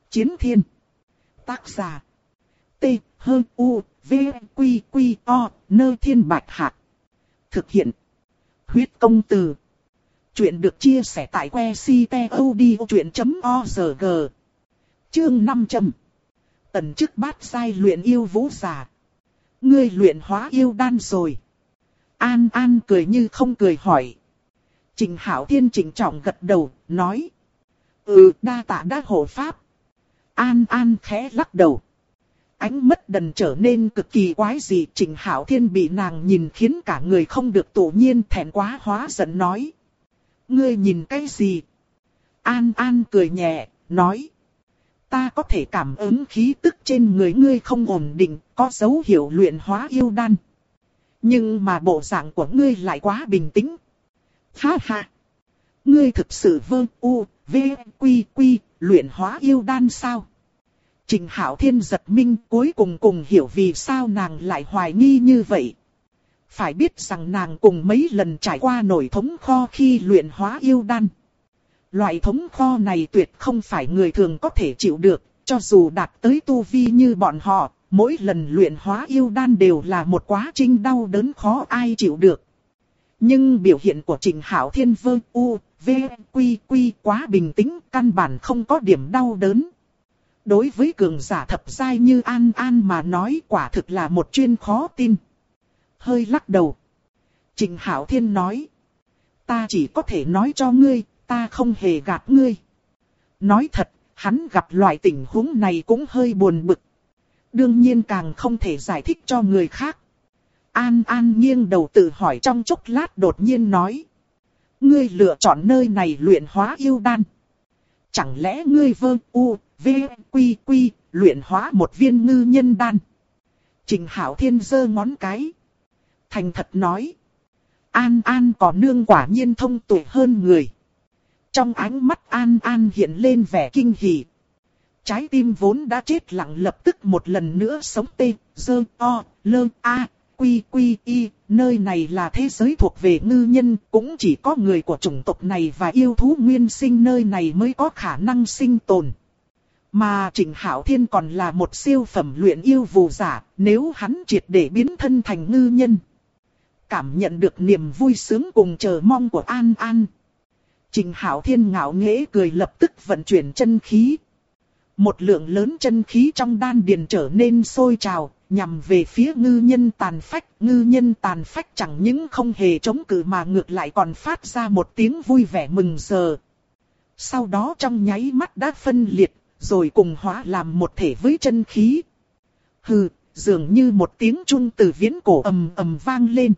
Chiến thiên. Tác giả. T-H-U-V-Q-Q-O Nơ Thiên Bạch Hạc. Thực hiện. Huyết công từ. Chuyện được chia sẻ tại website.odchuyện.org. Chương 500. Tần chức bát giai luyện yêu vũ giả. Ngươi luyện hóa yêu đan rồi. An An cười như không cười hỏi. Trình Hảo Thiên trịnh trọng gật đầu, nói. Đa tạ đa hộ pháp. An An khẽ lắc đầu. Ánh mắt đần trở nên cực kỳ quái dị. Trình Hảo Thiên bị nàng nhìn khiến cả người không được tự nhiên, thẹn quá hóa giận nói. Ngươi nhìn cái gì? An An cười nhẹ, nói. Ta có thể cảm ứng khí tức trên người ngươi không ổn định, có dấu hiệu luyện hóa yêu đan. Nhưng mà bộ dạng của ngươi lại quá bình tĩnh. Ha ha! Ngươi thực sự v-u-v-quy-quy luyện hóa yêu đan sao? Trình Hảo Thiên giật mình, cuối cùng hiểu vì sao nàng lại hoài nghi như vậy. Phải biết rằng nàng cùng mấy lần trải qua nổi thống kho khi luyện hóa yêu đan. Loại thống kho này tuyệt không phải người thường có thể chịu được, cho dù đạt tới tu vi như bọn họ, mỗi lần luyện hóa yêu đan đều là một quá trình đau đớn khó ai chịu được. Nhưng biểu hiện của Trình Hảo Thiên v-u-v-quy-quy quá bình tĩnh, căn bản không có điểm đau đớn. Đối với cường giả thập giai như An An mà nói quả thực là một chuyện khó tin. Hơi lắc đầu. Trình Hảo Thiên nói. Ta chỉ có thể nói cho ngươi, ta không hề gạt ngươi. Nói thật, hắn gặp loại tình huống này cũng hơi buồn bực. Đương nhiên càng không thể giải thích cho người khác. An An nghiêng đầu tự hỏi trong chốc lát đột nhiên nói. Ngươi lựa chọn nơi này luyện hóa yêu đan. Chẳng lẽ ngươi v-u-v-quy-quy luyện hóa một viên ngư nhân đan? Trình Hảo Thiên giơ ngón cái. Thành thật nói. An An có nương quả nhiên thông tuệ hơn người. Trong ánh mắt An An hiện lên vẻ kinh hỉ. Trái tim vốn đã chết lặng lập tức một lần nữa sống quy, nơi này là thế giới thuộc về ngư nhân, cũng chỉ có người của chủng tộc này và yêu thú nguyên sinh nơi này mới có khả năng sinh tồn. Mà Trình Hảo Thiên còn là một siêu phẩm luyện yêu vù giả, nếu hắn triệt để biến thân thành ngư nhân. Cảm nhận được niềm vui sướng cùng chờ mong của An An. Trình Hảo Thiên ngạo nghễ cười lập tức vận chuyển chân khí. Một lượng lớn chân khí trong đan điền trở nên sôi trào, nhằm về phía ngư nhân tàn phách. Ngư nhân tàn phách chẳng những không hề chống cự mà ngược lại còn phát ra một tiếng vui vẻ mừng rỡ. Sau đó trong nháy mắt đã phân liệt, rồi cùng hóa làm một thể với chân khí. Hừ, dường như một tiếng chuông từ viễn cổ ầm ầm vang lên.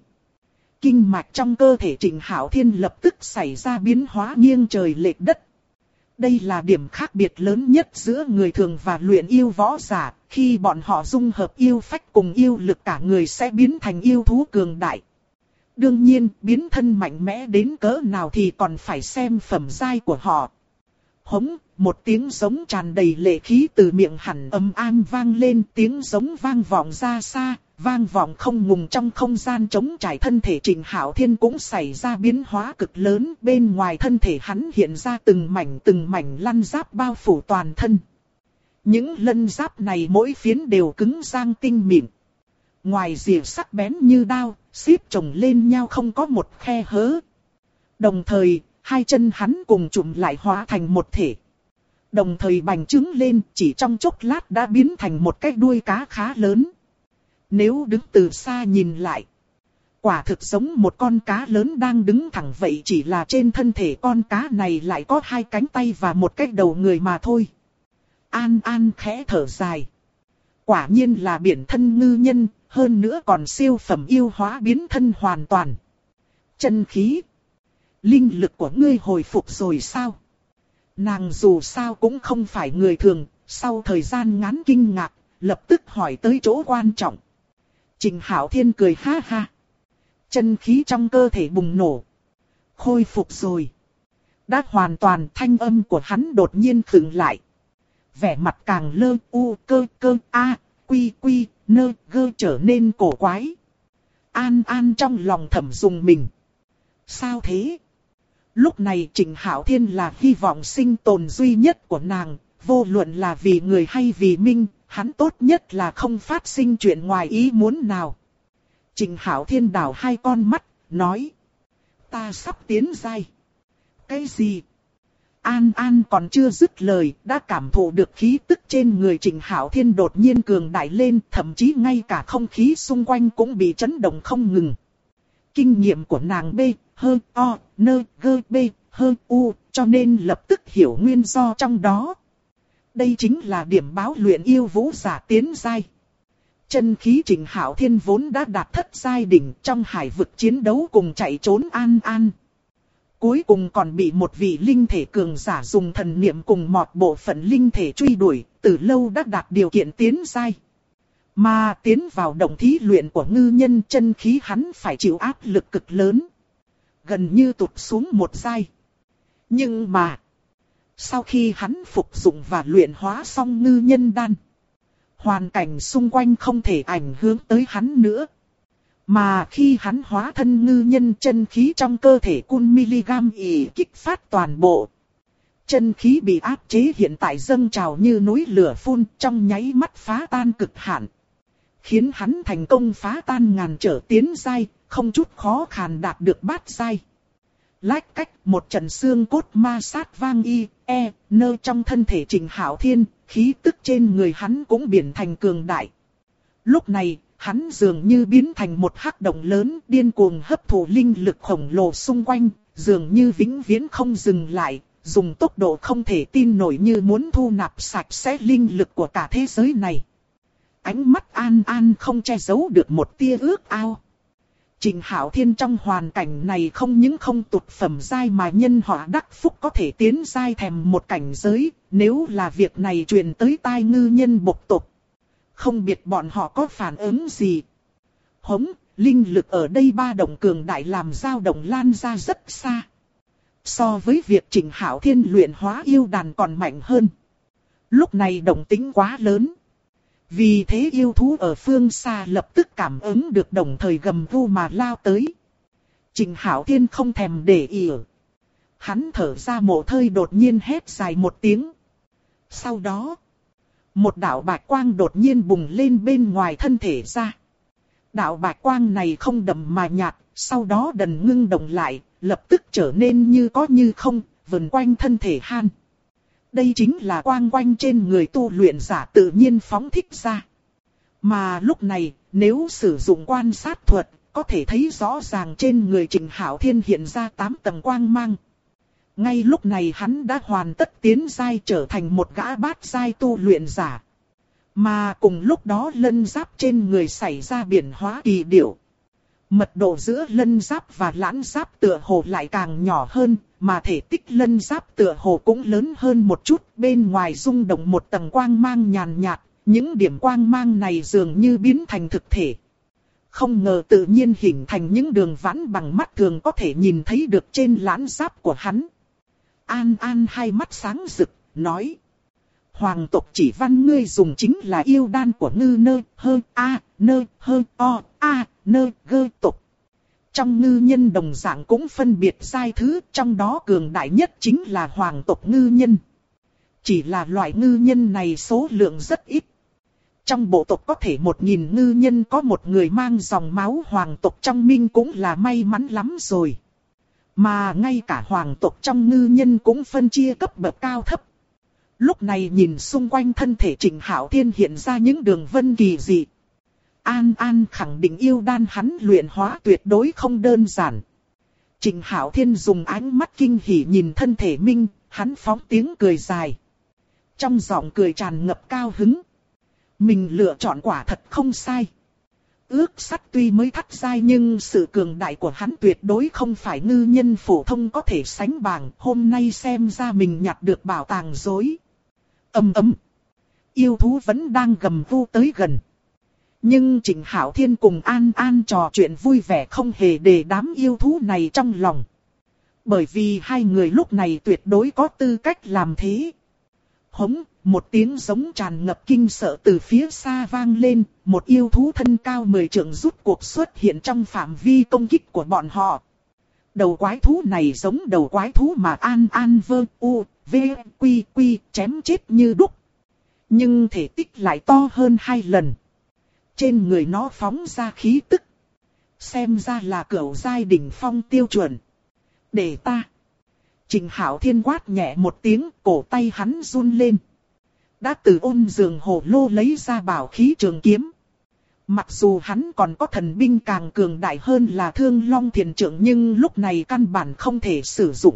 Kinh mạch trong cơ thể Trình Hảo Thiên lập tức xảy ra biến hóa nghiêng trời lệch đất. Đây là điểm khác biệt lớn nhất giữa người thường và luyện yêu võ giả, khi bọn họ dung hợp yêu phách cùng yêu lực cả người sẽ biến thành yêu thú cường đại. Đương nhiên, biến thân mạnh mẽ đến cỡ nào thì còn phải xem phẩm giai của họ. Hống, một tiếng giống tràn đầy lệ khí từ miệng hẳn âm am vang lên, tiếng giống vang vọng ra xa. Vang vọng không ngừng trong không gian trống trải, thân thể Trình Hảo Thiên cũng xảy ra biến hóa cực lớn. Bên ngoài thân thể hắn hiện ra từng mảnh lân giáp bao phủ toàn thân. Những lân giáp này mỗi phiến đều cứng rang tinh mịn. Ngoài rìa sắc bén như đao, xếp chồng lên nhau không có một khe hở. Đồng thời, hai chân hắn cùng chụm lại hóa thành một thể. Đồng thời bành trướng lên, chỉ trong chốc lát đã biến thành một cái đuôi cá khá lớn. Nếu đứng từ xa nhìn lại, quả thực giống một con cá lớn đang đứng thẳng vậy, chỉ là trên thân thể con cá này lại có hai cánh tay và một cái đầu người mà thôi. An An khẽ thở dài. Quả nhiên là biển thân ngư nhân, hơn nữa còn siêu phẩm yêu hóa biến thân hoàn toàn. Chân khí. Linh lực của ngươi hồi phục rồi sao? Nàng dù sao cũng không phải người thường, sau thời gian ngắn kinh ngạc, lập tức hỏi tới chỗ quan trọng. Trình Hảo Thiên cười ha ha. Chân khí trong cơ thể bùng nổ. Khôi phục rồi. Đã hoàn toàn, thanh âm của hắn đột nhiên khựng lại. Vẻ mặt càng lơ u cơ a quy quy nơ gơ trở nên cổ quái. An An trong lòng thầm dùng mình. Sao thế? Lúc này Trình Hảo Thiên là hy vọng sinh tồn duy nhất của nàng. vô luận là vì người hay vì Minh, hắn tốt nhất là không phát sinh chuyện ngoài ý muốn nào. Trịnh Hạo Thiên đảo hai con mắt, nói. Ta sắp tiến giai. Cái gì? An An còn chưa dứt lời, đã cảm thụ được khí tức trên người Trịnh Hạo Thiên đột nhiên cường đại lên, thậm chí ngay cả không khí xung quanh cũng bị chấn động không ngừng. Kinh nghiệm của nàng B, hơn O, nơ, gơ B, hơn U, cho nên lập tức hiểu nguyên do trong đó. Đây chính là điểm báo luyện yêu vũ giả tiến giai. Chân khí Trịnh Hạo Thiên vốn đã đạt thất giai đỉnh, trong hải vực chiến đấu cùng chạy trốn An An. Cuối cùng còn bị một vị linh thể cường giả dùng thần niệm cùng một bộ phận linh thể truy đuổi, từ lâu đã đạt điều kiện tiến giai. Mà tiến vào động thí luyện của ngư nhân, chân khí hắn phải chịu áp lực cực lớn. Gần như tụt xuống một giai. Nhưng mà, sau khi hắn phục dụng và luyện hóa xong ngư nhân đan, hoàn cảnh xung quanh không thể ảnh hưởng tới hắn nữa. Mà khi hắn hóa thân ngư nhân, chân khí trong cơ thể cun miligam ỉ kích phát toàn bộ. Chân khí bị áp chế hiện tại dâng trào như núi lửa phun, trong nháy mắt phá tan cực hạn. Khiến hắn thành công phá tan ngàn trở tiến giai, không chút khó khăn đạt được bát giai. Lách cách một trận xương cốt ma sát vang nơi trong thân thể Trịnh Hạo Thiên, khí tức trên người hắn cũng biến thành cường đại. Lúc này, hắn dường như biến thành một hắc động lớn, điên cuồng hấp thụ linh lực khổng lồ xung quanh, dường như vĩnh viễn không dừng lại, dùng tốc độ không thể tin nổi như muốn thu nạp sạch sẽ linh lực của cả thế giới này. Ánh mắt An An không che giấu được một tia ước ao. Trịnh Hạo Thiên trong hoàn cảnh này không những không tụt phẩm giai mà nhân họa đắc phúc có thể tiến giai thèm một cảnh giới, nếu là việc này truyền tới tai ngư nhân bộc tộc, không biết bọn họ có phản ứng gì. Hống, linh lực ở đây ba động cường đại làm dao động lan ra rất xa. So với việc Trịnh Hạo Thiên luyện hóa yêu đàn còn mạnh hơn. Lúc này động tĩnh quá lớn. Vì thế yêu thú ở phương xa lập tức cảm ứng được, đồng thời gầm ru mà lao tới. Trịnh Hạo Thiên không thèm để ý. Hắn thở ra một hơi, đột nhiên hét dài một tiếng. Sau đó, một đạo bạch quang đột nhiên bùng lên bên ngoài thân thể ra. Đạo bạch quang này không đậm mà nhạt, sau đó đần ngưng động lại, lập tức trở nên như có như không, vần quanh thân thể Han. Đây chính là quang quanh trên người tu luyện giả tự nhiên phóng thích ra. Mà lúc này, nếu sử dụng quan sát thuật, có thể thấy rõ ràng trên người Trịnh Hạo Thiên hiện ra 8 tầng quang mang. Ngay lúc này hắn đã hoàn tất tiến giai, trở thành một gã bát giai tu luyện giả. Mà cùng lúc đó lân giáp trên người xảy ra biến hóa kỳ diệu. Mật độ giữa lân giáp và lãnh giáp tựa hồ lại càng nhỏ hơn, mà thể tích lân giáp tựa hồ cũng lớn hơn một chút. Bên ngoài rung động một tầng quang mang nhàn nhạt, những điểm quang mang này dường như biến thành thực thể. Không ngờ tự nhiên hình thành những đường vãn bằng mắt thường có thể nhìn thấy được trên lãnh giáp của hắn. An An hai mắt sáng rực, nói. Hoàng tộc chỉ văn ngươi dùng chính là yêu đan của ngư nơ, hơ, a, nơ, hơ, o, a, nơ, gơ tộc. Trong ngư nhân đồng dạng cũng phân biệt giai thứ, trong đó cường đại nhất chính là hoàng tộc ngư nhân. Chỉ là loại ngư nhân này số lượng rất ít. Trong bộ tộc có thể 1000 ngư nhân có một người mang dòng máu hoàng tộc trong Minh cũng là may mắn lắm rồi. Mà ngay cả hoàng tộc trong ngư nhân cũng phân chia cấp bậc cao thấp. Lúc này nhìn xung quanh thân thể Trịnh Hạo Thiên hiện ra những đường vân kỳ dị. An An khẳng định yêu đan hắn luyện hóa tuyệt đối không đơn giản. Trịnh Hạo Thiên dùng ánh mắt kinh hỉ nhìn thân thể Minh, hắn phóng tiếng cười dài. Trong giọng cười tràn ngập cao hứng. Mình lựa chọn quả thật không sai. Ước sắt tuy mới thắt giai nhưng sự cường đại của hắn tuyệt đối không phải ngư nhân phổ thông có thể sánh bằng. Hôm nay xem ra mình nhặt được bảo tàng rối. Ầm ầm. Yêu thú vẫn đang gầm ru tới gần. Nhưng Trịnh Hạo Thiên cùng An An trò chuyện vui vẻ không hề để đám yêu thú này trong lòng. Bởi vì hai người lúc này tuyệt đối có tư cách làm thế. Hống, một tiếng giống tràn ngập kinh sợ từ phía xa vang lên, một yêu thú thân cao 10 trượng rút cuộc xuất hiện trong phạm vi công kích của bọn họ. Đầu quái thú này giống đầu quái thú mà An Vơ U, V, Quy Quy chém chết như đúc. Nhưng thể tích lại to hơn 2 lần. Trên người nó phóng ra khí tức. Xem ra là cửu giai đỉnh phong tiêu chuẩn. Để ta. Trình Hạo Thiên quát nhẹ một tiếng, cổ tay hắn run lên. Đã từ ôn giường hồ lô lấy ra bảo khí trường kiếm. Mặc dù hắn còn có thần binh càng cường đại hơn là Thương Long Thiền Trượng, nhưng lúc này căn bản không thể sử dụng.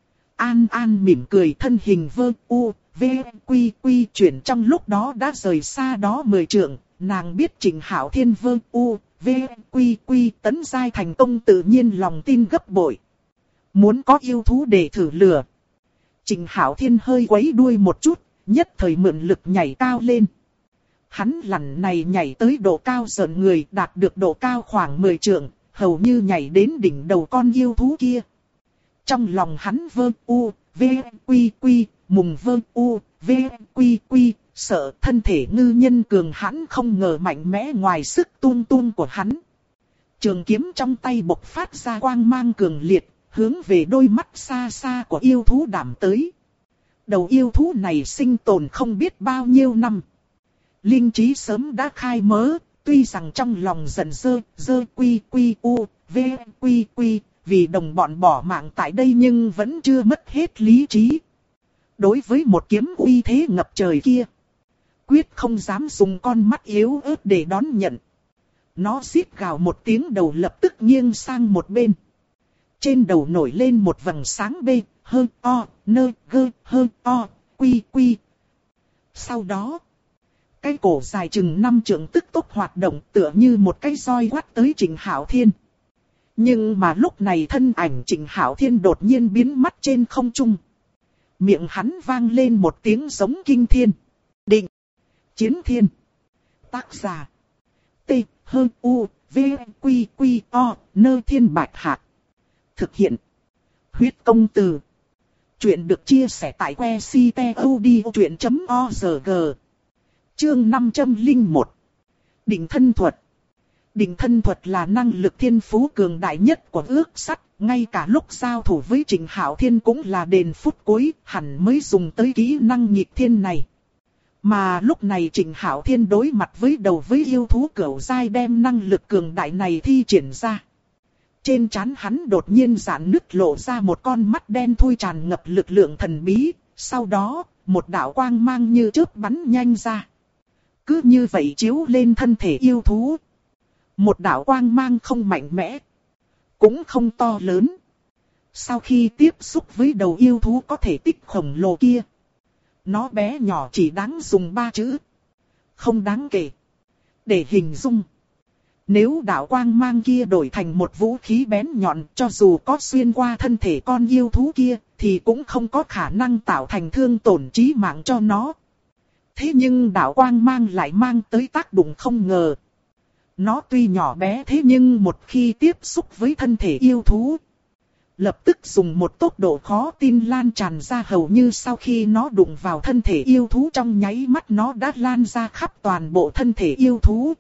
An mỉm cười, thân hình vơ u, v, quy quy chuyển trong lúc đó đã rời xa đó 10 trượng. Nàng biết Trình Hạo Thiên vơ u, v, quy quy tấn giai thành công, tự nhiên lòng tin gấp bội. Muốn có yêu thú để thử lửa. Trình Hạo Thiên hơi quấy đuôi một chút, nhất thời mượn lực nhảy cao lên. Hắn lần này nhảy tới độ cao rợn người, đạt được độ cao khoảng 10 trượng, hầu như nhảy đến đỉnh đầu con yêu thú kia. Trong lòng hắn vơ u, v, quy quy, mùng vơ u, v, quy quy, sợ thân thể ngư nhân cường hãn không ngờ mạnh mẽ ngoài sức tung của hắn. Trường kiếm trong tay bộc phát ra quang mang cường liệt, hướng về đôi mắt xa xa của yêu thú đảm tới. Đầu yêu thú này sinh tồn không biết bao nhiêu năm. Linh trí sớm đã khai mớ, tuy rằng trong lòng giận dơ quy quy u, v, quy quy, vì đồng bọn bỏ mạng tại đây nhưng vẫn chưa mất hết lý trí. Đối với một kiếm uy thế ngập trời kia, quyết không dám dùng con mắt yếu ớt để đón nhận. Nó rít gào một tiếng, đầu lập tức nghiêng sang một bên. Trên đầu nổi lên một vầng sáng bê, hơ o, nơ gơ, hơ o, quy quy. Sau đó, cái cổ dài chừng 5 trượng tức tốc hoạt động, tựa như một cái roi quát tới Trình Hạo Thiên. Nhưng mà lúc này thân ảnh Trình Hạo Thiên đột nhiên biến mất trên không trung. Miệng hắn vang lên một tiếng giống kinh thiên. Định. Chiến thiên. Tác giả. T, H, U, V, Quy, Quy, O, Nơ Thiên Bạch Hạc. Thực hiện. Huyết công từ. Chuyện được chia sẻ tại que ctod.org. Chương 501. Định thân thuật. Định thân thuật là năng lực thiên phú cường đại nhất của ước sắt, ngay cả lúc giao thủ với Trình Hạo Thiên cũng là đền phút cuối, hẳn mới dùng tới kỹ năng nghịch thiên này. Mà lúc này Trình Hạo Thiên đối mặt với yêu thú cửu giai, đem năng lực cường đại này thi triển ra. Trên trán hắn đột nhiên giãn nứt, lộ ra một con mắt đen thui tràn ngập lực lượng thần bí, sau đó, một đạo quang mang như chớp bắn nhanh ra. Cứ như vậy chiếu lên thân thể yêu thú. Một đạo quang mang không mạnh mẽ, cũng không to lớn. Sau khi tiếp xúc với đầu yêu thú có thể tích khổng lồ kia, nó bé nhỏ chỉ đáng dùng 3 chữ. Không đáng kể. Để hình dung. Nếu đạo quang mang kia đổi thành một vũ khí bén nhọn, cho dù có xuyên qua thân thể con yêu thú kia, thì cũng không có khả năng tạo thành thương tổn chí mạng cho nó. Thế nhưng đạo quang mang lại mang tới tác dụng không ngờ. Nó tuy nhỏ bé thế nhưng một khi tiếp xúc với thân thể yêu thú, lập tức dùng một tốc độ khó tin lan tràn ra, hầu như sau khi nó đụng vào thân thể yêu thú trong nháy mắt nó đã lan ra khắp toàn bộ thân thể yêu thú.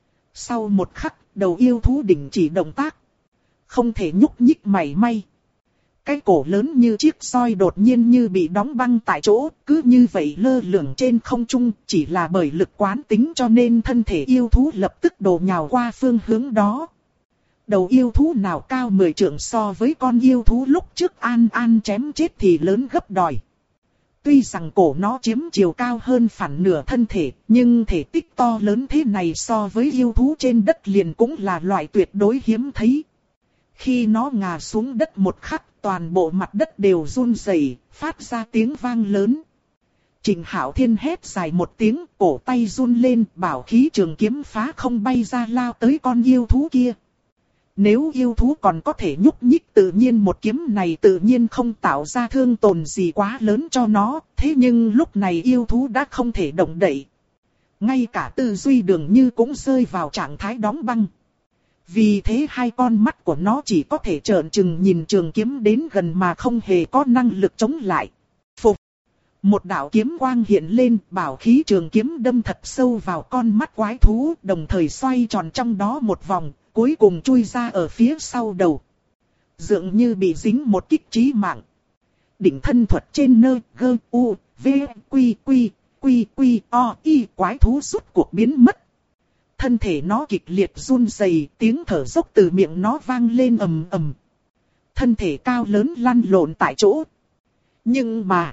Sau một khắc, đầu yêu thú đình chỉ động tác, không thể nhúc nhích mảy may. Cái cổ lớn như chiếc roi đột nhiên như bị đóng băng tại chỗ, cứ như vậy lơ lửng trên không trung, chỉ là bởi lực quán tính cho nên thân thể yêu thú lập tức đổ nhào qua phương hướng đó. Đầu yêu thú nào cao 10 trượng, so với con yêu thú lúc trước An chém chết thì lớn gấp đòi. Tuy rằng cổ nó chiếm chiều cao hơn phản nửa thân thể, nhưng thể tích to lớn thế này so với yêu thú trên đất liền cũng là loại tuyệt đối hiếm thấy. Khi nó ngã xuống đất một khắc, toàn bộ mặt đất đều run rẩy, phát ra tiếng vang lớn. Trình Hạo Thiên hét dài một tiếng, cổ tay run lên, bảo khí trường kiếm phá không bay ra lao tới con yêu thú kia. Nếu yêu thú còn có thể nhúc nhích, tự nhiên một kiếm này tự nhiên không tạo ra thương tổn gì quá lớn cho nó, thế nhưng lúc này yêu thú đã không thể động đậy. Ngay cả tư duy Đường Như cũng rơi vào trạng thái đóng băng. Vì thế hai con mắt của nó chỉ có thể trợn trừng nhìn trường kiếm đến gần mà không hề có năng lực chống lại. Phục. Một đạo kiếm quang hiện lên, bảo khí trường kiếm đâm thật sâu vào con mắt quái thú, đồng thời xoay tròn trong đó một vòng, cuối cùng chui ra ở phía sau đầu. Dường như bị dính một kích chí mạng. Định thân thuật trên nơi gơ u, v, quy quy, quy quy, o, y quái thú rút cuộc biến mất. Thân thể nó kịch liệt run rẩy, tiếng thở dốc từ miệng nó vang lên ầm ầm. Thân thể cao lớn lăn lộn tại chỗ. Nhưng mà,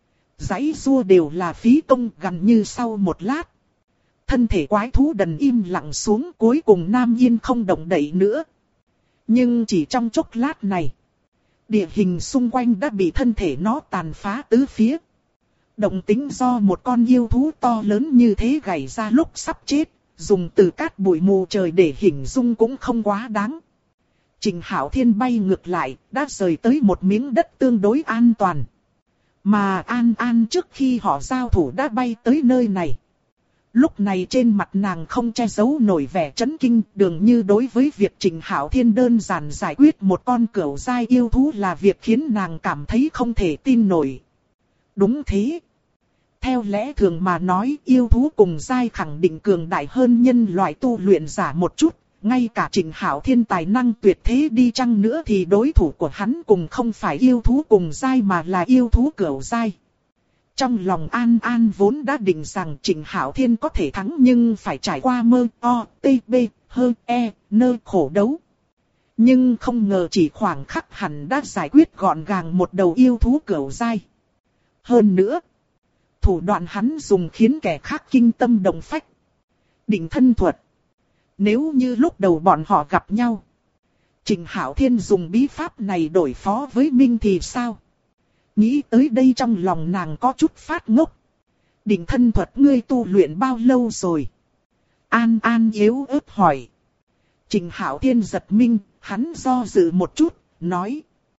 giãy giụa đều là phí công. Gần như sau một lát, thân thể quái thú đần im lặng xuống, cuối cùng Nam Yên không động đậy nữa. Nhưng chỉ trong chốc lát này, địa hình xung quanh đã bị thân thể nó tàn phá tứ phía. Động tĩnh do một con yêu thú to lớn như thế gảy ra lúc sắp chết, dùng từ cát bụi mù trời để hình dung cũng không quá đáng. Trình Hạo Thiên bay ngược lại, đã rời tới một miếng đất tương đối an toàn. Mà An An trước khi họ giao thủ đã bay tới nơi này. Lúc này trên mặt nàng không che giấu nổi vẻ chấn kinh, dường như đối với việc Trình Hạo Thiên đơn giản giải quyết một con cửu giai yêu thú là việc khiến nàng cảm thấy không thể tin nổi. Đúng thế. Theo lẽ thường mà nói, yêu thú cùng giai khẳng định cường đại hơn nhân loại tu luyện giả một chút. Ngay cả Trình Hạo Thiên tài năng tuyệt thế đi chăng nữa thì đối thủ của hắn cùng không phải yêu thú cùng giai mà là yêu thú cửu giai. Trong lòng An An vốn đã định rằng Trình Hạo Thiên có thể thắng nhưng phải trải qua mơ, o, t, b, hơ, e, nơ khổ đấu. Nhưng không ngờ chỉ khoảng khắc hẳn đã giải quyết gọn gàng một đầu yêu thú cửu giai. Hơn nữa, thủ đoạn hắn dùng khiến kẻ khác kinh tâm động phách. Định thân thuật. Nếu như lúc đầu bọn họ gặp nhau, Trình Hạo Thiên dùng bí pháp này đối phó với Minh thì sao? Nghĩ tới đây trong lòng nàng có chút phát ngốc. Định thân thuật ngươi tu luyện bao lâu rồi? An An yếu ớt hỏi. Trình Hạo Thiên giật mình, hắn do dự một chút, nói.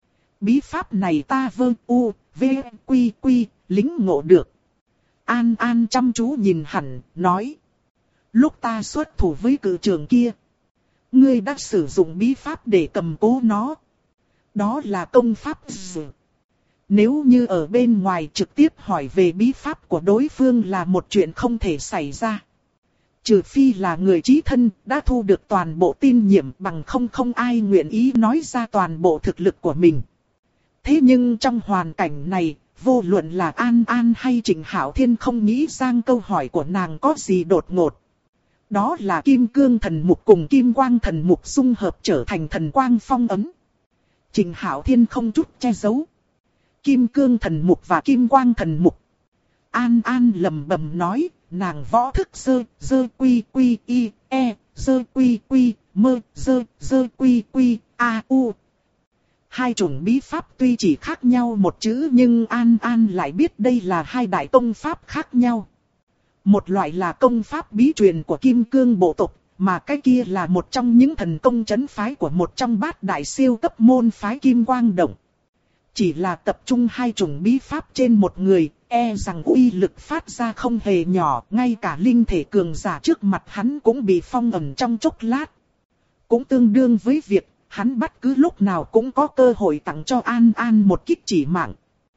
Bí pháp này ta u, v, quy quy, lính ngộ được. An An chăm chú nhìn hắn, nói. Lúc ta xuất thủ với cự trường kia, ngươi đã sử dụng bí pháp để cầm cố nó. Đó là công pháp gì? Nếu như ở bên ngoài trực tiếp hỏi về bí pháp của đối phương là một chuyện không thể xảy ra. Trừ phi là người chí thân đã thu được toàn bộ tin nhiệm, bằng không ai nguyện ý nói ra toàn bộ thực lực của mình. Thế nhưng trong hoàn cảnh này, vô luận là An An hay Trình Hạo Thiên không nghĩ rằng câu hỏi của nàng có gì đột ngột. Đó là Kim Cương Thần Mục cùng Kim Quang Thần Mục xung hợp trở thành thần quang phong ấn. Trình Hạo Thiên không chút che giấu. Kim Cương Thần Mục và Kim Quang Thần Mục. An An lẩm bẩm nói, nàng võ thức dơ quy quy y, e, dơ quy quy, mơ, dơ quy quy, a, u. Hai chủng bí pháp tuy chỉ khác nhau một chữ nhưng An An lại biết đây là hai đại công pháp khác nhau. Một loại là công pháp bí truyền của Kim Cương bộ tộc, mà cái kia là một trong những thần công trấn phái của một trong bát đại siêu cấp môn phái Kim Quang Động. Chỉ là tập trung hai chủng bí pháp trên một người, e rằng uy lực phát ra không hề nhỏ, ngay cả linh thể cường giả trước mặt hắn cũng bị phong ẩn trong chốc lát. Cũng tương đương với việc, hắn bất cứ lúc nào cũng có cơ hội tặng cho An An một kích chỉ mạng.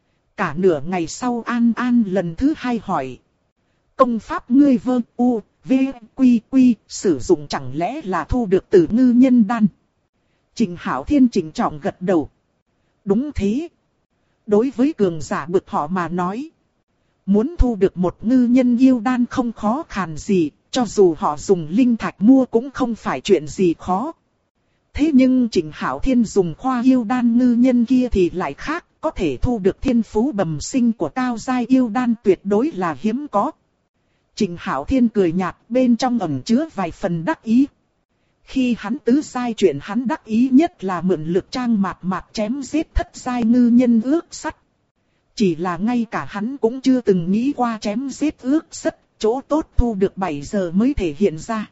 Cả nửa ngày sau An An lần thứ hai hỏi. Công pháp ngươi u, v, quy quy, sử dụng chẳng lẽ là thu được từ ngư nhân đan? Trình Hạo Thiên chỉnh trọng gật đầu. Đúng thế. Đối với cường giả bực họ mà nói, muốn thu được một ngư nhân yêu đan không khó khăn gì, cho dù họ dùng linh thạch mua cũng không phải chuyện gì khó. Thế nhưng Trình Hạo Thiên dùng khoa yêu đan ngư nhân kia thì lại khác, có thể thu được thiên phú bẩm sinh của cao giai yêu đan tuyệt đối là hiếm có. Trình Hạo Thiên cười nhạt, bên trong ẩn chứa vài phần đắc ý. Khi hắn tứ giai, chuyện hắn đắc ý nhất là mượn lực trang mạt mạt chém giết thất giai ngư nhân ước sắt. Chỉ là ngay cả hắn cũng chưa từng nghĩ qua chém giết ước sắt, chỗ tốt thu được 7 giờ mới thể hiện ra.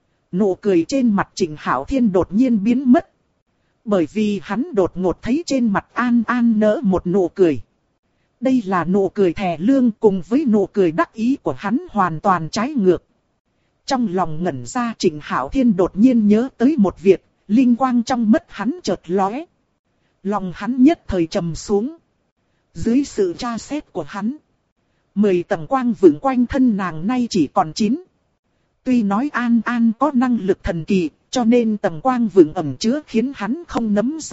Nụ cười trên mặt Trình Hạo Thiên đột nhiên biến mất. Bởi vì hắn đột ngột thấy trên mặt An An nở một nụ cười. Đây là nụ cười thè lương, cùng với nụ cười đắc ý của hắn hoàn toàn trái ngược. Trong lòng ngẩn ra, Trình Hạo Thiên đột nhiên nhớ tới một việc, linh quang trong mắt hắn chợt lóe. Lòng hắn nhất thời trầm xuống. Dưới sự tra xét của hắn, 10 tầng quang vững quanh thân nàng nay chỉ còn 9. Tuy nói An An có năng lực thần kỳ, cho nên tầng quang vững ẩn chứa khiến hắn không nắm rõ,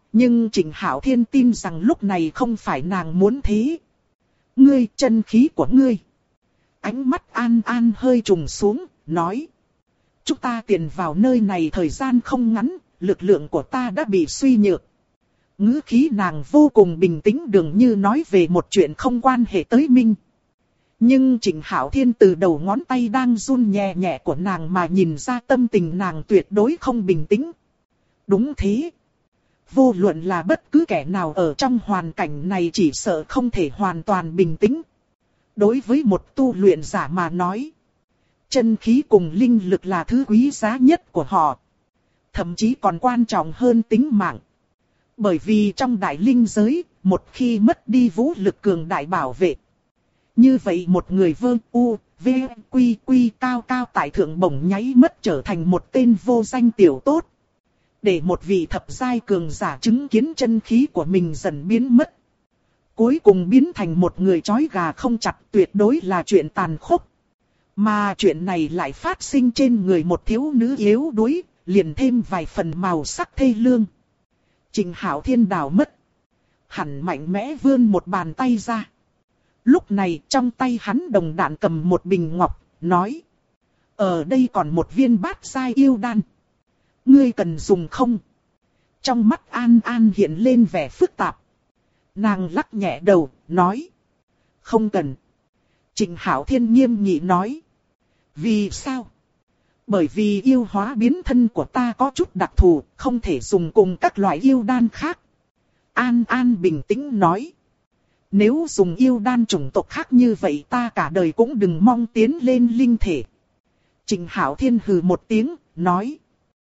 Nhưng Trịnh Hạo Thiên tin rằng lúc này không phải nàng muốn thế. Ngươi, chân khí của ngươi. Ánh mắt An An hơi trùng xuống, nói. Chúng ta tiền vào nơi này thời gian không ngắn, lực lượng của ta đã bị suy nhược. Ngữ khí nàng vô cùng bình tĩnh, dường như nói về một chuyện không quan hệ tới Minh. Nhưng Trịnh Hạo Thiên từ đầu ngón tay đang run nhẹ nhẹ của nàng mà nhìn ra tâm tình nàng tuyệt đối không bình tĩnh. Đúng thế. Vô luận là bất cứ kẻ nào ở trong hoàn cảnh này chỉ sợ không thể hoàn toàn bình tĩnh. Đối với một tu luyện giả mà nói, chân khí cùng linh lực là thứ quý giá nhất của họ. Thậm chí còn quan trọng hơn tính mạng. Bởi vì trong đại linh giới, một khi mất đi vũ lực cường đại bảo vệ, như vậy một người vương u, v, quy quy cao cao tại thượng bổng nháy mất trở thành một tên vô danh tiểu tốt. Để một vị thập giai cường giả chứng kiến chân khí của mình dần biến mất. Cuối cùng biến thành một người trói gà không chặt, tuyệt đối là chuyện tàn khốc. Mà chuyện này lại phát sinh trên người một thiếu nữ yếu đuối, liền thêm vài phần màu sắc thê lương. Trịnh Hạo Thiên đảo mất. Hẳn mạnh mẽ vươn một bàn tay ra. Lúc này trong tay hắn đồng đạn cầm một bình ngọc, nói. Ở đây còn một viên bát giai yêu đan. Ngươi cần dùng không? Trong mắt An An hiện lên vẻ phức tạp. Nàng lắc nhẹ đầu, nói. Không cần. Trịnh Hạo Thiên nghiêm nghị nói. Vì sao? Bởi vì yêu hóa biến thân của ta có chút đặc thù, không thể dùng cùng các loại yêu đan khác. An An bình tĩnh nói. Nếu dùng yêu đan chủng tộc khác như vậy ta cả đời cũng đừng mong tiến lên linh thể. Trịnh Hạo Thiên hừ một tiếng, nói.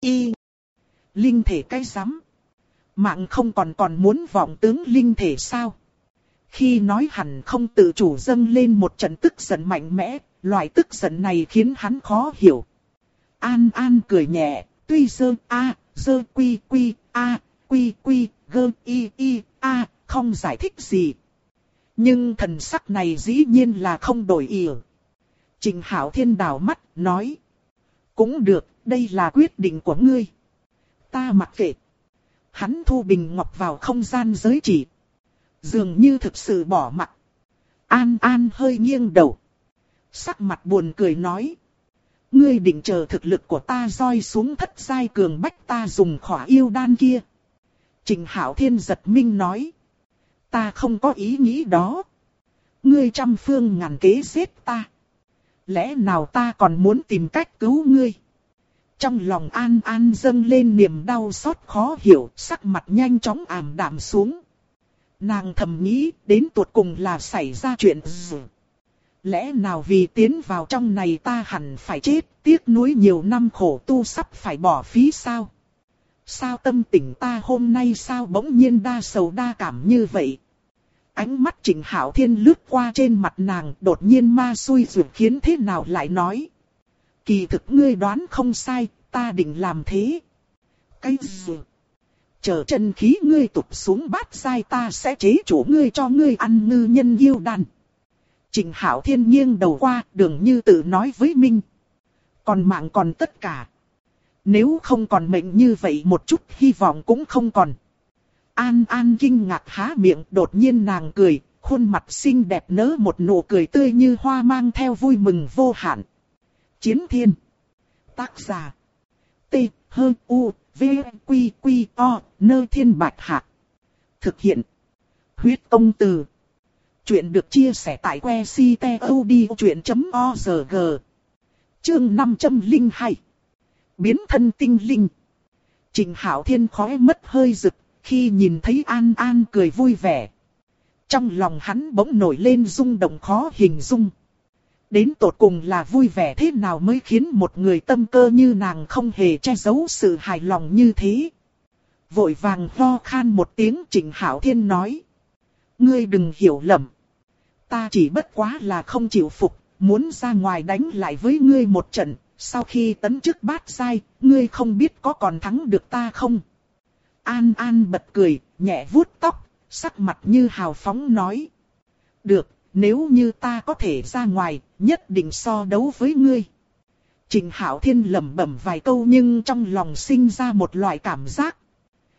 Linh thể cái rắm. Mạng không còn muốn vọng tướng linh thể sao? Khi nói hẳn không tự chủ dâng lên một trận tức giận mạnh mẽ, loại tức giận này khiến hắn khó hiểu. An An cười nhẹ, tuy dơ quy gơ không giải thích gì. Nhưng thần sắc này dĩ nhiên là không đổi ý. Trịnh Hạo Thiên đảo mắt, nói. Cũng được, đây là quyết định của ngươi. Ta mặc kệ. Hắn thu bình ngọc vào không gian giới chỉ. Dường như thực sự bỏ mặc. An An hơi nghiêng đầu. Sắc mặt buồn cười nói. Ngươi định chờ thực lực của ta roi xuống thất giai cường bách ta dùng khỏa yêu đan kia. Trịnh Hạo Thiên giật mình nói. Ta không có ý nghĩ đó. Ngươi trăm phương ngàn kế giết ta. Lẽ nào ta còn muốn tìm cách cứu ngươi? Trong lòng An An dâng lên niềm đau xót khó hiểu, sắc mặt nhanh chóng ảm đạm xuống. Nàng thầm nghĩ đến tuột cùng là xảy ra chuyện gì? Lẽ nào vì tiến vào trong này ta hẳn phải chết, tiếc nuối nhiều năm khổ tu sắp phải bỏ phí sao? Sao tâm tình ta hôm nay sao bỗng nhiên đa sầu đa cảm như vậy? Ánh mắt Trịnh Hạo Thiên lướt qua trên mặt nàng, đột nhiên ma xui ruột khiến thế nào lại nói. Kỳ thực ngươi đoán không sai, ta định làm thế. Cái gì? Chờ chân khí ngươi tụt xuống bát giai ta sẽ chế chủ ngươi cho ngươi ăn ngư nhân yêu đan. Trịnh Hạo Thiên nghiêng đầu qua, dường như tự nói với Minh. Còn mạng còn tất cả. Nếu không còn mệnh như vậy một chút hy vọng cũng không còn. An An kinh ngạc há miệng, đột nhiên nàng cười, khuôn mặt xinh đẹp nở một nụ cười tươi như hoa mang theo vui mừng vô hạn. Chiến Thiên. Tác giả. T-H-U-V-Q-Q-O, Nơ Thiên Bạch Hạc. Thực hiện. Huyết Công Từ. Chuyện được chia sẻ tại que ctod.org. Chương 502. Biến thân tinh linh. Trịnh Hạo Thiên khóe mắt hơi rực, khi nhìn thấy An An cười vui vẻ. Trong lòng hắn bỗng nổi lên rung động khó hình dung. Đến tột cùng là vui vẻ thế nào mới khiến một người tâm cơ như nàng không hề che giấu sự hài lòng như thế. Vội vàng ho khan một tiếng, Trịnh Hạo Thiên nói. Ngươi đừng hiểu lầm. Ta chỉ bất quá là không chịu phục, muốn ra ngoài đánh lại với ngươi một trận. Sau khi tấn chức bát giai, ngươi không biết có còn thắng được ta không? An An bật cười, nhẹ vuốt tóc, sắc mặt như hào phóng nói. Được, nếu như ta có thể ra ngoài, nhất định so đấu với ngươi. Trịnh Hạo Thiên lẩm bẩm vài câu nhưng trong lòng sinh ra một loại cảm giác.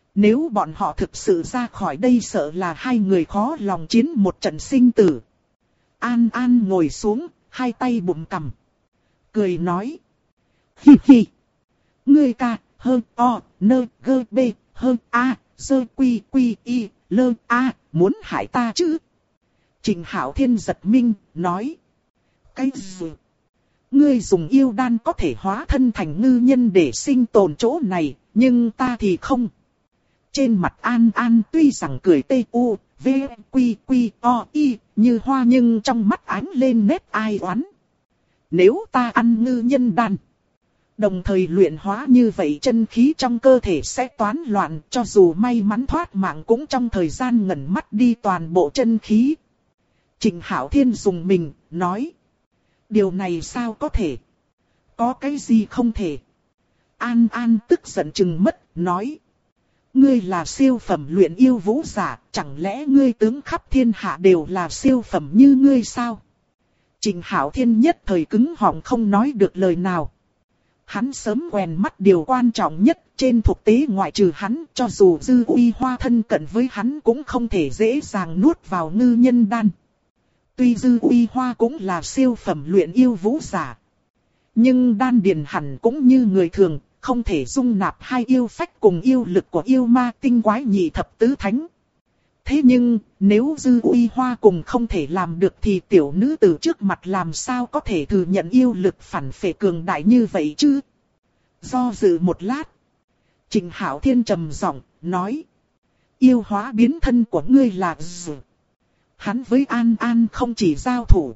Nếu bọn họ thực sự ra khỏi đây sợ là hai người khó lòng chiến một trận sinh tử. An An ngồi xuống, hai tay bụm cằm. Cười nói. Hi hi. Ngươi ca, hơn o, nơ, gơ bê, hơn a, dơ quy quy y, lơ a, muốn hại ta chứ? Trình Hạo Thiên giật mình, nói. Cái gì? Ngươi dùng yêu đan có thể hóa thân thành ngư nhân để sinh tồn chỗ này, nhưng ta thì không. Trên mặt An An tuy rằng cười tê u, v, quy quy o, y, như hoa nhưng trong mắt ánh lên nét ai oán. Nếu ta ăn ngư nhân đan, đồng thời luyện hóa như vậy chân khí trong cơ thể sẽ toán loạn, cho dù may mắn thoát mạng cũng trong thời gian ngẩn mắt đi toàn bộ chân khí. Trình Hạo Thiên dùng mình, nói. Điều này sao có thể? Có cái gì không thể? An An tức giận chừng mất, nói. Ngươi là siêu phẩm luyện yêu vũ giả, chẳng lẽ ngươi tướng khắp thiên hạ đều là siêu phẩm như ngươi sao? Trình Hạo Thiên nhất thời cứng họng không nói được lời nào. Hắn sớm quen mắt điều quan trọng nhất, trên thực tế ngoại trừ hắn, cho dù Dư Uy Hoa thân cận với hắn cũng không thể dễ dàng nuốt vào ngư nhân đan. Tuy Dư Uy Hoa cũng là siêu phẩm luyện yêu vũ giả, nhưng đan điền hẳn cũng như người thường, không thể dung nạp hai yêu phách cùng yêu lực của yêu ma tinh quái nhị thập tứ thánh. Thế nhưng, nếu Dư Uy Hoa cùng không thể làm được thì tiểu nữ tử trước mặt làm sao có thể thừa nhận yêu lực phản phệ cường đại như vậy chứ? Do dự một lát, Trình Hạo Thiên trầm giọng, nói. Yêu hóa biến thân của ngươi là gì? Hắn với An An không chỉ giao thủ,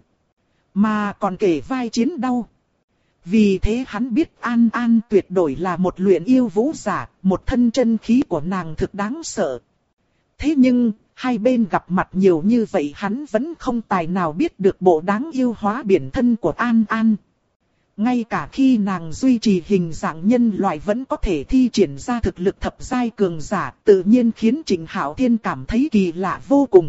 mà còn kể vai chiến đau. Vì thế hắn biết An An tuyệt đối là một luyện yêu vũ giả, một thân chân khí của nàng thực đáng sợ. Thế nhưng, hai bên gặp mặt nhiều như vậy hắn vẫn không tài nào biết được bộ đáng yêu hóa biển thân của An An. Ngay cả khi nàng duy trì hình dạng nhân loại vẫn có thể thi triển ra thực lực thập giai cường giả, tự nhiên khiến Trình Hạo Thiên cảm thấy kỳ lạ vô cùng.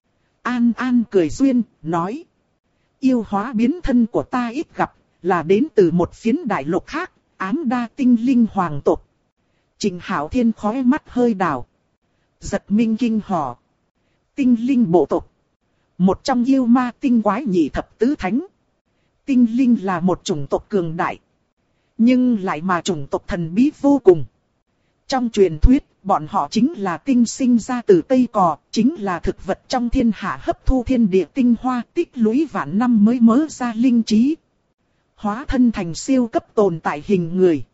An An cười duyên, nói. Yêu hóa biến thân của ta ít gặp, là đến từ một phiến đại lục khác, Ám Đa tinh linh hoàng tộc. Trình Hạo Thiên khóe mắt hơi đảo. Giật mình kinh hò. Tinh linh bộ tộc. Một trong yêu ma tinh quái nhị thập tứ thánh. Tinh linh là một chủng tộc cường đại, nhưng lại mà chủng tộc thần bí vô cùng. Trong truyền thuyết, bọn họ chính là tinh sinh ra từ cây cỏ, chính là thực vật trong thiên hạ hấp thu thiên địa tinh hoa tích lũy vạn năm mới mớ ra linh trí. Hóa thân thành siêu cấp tồn tại hình người.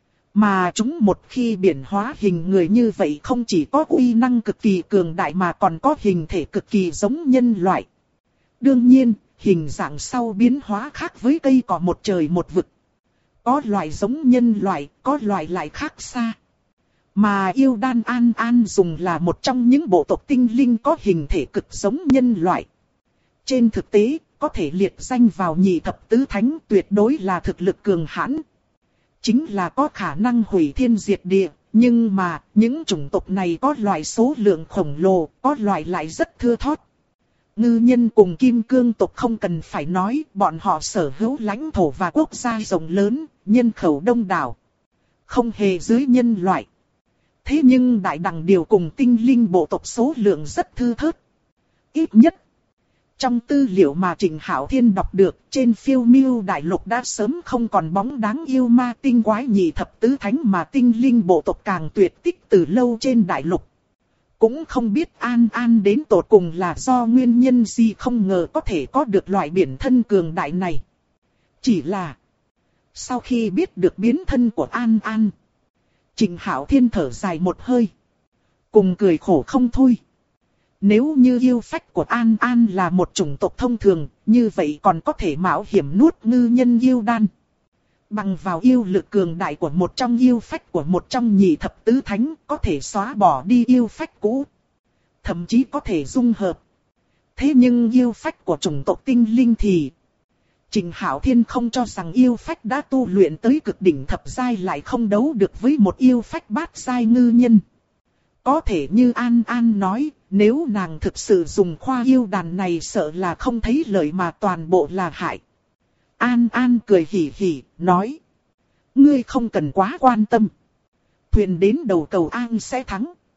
Mà chúng một khi biến hóa hình người như vậy không chỉ có uy năng cực kỳ cường đại mà còn có hình thể cực kỳ giống nhân loại. Đương nhiên, hình dạng sau biến hóa khác với cây cỏ một trời một vực. Có loại giống nhân loại, có loại lại khác xa. Mà yêu đan An An dùng là một trong những bộ tộc tinh linh có hình thể cực giống nhân loại. Trên thực tế, có thể liệt danh vào nhị thập tứ thánh tuyệt đối là thực lực cường hãn. Chính là có khả năng hủy thiên diệt địa, nhưng mà những chủng tộc này có loại số lượng khổng lồ, có loại lại rất thưa thớt. Ngư nhân cùng kim cương tộc không cần phải nói, bọn họ sở hữu lãnh thổ và quốc gia rộng lớn, nhân khẩu đông đảo. Không hề dưới nhân loại. Thế nhưng đại đẳng điều cùng tinh linh bộ tộc số lượng rất thưa thớt. Ít nhất, trong tư liệu mà Trình Hạo Thiên đọc được, trên phiêu miêu đại lục đã sớm không còn bóng đáng yêu ma tinh quái nhị thập tứ thánh mà tinh linh bộ tộc càng tuyệt tích từ lâu trên đại lục. Cũng không biết An An đến tột cùng là do nguyên nhân gì không ngờ có thể có được loại biến thân cường đại này. Chỉ là, sau khi biết được biến thân của An An, Trình Hạo Thiên thở dài một hơi, cùng cười khổ không thôi. Nếu như yêu phách của An An là một chủng tộc thông thường, như vậy còn có thể mạo hiểm nuốt ngư nhân yêu đan. Bằng vào yêu lực cường đại của một trong yêu phách của một trong nhị thập tứ thánh, có thể xóa bỏ đi yêu phách cũ. Thậm chí có thể dung hợp. Thế nhưng yêu phách của chủng tộc tinh linh thì Trình Hạo Thiên không cho rằng yêu phách đã tu luyện tới cực đỉnh thập giai lại không đấu được với một yêu phách bát giai ngư nhân. Có thể như An An nói, nếu nàng thực sự dùng khoa yêu đàn này sợ là không thấy lợi mà toàn bộ là hại. An An cười hỉ hỉ, nói. Ngươi không cần quá quan tâm. Thuyền đến đầu cầu An sẽ thắng.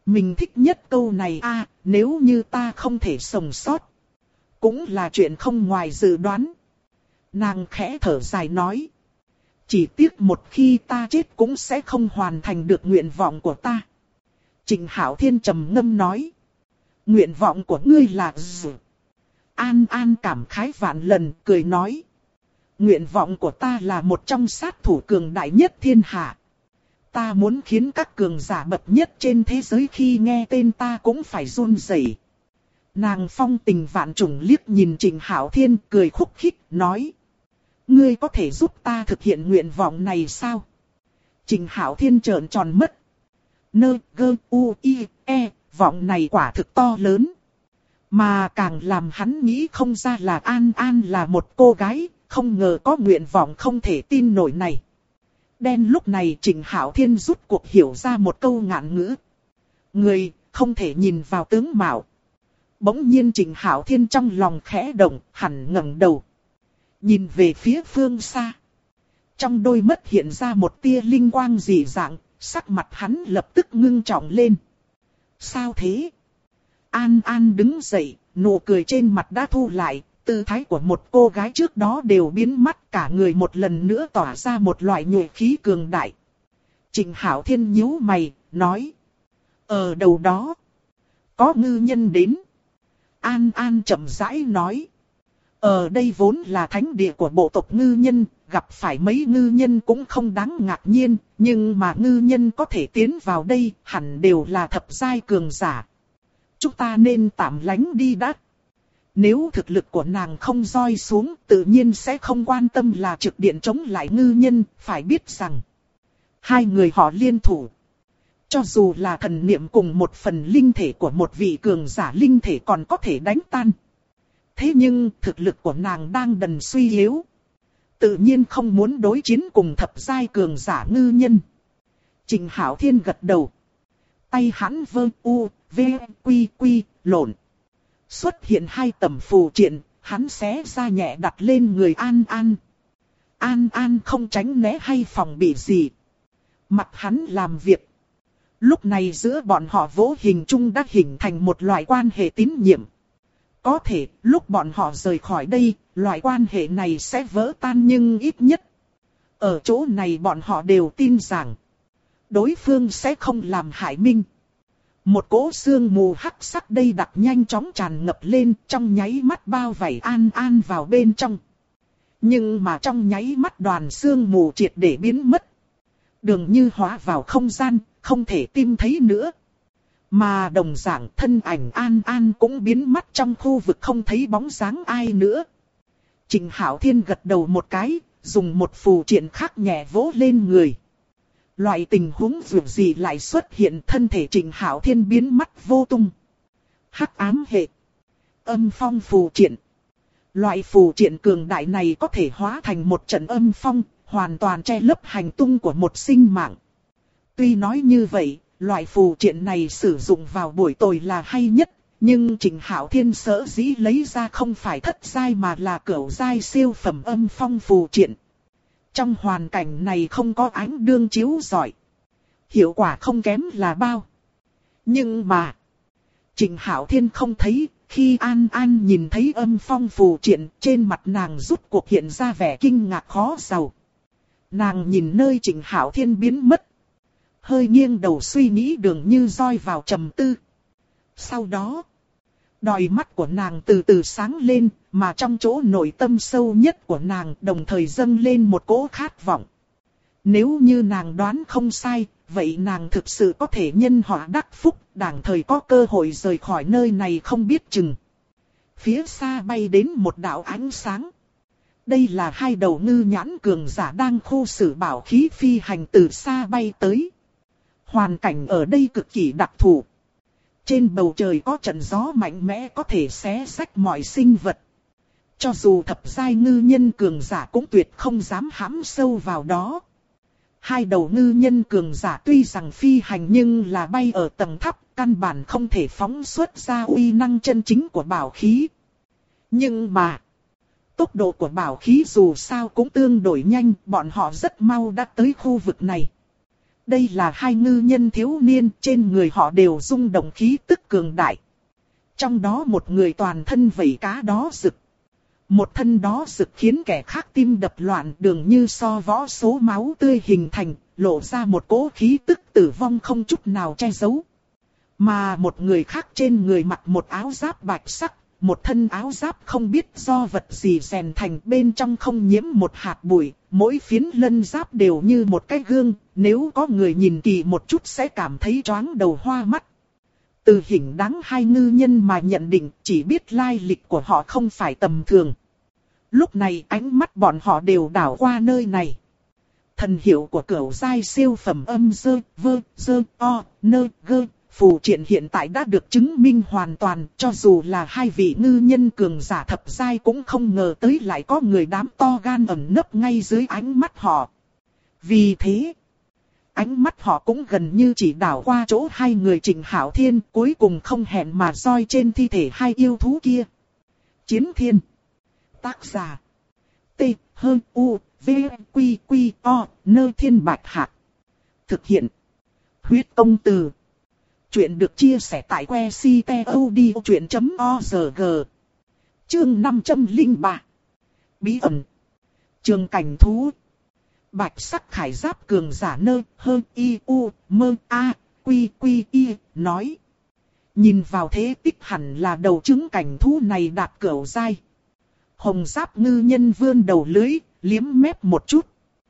Mình thích nhất câu này nếu như ta không thể sống sót. Cũng là chuyện không ngoài dự đoán. Nàng khẽ thở dài nói. Chỉ tiếc một khi ta chết cũng sẽ không hoàn thành được nguyện vọng của ta. Trịnh Hạo Thiên trầm ngâm nói. Nguyện vọng của ngươi là gì? An An cảm khái vạn lần, cười nói. Nguyện vọng của ta là một trong sát thủ cường đại nhất thiên hạ. Ta muốn khiến các cường giả bậc nhất trên thế giới khi nghe tên ta cũng phải run rẩy. Nàng phong tình vạn trùng liếc nhìn Trịnh Hạo Thiên, cười khúc khích, nói. Ngươi có thể giúp ta thực hiện nguyện vọng này sao? Trịnh Hạo Thiên trợn tròn mắt. Vọng này quả thực to lớn. Mà càng làm hắn nghĩ không ra là An An là một cô gái, không ngờ có nguyện vọng không thể tin nổi này. Đen lúc này Trịnh Hạo Thiên rút cuộc hiểu ra một câu ngạn ngữ. Người không thể nhìn vào tướng mạo. Bỗng nhiên Trịnh Hạo Thiên trong lòng khẽ động, hẳn ngẩng đầu. Nhìn về phía phương xa. Trong đôi mắt hiện ra một tia linh quang dị dạng, sắc mặt hắn lập tức ngưng trọng lên. Sao thế? An An đứng dậy, nụ cười trên mặt đã thu lại, tư thái của một cô gái trước đó đều biến mất, cả người một lần nữa tỏa ra một loại nhuệ khí cường đại. Trịnh Hạo Thiên nhíu mày, nói. Ở đầu đó, có ngư nhân đến. An An chậm rãi nói. Ở đây vốn là thánh địa của bộ tộc ngư nhân, gặp phải mấy ngư nhân cũng không đáng ngạc nhiên, nhưng mà ngư nhân có thể tiến vào đây hẳn đều là thập giai cường giả. Chúng ta nên tạm lánh đi đã. Nếu thực lực của nàng không roi xuống, tự nhiên sẽ không quan tâm là trực điện chống lại ngư nhân, phải biết rằng. Hai người họ liên thủ. Cho dù là thần niệm cùng một phần linh thể của một vị cường giả linh thể còn có thể đánh tan. Thế nhưng thực lực của nàng đang dần suy yếu. Tự nhiên không muốn đối chiến cùng thập giai cường giả ngư nhân. Trịnh Hạo Thiên gật đầu. Tay hắn vơ quy lộn. Xuất hiện hai tấm phù triện, hắn xé ra nhẹ đặt lên người An An. An An không tránh né hay phòng bị gì. Mặc hắn làm việc. Lúc này giữa bọn họ vô hình chung đã hình thành một loại quan hệ tín nhiệm. Có thể lúc bọn họ rời khỏi đây, loại quan hệ này sẽ vỡ tan nhưng ít nhất. Ở chỗ này bọn họ đều tin rằng đối phương sẽ không làm hại mình. Một cỗ sương mù hắc sắc đây đặc nhanh chóng tràn ngập lên, trong nháy mắt bao vây An An vào bên trong. Nhưng mà trong nháy mắt đoàn sương mù triệt để biến mất. Đường Như hóa vào không gian, không thể tìm thấy nữa. Mà đồng dạng thân ảnh An An cũng biến mất trong khu vực không thấy bóng dáng ai nữa. Trịnh Hạo Thiên gật đầu một cái, dùng một phù triện khác nhẹ vỗ lên người. Loại tình huống vượt gì lại xuất hiện, thân thể Trịnh Hạo Thiên biến mất vô tung. Hắc ám hệ. Âm phong phù triện. Loại phù triện cường đại này có thể hóa thành một trận âm phong, hoàn toàn che lấp hành tung của một sinh mạng. Tuy nói như vậy, loại phù triện này sử dụng vào buổi tối là hay nhất, nhưng Trịnh Hạo Thiên sở dĩ lấy ra không phải thất giai mà là cửu giai siêu phẩm âm phong phù triện. Trong hoàn cảnh này không có ánh đương chiếu rọi. Hiệu quả không kém là bao. Nhưng mà Trịnh Hạo Thiên không thấy, khi An An nhìn thấy âm phong phù triện, trên mặt nàng rút cuộc hiện ra vẻ kinh ngạc khó giàu. Nàng nhìn nơi Trịnh Hạo Thiên biến mất, hơi nghiêng đầu suy nghĩ Đường Như roi vào trầm tư. Sau đó, đôi mắt của nàng từ từ sáng lên, mà trong chỗ nội tâm sâu nhất của nàng đồng thời dâng lên một cỗ khát vọng. Nếu như nàng đoán không sai, vậy nàng thực sự có thể nhân họa đắc phúc, đồng thời có cơ hội rời khỏi nơi này không biết chừng. Phía xa bay đến một đạo ánh sáng. Đây là hai đầu ngư nhãn cường giả đang khu xử bảo khí phi hành từ xa bay tới. Hoàn cảnh ở đây cực kỳ đặc thù. Trên bầu trời có trận gió mạnh mẽ có thể xé rách mọi sinh vật. Cho dù thập giai ngư nhân cường giả cũng tuyệt không dám hãm sâu vào đó. Hai đầu ngư nhân cường giả tuy rằng phi hành nhưng là bay ở tầng thấp, căn bản không thể phóng xuất ra uy năng chân chính của bảo khí. Nhưng mà tốc độ của bảo khí dù sao cũng tương đối nhanh, bọn họ rất mau đã tới khu vực này. Đây là hai ngư nhân thiếu niên, trên người họ đều rung động khí tức cường đại. Trong đó một người toàn thân vảy cá đó rực. Một thân đó rực khiến kẻ khác tim đập loạn, đường như so võ số máu tươi hình thành, lộ ra một cỗ khí tức tử vong không chút nào che giấu. Mà một người khác trên người mặc một áo giáp bạch sắc, một thân áo giáp không biết do vật gì rèn thành, bên trong không nhiễm một hạt bụi, mỗi phiến lân giáp đều như một cái gương, nếu có người nhìn kỳ một chút sẽ cảm thấy choáng đầu hoa mắt. Từ hình dáng hai ngư nhân mà nhận định, chỉ biết lai lịch của họ không phải tầm thường. Lúc này ánh mắt bọn họ đều đảo qua nơi này. Thần hiệu của cửu giai siêu phẩm âm dơ, vơ, dơ, o, nơ, gơ, phù triện hiện tại đã được chứng minh hoàn toàn, cho dù là hai vị ngư nhân cường giả thập giai cũng không ngờ tới lại có người đám to gan ẩn nấp ngay dưới ánh mắt họ. Vì thế, ánh mắt họ cũng gần như chỉ đảo qua chỗ hai người Trịnh Hạo Thiên, cuối cùng không hẹn mà roi trên thi thể hai yêu thú kia. Chiến Thiên. Tác giả. T, H, U, V, Q, Q, O, Nơ Thiên Bạch Hạc. Thực hiện. Huyết Công Từ. Chuyện được chia sẻ tại website.odchuyện.org. Chương 503. Bí ẩn. Trường cảnh thú. Bạch sắc khải giáp cường giả Nơ, Hơ, I, U, Mơ, A, Quy, Quy, I, nói. Nhìn vào thế tích hẳn là đầu trứng cảnh thú này đạt cửu giai. Hồng giáp ngư nhân vươn đầu lưới, liếm mép một chút.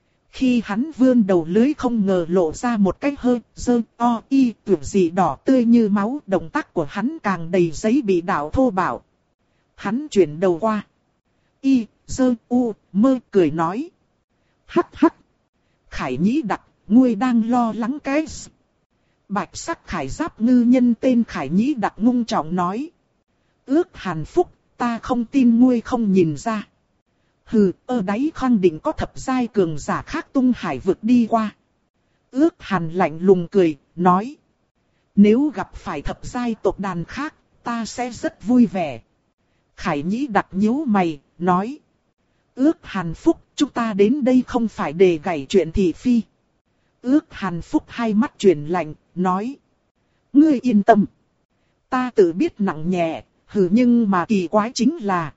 Khi hắn vươn đầu lưới không ngờ lộ ra một cái hơ, dơ, o, y, tưởng gì đỏ tươi như máu. Động tác của hắn càng đầy giấy bị đạo thô bạo. Hắn chuyển đầu qua. Y, dơ, u, mơ cười nói. Hắc hắc. Khải Nhĩ Đặc, ngươi đang lo lắng cái gì? Bạch sắc khải giáp ngư nhân tên Khải Nhĩ Đặc ngung trọng nói. Ước Hàn Phúc, ta không tin ngươi không nhìn ra. Hừ, ở đấy khẳng định có thập giai cường giả khác tung hải vực đi qua. Ước Hàn lạnh lùng cười, nói. Nếu gặp phải thập giai tộc đàn khác, ta sẽ rất vui vẻ. Khải Nhĩ Đặc nhíu mày, nói. Ước Hàn Phúc, chúng ta đến đây không phải để gảy chuyện thị phi. Ước Hàn Phúc hai mắt chuyển lạnh, nói. Ngươi yên tâm. Ta tự biết nặng nhẹ, hừ, nhưng mà kỳ quái chính là.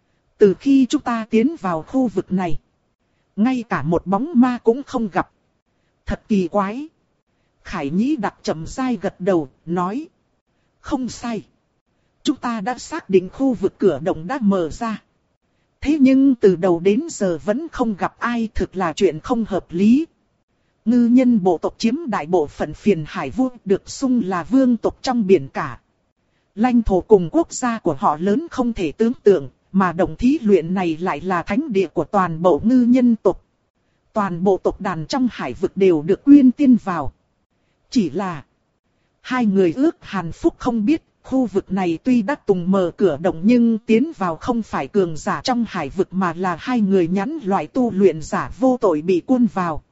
Từ khi chúng ta tiến vào khu vực này, ngay cả một bóng ma cũng không gặp. Thật kỳ quái. Khải Nhĩ Đặc chậm rãi gật đầu, nói. Không sai. Chúng ta đã xác định khu vực cửa động đã mở ra. Thế nhưng từ đầu đến giờ vẫn không gặp ai, thực là chuyện không hợp lý. Ngư nhân bộ tộc chiếm đại bộ phận phiền hải vương, được xưng là vương tộc trong biển cả. Lãnh thổ cùng quốc gia của họ lớn không thể tưởng tượng, mà đồng thí luyện này lại là thánh địa của toàn bộ ngư nhân tộc. Toàn bộ tộc đàn trong hải vực đều được quyên tiên vào. Chỉ là hai người Ước Hàn Phúc không biết, khu vực này tuy đã từng mở cửa động nhưng tiến vào không phải cường giả trong hải vực mà là hai người nhãn loại tu luyện giả vô tội bị cuốn vào.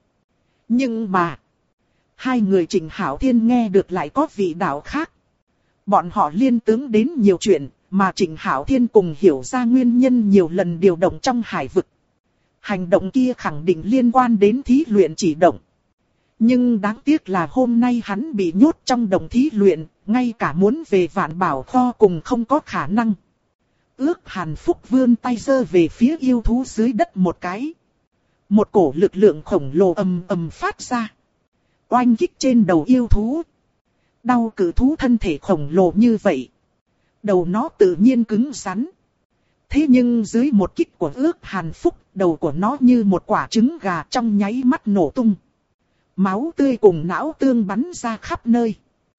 Nhưng mà hai người Trịnh Hạo Thiên nghe được lại có vị đạo khác. Bọn họ liên tưởng đến nhiều chuyện mà Trịnh Hạo Thiên cùng hiểu ra nguyên nhân nhiều lần điều động trong hải vực. Hành động kia khẳng định liên quan đến thí luyện chỉ động. Nhưng đáng tiếc là hôm nay hắn bị nhốt trong đồng thí luyện, ngay cả muốn về vạn bảo kho cùng không có khả năng. Ước Hàn Phúc vươn tay giơ về phía yêu thú dưới đất một cái. Một cổ lực lượng khổng lồ ầm ầm phát ra. Oanh kích trên đầu yêu thú. Đau cử thú thân thể khổng lồ như vậy. Đầu nó tự nhiên cứng rắn. Thế nhưng dưới một kích của Ước Hàn Phúc, đầu của nó như một quả trứng gà trong nháy mắt nổ tung. Máu tươi cùng não tương bắn ra khắp nơi.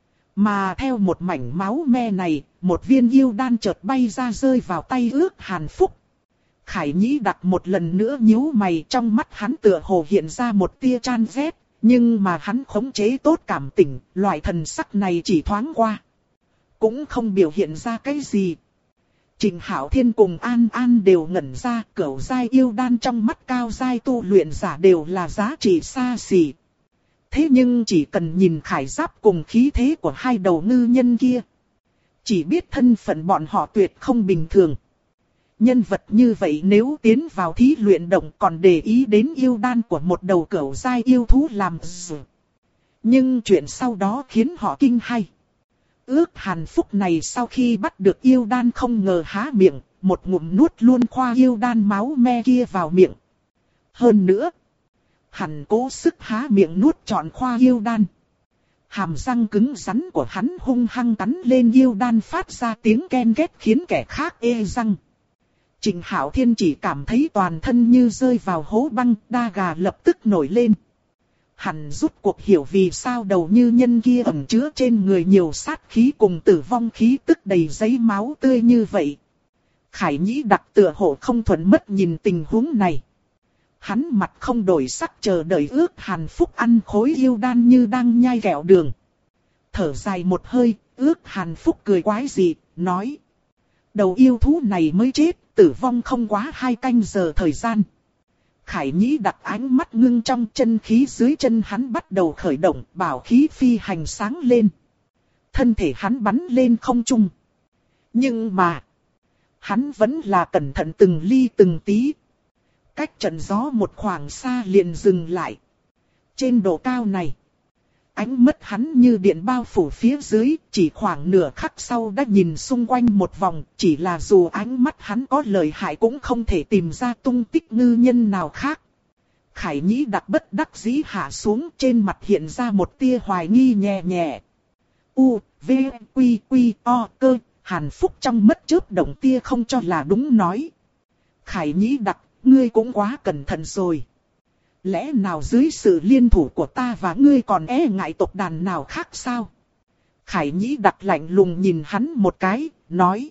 Mà theo một mảnh máu me này, một viên yêu đan chợt bay ra rơi vào tay Ước Hàn Phúc. Khải Nhĩ Đặc một lần nữa nhíu mày, trong mắt hắn tựa hồ hiện ra một tia chan ghét, nhưng mà hắn khống chế tốt cảm tình, loại thần sắc này chỉ thoáng qua. Cũng không biểu hiện ra cái gì. Trịnh Hạo Thiên cùng An An đều ngẩn ra, cửu giai yêu đan trong mắt cao giai tu luyện giả đều là giá trị xa xỉ. Thế nhưng chỉ cần nhìn khải giáp cùng khí thế của hai đầu ngư nhân kia, chỉ biết thân phận bọn họ tuyệt không bình thường. Nhân vật như vậy nếu tiến vào thí luyện động còn để ý đến yêu đan của một đầu cửu giai yêu thú làm gì. Nhưng chuyện sau đó khiến họ kinh hay. Ước Hàn Phúc này sau khi bắt được yêu đan không ngờ há miệng, một ngụm nuốt luôn khoa yêu đan máu me kia vào miệng. Hơn nữa, hắn cố sức há miệng nuốt trọn khoa yêu đan. Hàm răng cứng rắn của hắn hung hăng cắn lên yêu đan phát ra tiếng ken két khiến kẻ khác ê răng. Trịnh Hạo Thiên chỉ cảm thấy toàn thân như rơi vào hố băng, da gà lập tức nổi lên. Hắn rút cuộc hiểu vì sao đầu như nhân kia ẩn chứa trên người nhiều sát khí cùng tử vong khí tức đầy giấy máu tươi như vậy. Khải Nhĩ Đặc tựa hồ không thuận mất nhìn tình huống này. Hắn mặt không đổi sắc chờ đợi Ước Hàn Phúc ăn khối yêu đan như đang nhai kẹo đường. Thở dài một hơi, Ước Hàn Phúc cười quái dị, nói. Đầu yêu thú này mới chết, tử vong không quá 2 canh giờ thời gian. Khải Nhĩ Đặc ánh mắt ngưng trong chân khí dưới chân hắn bắt đầu khởi động, bảo khí phi hành sáng lên. Thân thể hắn bắn lên không trung. Nhưng mà, hắn vẫn là cẩn thận từng ly từng tí. Cách trận gió một khoảng xa liền dừng lại. Trên độ cao này, ánh mắt hắn như điện bao phủ phía dưới, chỉ khoảng nửa khắc sau đã nhìn xung quanh một vòng, chỉ là dù ánh mắt hắn có lợi hại cũng không thể tìm ra tung tích ngư nhân nào khác. Khải Nhĩ Đặc bất đắc dĩ hạ xuống, trên mặt hiện ra một tia hoài nghi nhẹ nhẹ. U, V, Quy, Quy, O, Cơ, Hàn Phúc trong mắt chớp động tia không cho là đúng nói. Khải Nhĩ Đặc, ngươi cũng quá cẩn thận rồi. Lẽ nào dưới sự liên thủ của ta và ngươi còn e ngại tộc đàn nào khác sao? Khải Nhĩ Đặc lạnh lùng nhìn hắn một cái, nói.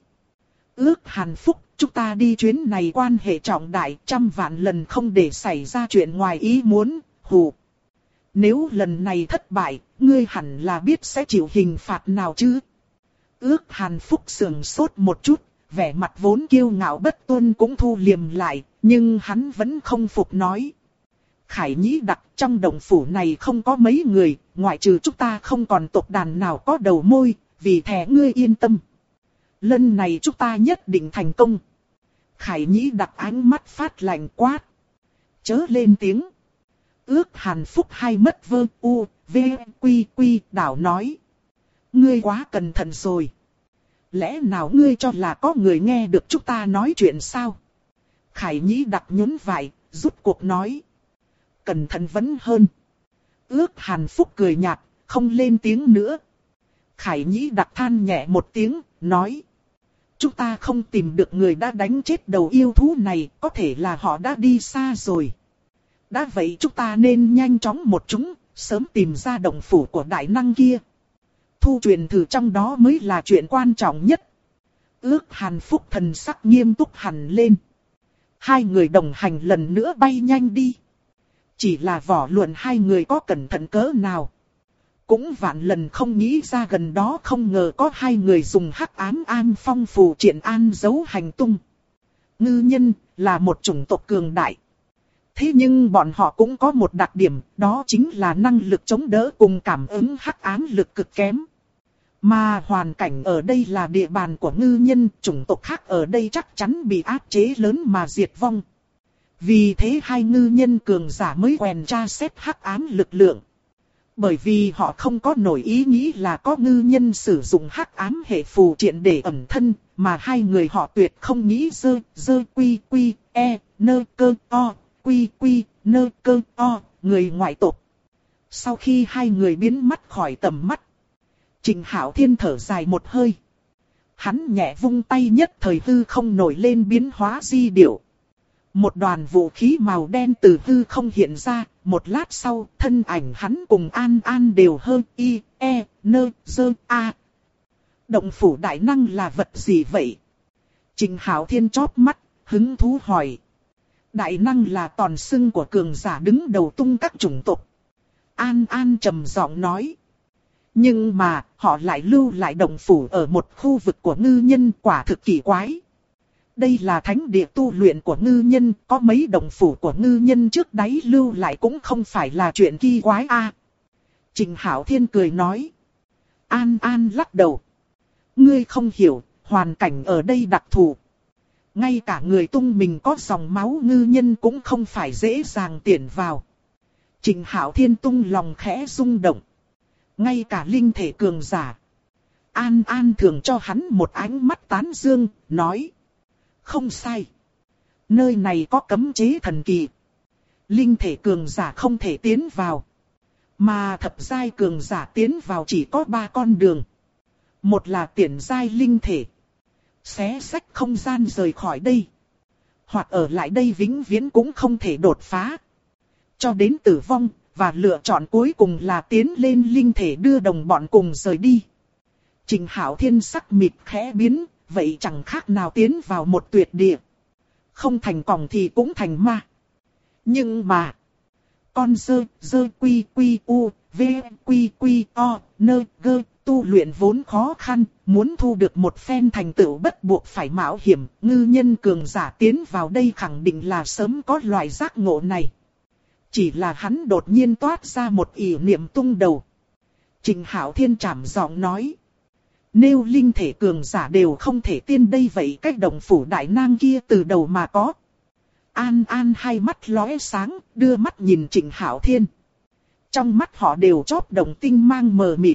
Ước Hàn Phúc, chúng ta đi chuyến này quan hệ trọng đại, 100 vạn lần không để xảy ra chuyện ngoài ý muốn, hù. Nếu lần này thất bại, ngươi hẳn là biết sẽ chịu hình phạt nào chứ? Ước Hàn Phúc sườn sốt một chút, vẻ mặt vốn kiêu ngạo bất tuân cũng thu liềm lại, nhưng hắn vẫn không phục nói. Khải Nhĩ Đặc, trong động phủ này không có mấy người, ngoại trừ chúng ta không còn tộc đàn nào có đầu môi, vì thế ngươi yên tâm. Lần này chúng ta nhất định thành công. Khải Nhĩ Đặc ánh mắt phát lạnh quát. Chớ lên tiếng. Ước Hàn Phúc hai mắt vơ u, v, quy quy đảo nói. Ngươi quá cẩn thận rồi. Lẽ nào ngươi cho là có người nghe được chúng ta nói chuyện sao? Khải Nhĩ Đặc nhún vai, rút cuộc nói. Cẩn thận vẫn hơn. Ước Hàn Phúc cười nhạt, không lên tiếng nữa. Khải Nhĩ Đặc than nhẹ một tiếng, nói. Chúng ta không tìm được người đã đánh chết đầu yêu thú này, có thể là họ đã đi xa rồi. Đã vậy chúng ta nên nhanh chóng một chúng, sớm tìm ra động phủ của đại năng kia. Thu truyền thử trong đó mới là chuyện quan trọng nhất. Ước Hàn Phúc thần sắc nghiêm túc hẳn lên. Hai người đồng hành lần nữa bay nhanh đi. Chỉ là vỏ luận hai người có cẩn thận cỡ nào. Cũng vạn lần không nghĩ ra gần đó không ngờ có hai người dùng hắc ám an phong phù triện an giấu hành tung. Ngư nhân là một chủng tộc cường đại. Thế nhưng bọn họ cũng có một đặc điểm, đó chính là năng lực chống đỡ cùng cảm ứng hắc ám lực cực kém. Mà hoàn cảnh ở đây là địa bàn của ngư nhân, chủng tộc khác ở đây chắc chắn bị áp chế lớn mà diệt vong. Vì thế hai ngư nhân cường giả mới quèn tra xét hắc ám lực lượng. Bởi vì họ không có nổi ý nghĩ là có ngư nhân sử dụng hắc ám hệ phù triện để ẩn thân, mà hai người họ tuyệt không nghĩ dơ quy quy e nơ cơ o quy quy nơ cơ o người ngoại tộc. Sau khi hai người biến mất khỏi tầm mắt, Trịnh Hạo Thiên thở dài một hơi. Hắn nhẹ vung tay nhất thời hư không nổi lên biến hóa di điệu. Một đoàn vũ khí màu đen từ hư không hiện ra, một lát sau, thân ảnh hắn cùng An An đều hơi y, e, nơ, dơ, a. Động phủ đại năng là vật gì vậy? Trịnh Hạo Thiên chóp mắt, hứng thú hỏi. Đại năng là tòn xưng của cường giả đứng đầu tung các chủng tộc. An An trầm giọng nói. Nhưng mà, họ lại lưu lại động phủ ở một khu vực của ngư nhân, quả thực kỳ quái. Đây là thánh địa tu luyện của ngư nhân, có mấy động phủ của ngư nhân trước đáy lưu lại cũng không phải là chuyện kỳ quái a. Trịnh Hạo Thiên cười nói. An An lắc đầu. Ngươi không hiểu, hoàn cảnh ở đây đặc thù. Ngay cả người tung mình có dòng máu ngư nhân cũng không phải dễ dàng tiện vào. Trịnh Hạo Thiên tung lòng khẽ rung động. Ngay cả linh thể cường giả. An An thường cho hắn một ánh mắt tán dương, nói. Không sai. Nơi này có cấm chế thần kỳ. Linh thể cường giả không thể tiến vào. Mà thập giai cường giả tiến vào chỉ có 3 con đường. Một là tiền giai linh thể. Xé rách không gian rời khỏi đây. Hoặc ở lại đây vĩnh viễn cũng không thể đột phá. Cho đến tử vong, và lựa chọn cuối cùng là tiến lên linh thể đưa đồng bọn cùng rời đi. Trình Hạo Thiên sắc mịt khẽ biến, vậy chẳng khác nào tiến vào một tuyệt địa. Không thành còng thì cũng thành ma. Nhưng mà, con dơ quy quy u, v quy quy o, nơ gơ, tu luyện vốn khó khăn, muốn thu được một phen thành tựu bắt buộc phải mạo hiểm, ngư nhân cường giả tiến vào đây khẳng định là sớm có loại giác ngộ này. Chỉ là hắn đột nhiên toát ra một ý niệm tung đầu. Trình Hạo Thiên trảm giọng nói. Nếu linh thể cường giả đều không thể tiên đây vậy cách động phủ đại nang kia từ đầu mà có. An An hai mắt lóe sáng, đưa mắt nhìn Trình Hạo Thiên. Trong mắt họ đều chóp đồng tinh mang mờ mịt.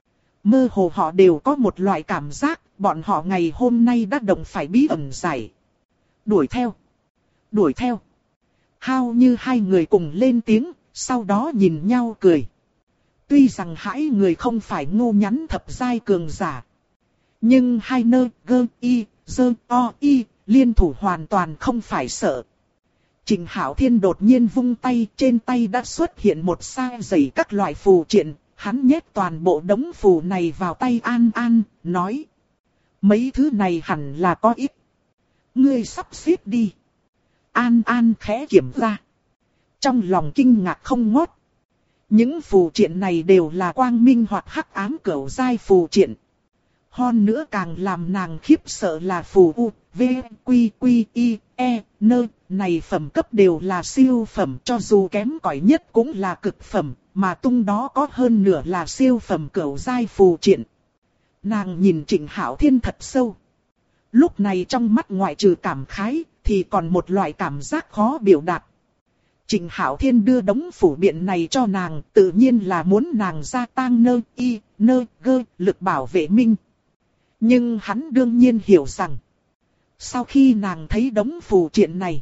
Mơ hồ họ đều có một loại cảm giác, bọn họ ngày hôm nay đã động phải bí ẩn giải. Đuổi theo. Đuổi theo. Hao như hai người cùng lên tiếng, sau đó nhìn nhau cười. Tuy rằng hãi người không phải ngu nhắn thập giai cường giả. Nhưng hai nơ gơ y, dơ o y, liên thủ hoàn toàn không phải sợ. Trình Hạo Thiên đột nhiên vung tay, trên tay đã xuất hiện một sa dày các loại phù triện. Hắn nhét toàn bộ đống phù này vào tay An An, nói. Mấy thứ này hẳn là có ít. Ngươi sắp xếp đi. An An khẽ kiểm ra. Trong lòng kinh ngạc không ngớt. Những phù triện này đều là quang minh hoặc hắc ám cửu giai phù triện. Hơn nữa càng làm nàng khiếp sợ là phù U, V, Quy, Quy, I, E, Nơ, này phẩm cấp đều là siêu phẩm, cho dù kém cỏi nhất cũng là cực phẩm, mà tung đó có hơn nửa là siêu phẩm cửu giai phù triện. Nàng nhìn Trình Hạo Thiên thật sâu. Lúc này trong mắt ngoại trừ cảm khái, thì còn một loại cảm giác khó biểu đạt. Trình Hạo Thiên đưa đống phủ biện này cho nàng, tự nhiên là muốn nàng gia tăng nơ y, nơ gơ, lực bảo vệ minh. Nhưng hắn đương nhiên hiểu rằng, sau khi nàng thấy đống phù triện này,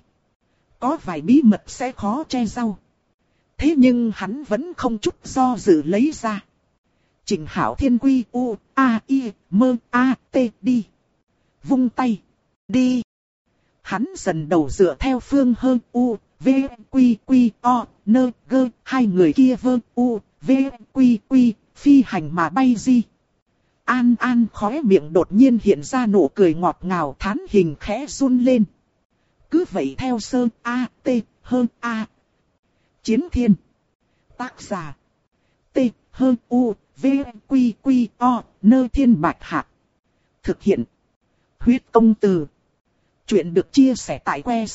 có vài bí mật sẽ khó che giấu. Thế nhưng hắn vẫn không chút do dự lấy ra. Trình Hạo Thiên quy u, a, i, mơ, a, t, đi. Vung tay, đi. Hắn dần đầu dựa theo phương hơn u, v, quy, quy, o, nơ, gơ, hai người kia vơ u, v, quy, quy, phi hành mà bay di. An An khóe miệng đột nhiên hiện ra nụ cười ngọt ngào, thán hình khẽ run lên. Cứ vậy theo sơ A, T, hơn A. Chiến Thiên. Tác giả. T, hơn U, V, Quy, Quy, O, Nơ Thiên Bạch Hạc. Thực hiện. Huyết Công Từ. Chuyện được chia sẻ tại que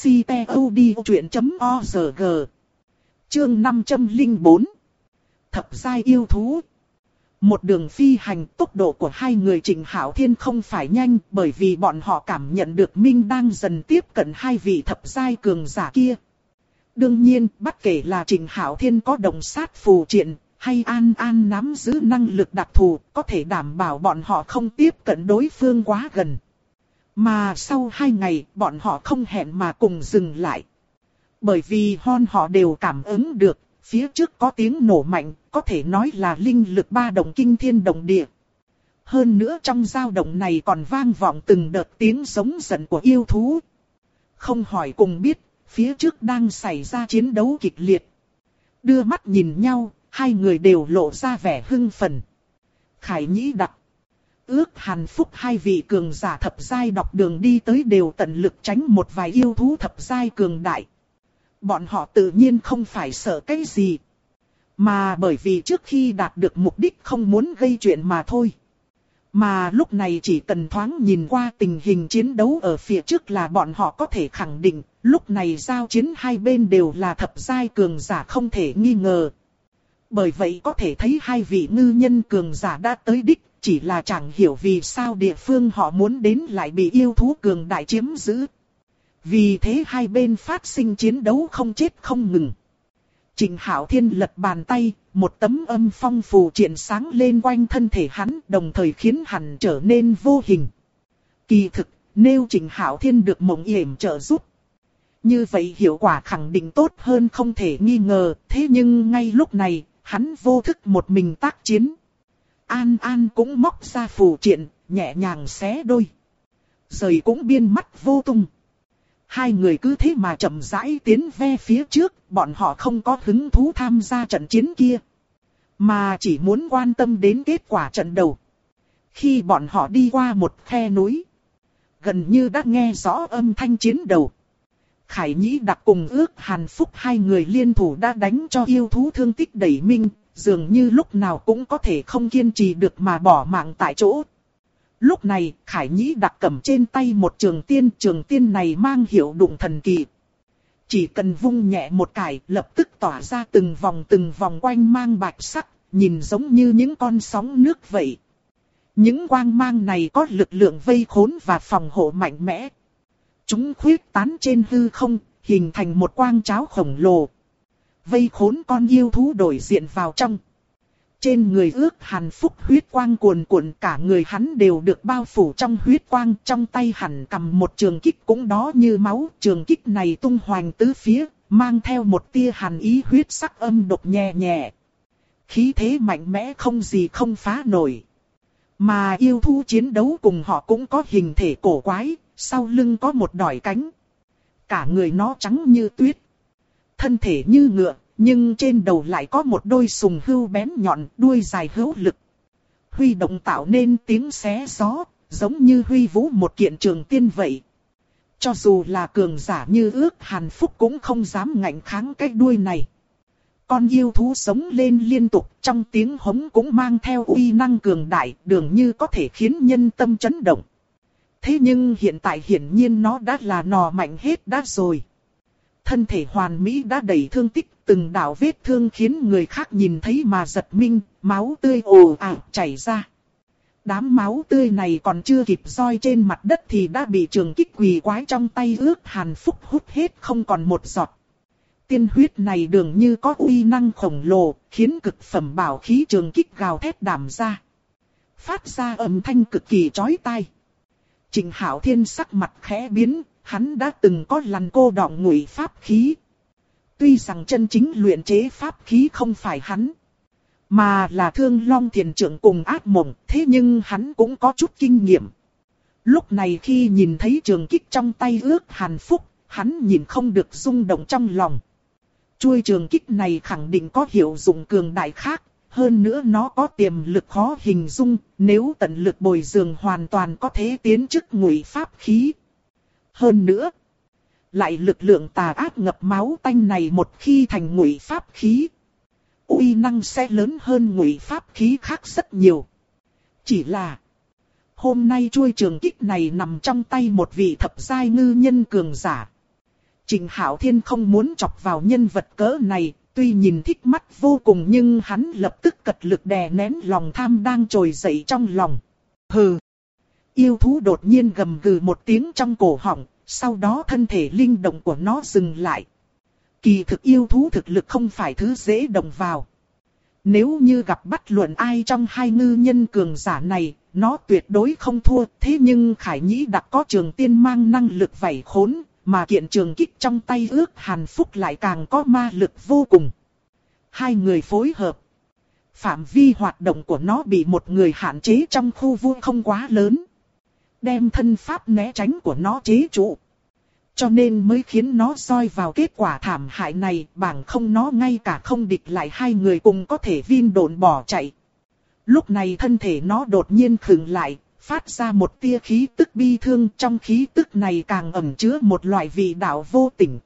ctod.org. Chương 504. Thập giai yêu thú. Một đường phi hành, tốc độ của hai người Trình Hạo Thiên không phải nhanh, bởi vì bọn họ cảm nhận được Minh đang dần tiếp cận hai vị thập giai cường giả kia. Đương nhiên, bất kể là Trình Hạo Thiên có đồng sát phù triện, hay An An nắm giữ năng lực đặc thù, có thể đảm bảo bọn họ không tiếp cận đối phương quá gần. Mà sau 2 ngày, bọn họ không hẹn mà cùng dừng lại. Bởi vì họ đều cảm ứng được, phía trước có tiếng nổ mạnh, có thể nói là linh lực ba động kinh thiên động địa. Hơn nữa trong dao động này còn vang vọng từng đợt tiếng giống giận của yêu thú. Không hỏi cùng biết, phía trước đang xảy ra chiến đấu kịch liệt. Đưa mắt nhìn nhau, hai người đều lộ ra vẻ hưng phấn. Khải Nhĩ Đặc, Ước Hàn Phúc hai vị cường giả thập giai đọc đường đi tới đều tận lực tránh một vài yêu thú thập giai cường đại. Bọn họ tự nhiên không phải sợ cái gì, mà bởi vì trước khi đạt được mục đích không muốn gây chuyện mà thôi. Mà lúc này chỉ cần thoáng nhìn qua tình hình chiến đấu ở phía trước là bọn họ có thể khẳng định, lúc này giao chiến hai bên đều là thập giai cường giả không thể nghi ngờ. Bởi vậy có thể thấy hai vị ngư nhân cường giả đã tới đích, chỉ là chẳng hiểu vì sao địa phương họ muốn đến lại bị yêu thú cường đại chiếm giữ. Vì thế hai bên phát sinh chiến đấu không chết không ngừng. Trịnh Hạo Thiên lật bàn tay, một tấm âm phong phù triện sáng lên quanh thân thể hắn, đồng thời khiến hắn trở nên vô hình. Kỳ thực, nếu Trịnh Hạo Thiên được Mộng Yểm trợ giúp, như vậy hiệu quả khẳng định tốt hơn không thể nghi ngờ. Thế nhưng ngay lúc này, hắn vô thức một mình tác chiến. An An cũng móc ra phù triện, nhẹ nhàng xé đôi. Rời cũng biên mất vô tung. Hai người cứ thế mà chậm rãi tiến về phía trước, bọn họ không có hứng thú tham gia trận chiến kia, mà chỉ muốn quan tâm đến kết quả trận đầu. Khi bọn họ đi qua một khe núi, gần như đã nghe rõ âm thanh chiến đầu. Khải Nhĩ Đặc cùng Ước Hàn Phúc hai người liên thủ đã đánh cho yêu thú thương tích đầy mình, dường như lúc nào cũng có thể không kiên trì được mà bỏ mạng tại chỗ. Lúc này, Khải Nhĩ Đặc cầm trên tay một trường tiên này mang hiệu đụng thần kỳ. Chỉ cần vung nhẹ một cái, lập tức tỏa ra từng vòng quanh mang bạch sắc, nhìn giống như những con sóng nước vậy. Những quang mang này có lực lượng vây khốn và phòng hộ mạnh mẽ. Chúng khuyết tán trên hư không, hình thành một quang cháo khổng lồ, vây khốn con yêu thú đối diện vào trong. Trên người Ước Hàn Phúc huyết quang cuồn cuộn, cả người hắn đều được bao phủ trong huyết quang. Trong tay hắn cầm một trường kích cũng đó như máu. Trường kích này tung hoành tứ phía, mang theo một tia hàn ý huyết sắc âm độc nhẹ nhẹ. Khí thế mạnh mẽ không gì không phá nổi. Mà yêu thú chiến đấu cùng họ cũng có hình thể cổ quái, sau lưng có một đỏi cánh. Cả người nó trắng như tuyết, thân thể như ngựa, nhưng trên đầu lại có một đôi sùng hưu bén nhọn, đuôi dài hữu lực. Huy động tạo nên tiếng xé gió, giống như huy vũ một kiện trường tiên vậy. Cho dù là cường giả như Ước Hàn Phúc cũng không dám ngạnh kháng cái đuôi này. Con yêu thú sống lên liên tục, trong tiếng hống cũng mang theo uy năng cường đại, dường như có thể khiến nhân tâm chấn động. Thế nhưng hiện tại hiển nhiên nó đã là nò mạnh hết đã rồi. Thân thể hoàn mỹ đã đầy thương tích, từng đạo vết thương khiến người khác nhìn thấy mà giật mình, máu tươi ồ ạt chảy ra. Đám máu tươi này còn chưa kịp roi trên mặt đất thì đã bị trường kích quỷ quái trong tay Ước Hàn Phúc hút hết không còn một giọt. Tiên huyết này dường như có uy năng khổng lồ, khiến cực phẩm bảo khí trường kích gào thét đảm ra, phát ra âm thanh cực kỳ chói tai. Trịnh Hạo Thiên sắc mặt khẽ biến, hắn đã từng có lần cô đọng ngụy pháp khí. Tuy rằng chân chính luyện chế pháp khí không phải hắn, mà là Thương Long Thiền Trưởng cùng Ác Mộng, thế nhưng hắn cũng có chút kinh nghiệm. Lúc này khi nhìn thấy trường kích trong tay Ước Hàn Phúc, hắn nhìn không được rung động trong lòng. Chuôi trường kích này khẳng định có hiệu dụng cường đại khác, hơn nữa nó có tiềm lực khó hình dung, nếu tận lực bồi dưỡng hoàn toàn có thể tiến chức ngụy pháp khí. Hơn nữa, lại lực lượng tà ác ngập máu tanh này một khi thành ngụy pháp khí, uy năng sẽ lớn hơn ngụy pháp khí khác rất nhiều. Chỉ là, hôm nay chuôi trường kích này nằm trong tay một vị thập giai ngư nhân cường giả. Trịnh Hạo Thiên không muốn chọc vào nhân vật cỡ này, tuy nhìn thích mắt vô cùng nhưng hắn lập tức cật lực đè nén lòng tham đang trồi dậy trong lòng. Hừ! Yêu thú đột nhiên gầm gừ một tiếng trong cổ họng, sau đó thân thể linh động của nó dừng lại. Kỳ thực yêu thú thực lực không phải thứ dễ động vào. Nếu như gặp bất luận ai trong hai ngư nhân cường giả này, nó tuyệt đối không thua. Thế nhưng Khải Nhĩ Đặc có trường tiên mang năng lực vảy khốn, mà kiện trường kích trong tay Ước Hàn Phúc lại càng có ma lực vô cùng. Hai người phối hợp, phạm vi hoạt động của nó bị một người hạn chế trong khu vuông không quá lớn, đem thân pháp né tránh của nó chế trụ. Cho nên mới khiến nó roi vào kết quả thảm hại này, bằng không nó ngay cả không địch lại hai người cùng có thể vin độn bỏ chạy. Lúc này thân thể nó đột nhiên khựng lại, phát ra một tia khí tức bi thương, trong khí tức này càng ẩn chứa một loại vị đạo vô tình.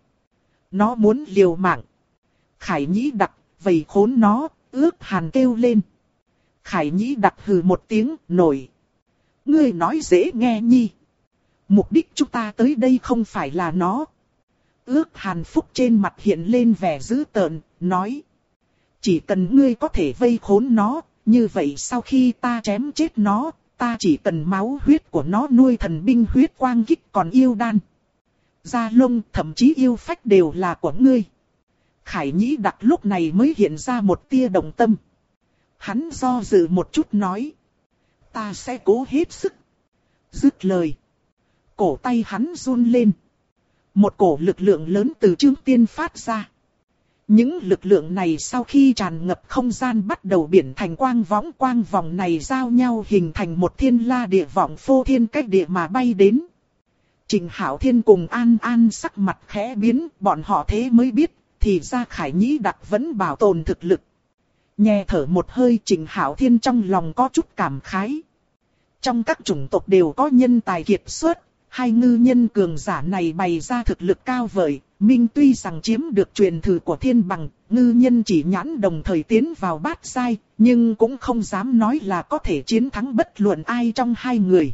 Nó muốn liều mạng. Khải Nhĩ Đặc, vây khốn nó, Ước Hàn kêu lên. Khải Nhĩ Đặc hừ một tiếng, nổi. Ngươi nói dễ nghe nhi. Mục đích chúng ta tới đây không phải là nó. Ước Hàn Phúc trên mặt hiện lên vẻ dữ tợn, nói. Chỉ cần ngươi có thể vây khốn nó, như vậy sau khi ta chém chết nó, ta chỉ cần máu huyết của nó nuôi thần binh huyết quang kích còn yêu đan. Gia Long thậm chí yêu phách đều là của ngươi. Khải Nhĩ Đặc lúc này mới hiện ra một tia động tâm. Hắn do dự một chút nói. Ta sẽ cố hết sức. Dứt lời. Cổ tay hắn run lên. Một cổ lực lượng lớn từ Trương Tiên phát ra. Những lực lượng này sau khi tràn ngập không gian bắt đầu biến thành quang vòng này giao nhau hình thành một thiên la địa võng phô thiên cách địa mà bay đến. Trình Hạo Thiên cùng An An sắc mặt khẽ biến, bọn họ thế mới biết, thì ra Khải Nhĩ Đặc vẫn bảo tồn thực lực. Nhẹ thở một hơi, Trình Hạo Thiên trong lòng có chút cảm khái. Trong các chủng tộc đều có nhân tài kiệt xuất, hai ngư nhân cường giả này bày ra thực lực cao vời. Minh tuy rằng chiếm được truyền thừa của thiên bằng, ngư nhân chỉ nhãn đồng thời tiến vào bát giai, nhưng cũng không dám nói là có thể chiến thắng bất luận ai trong hai người.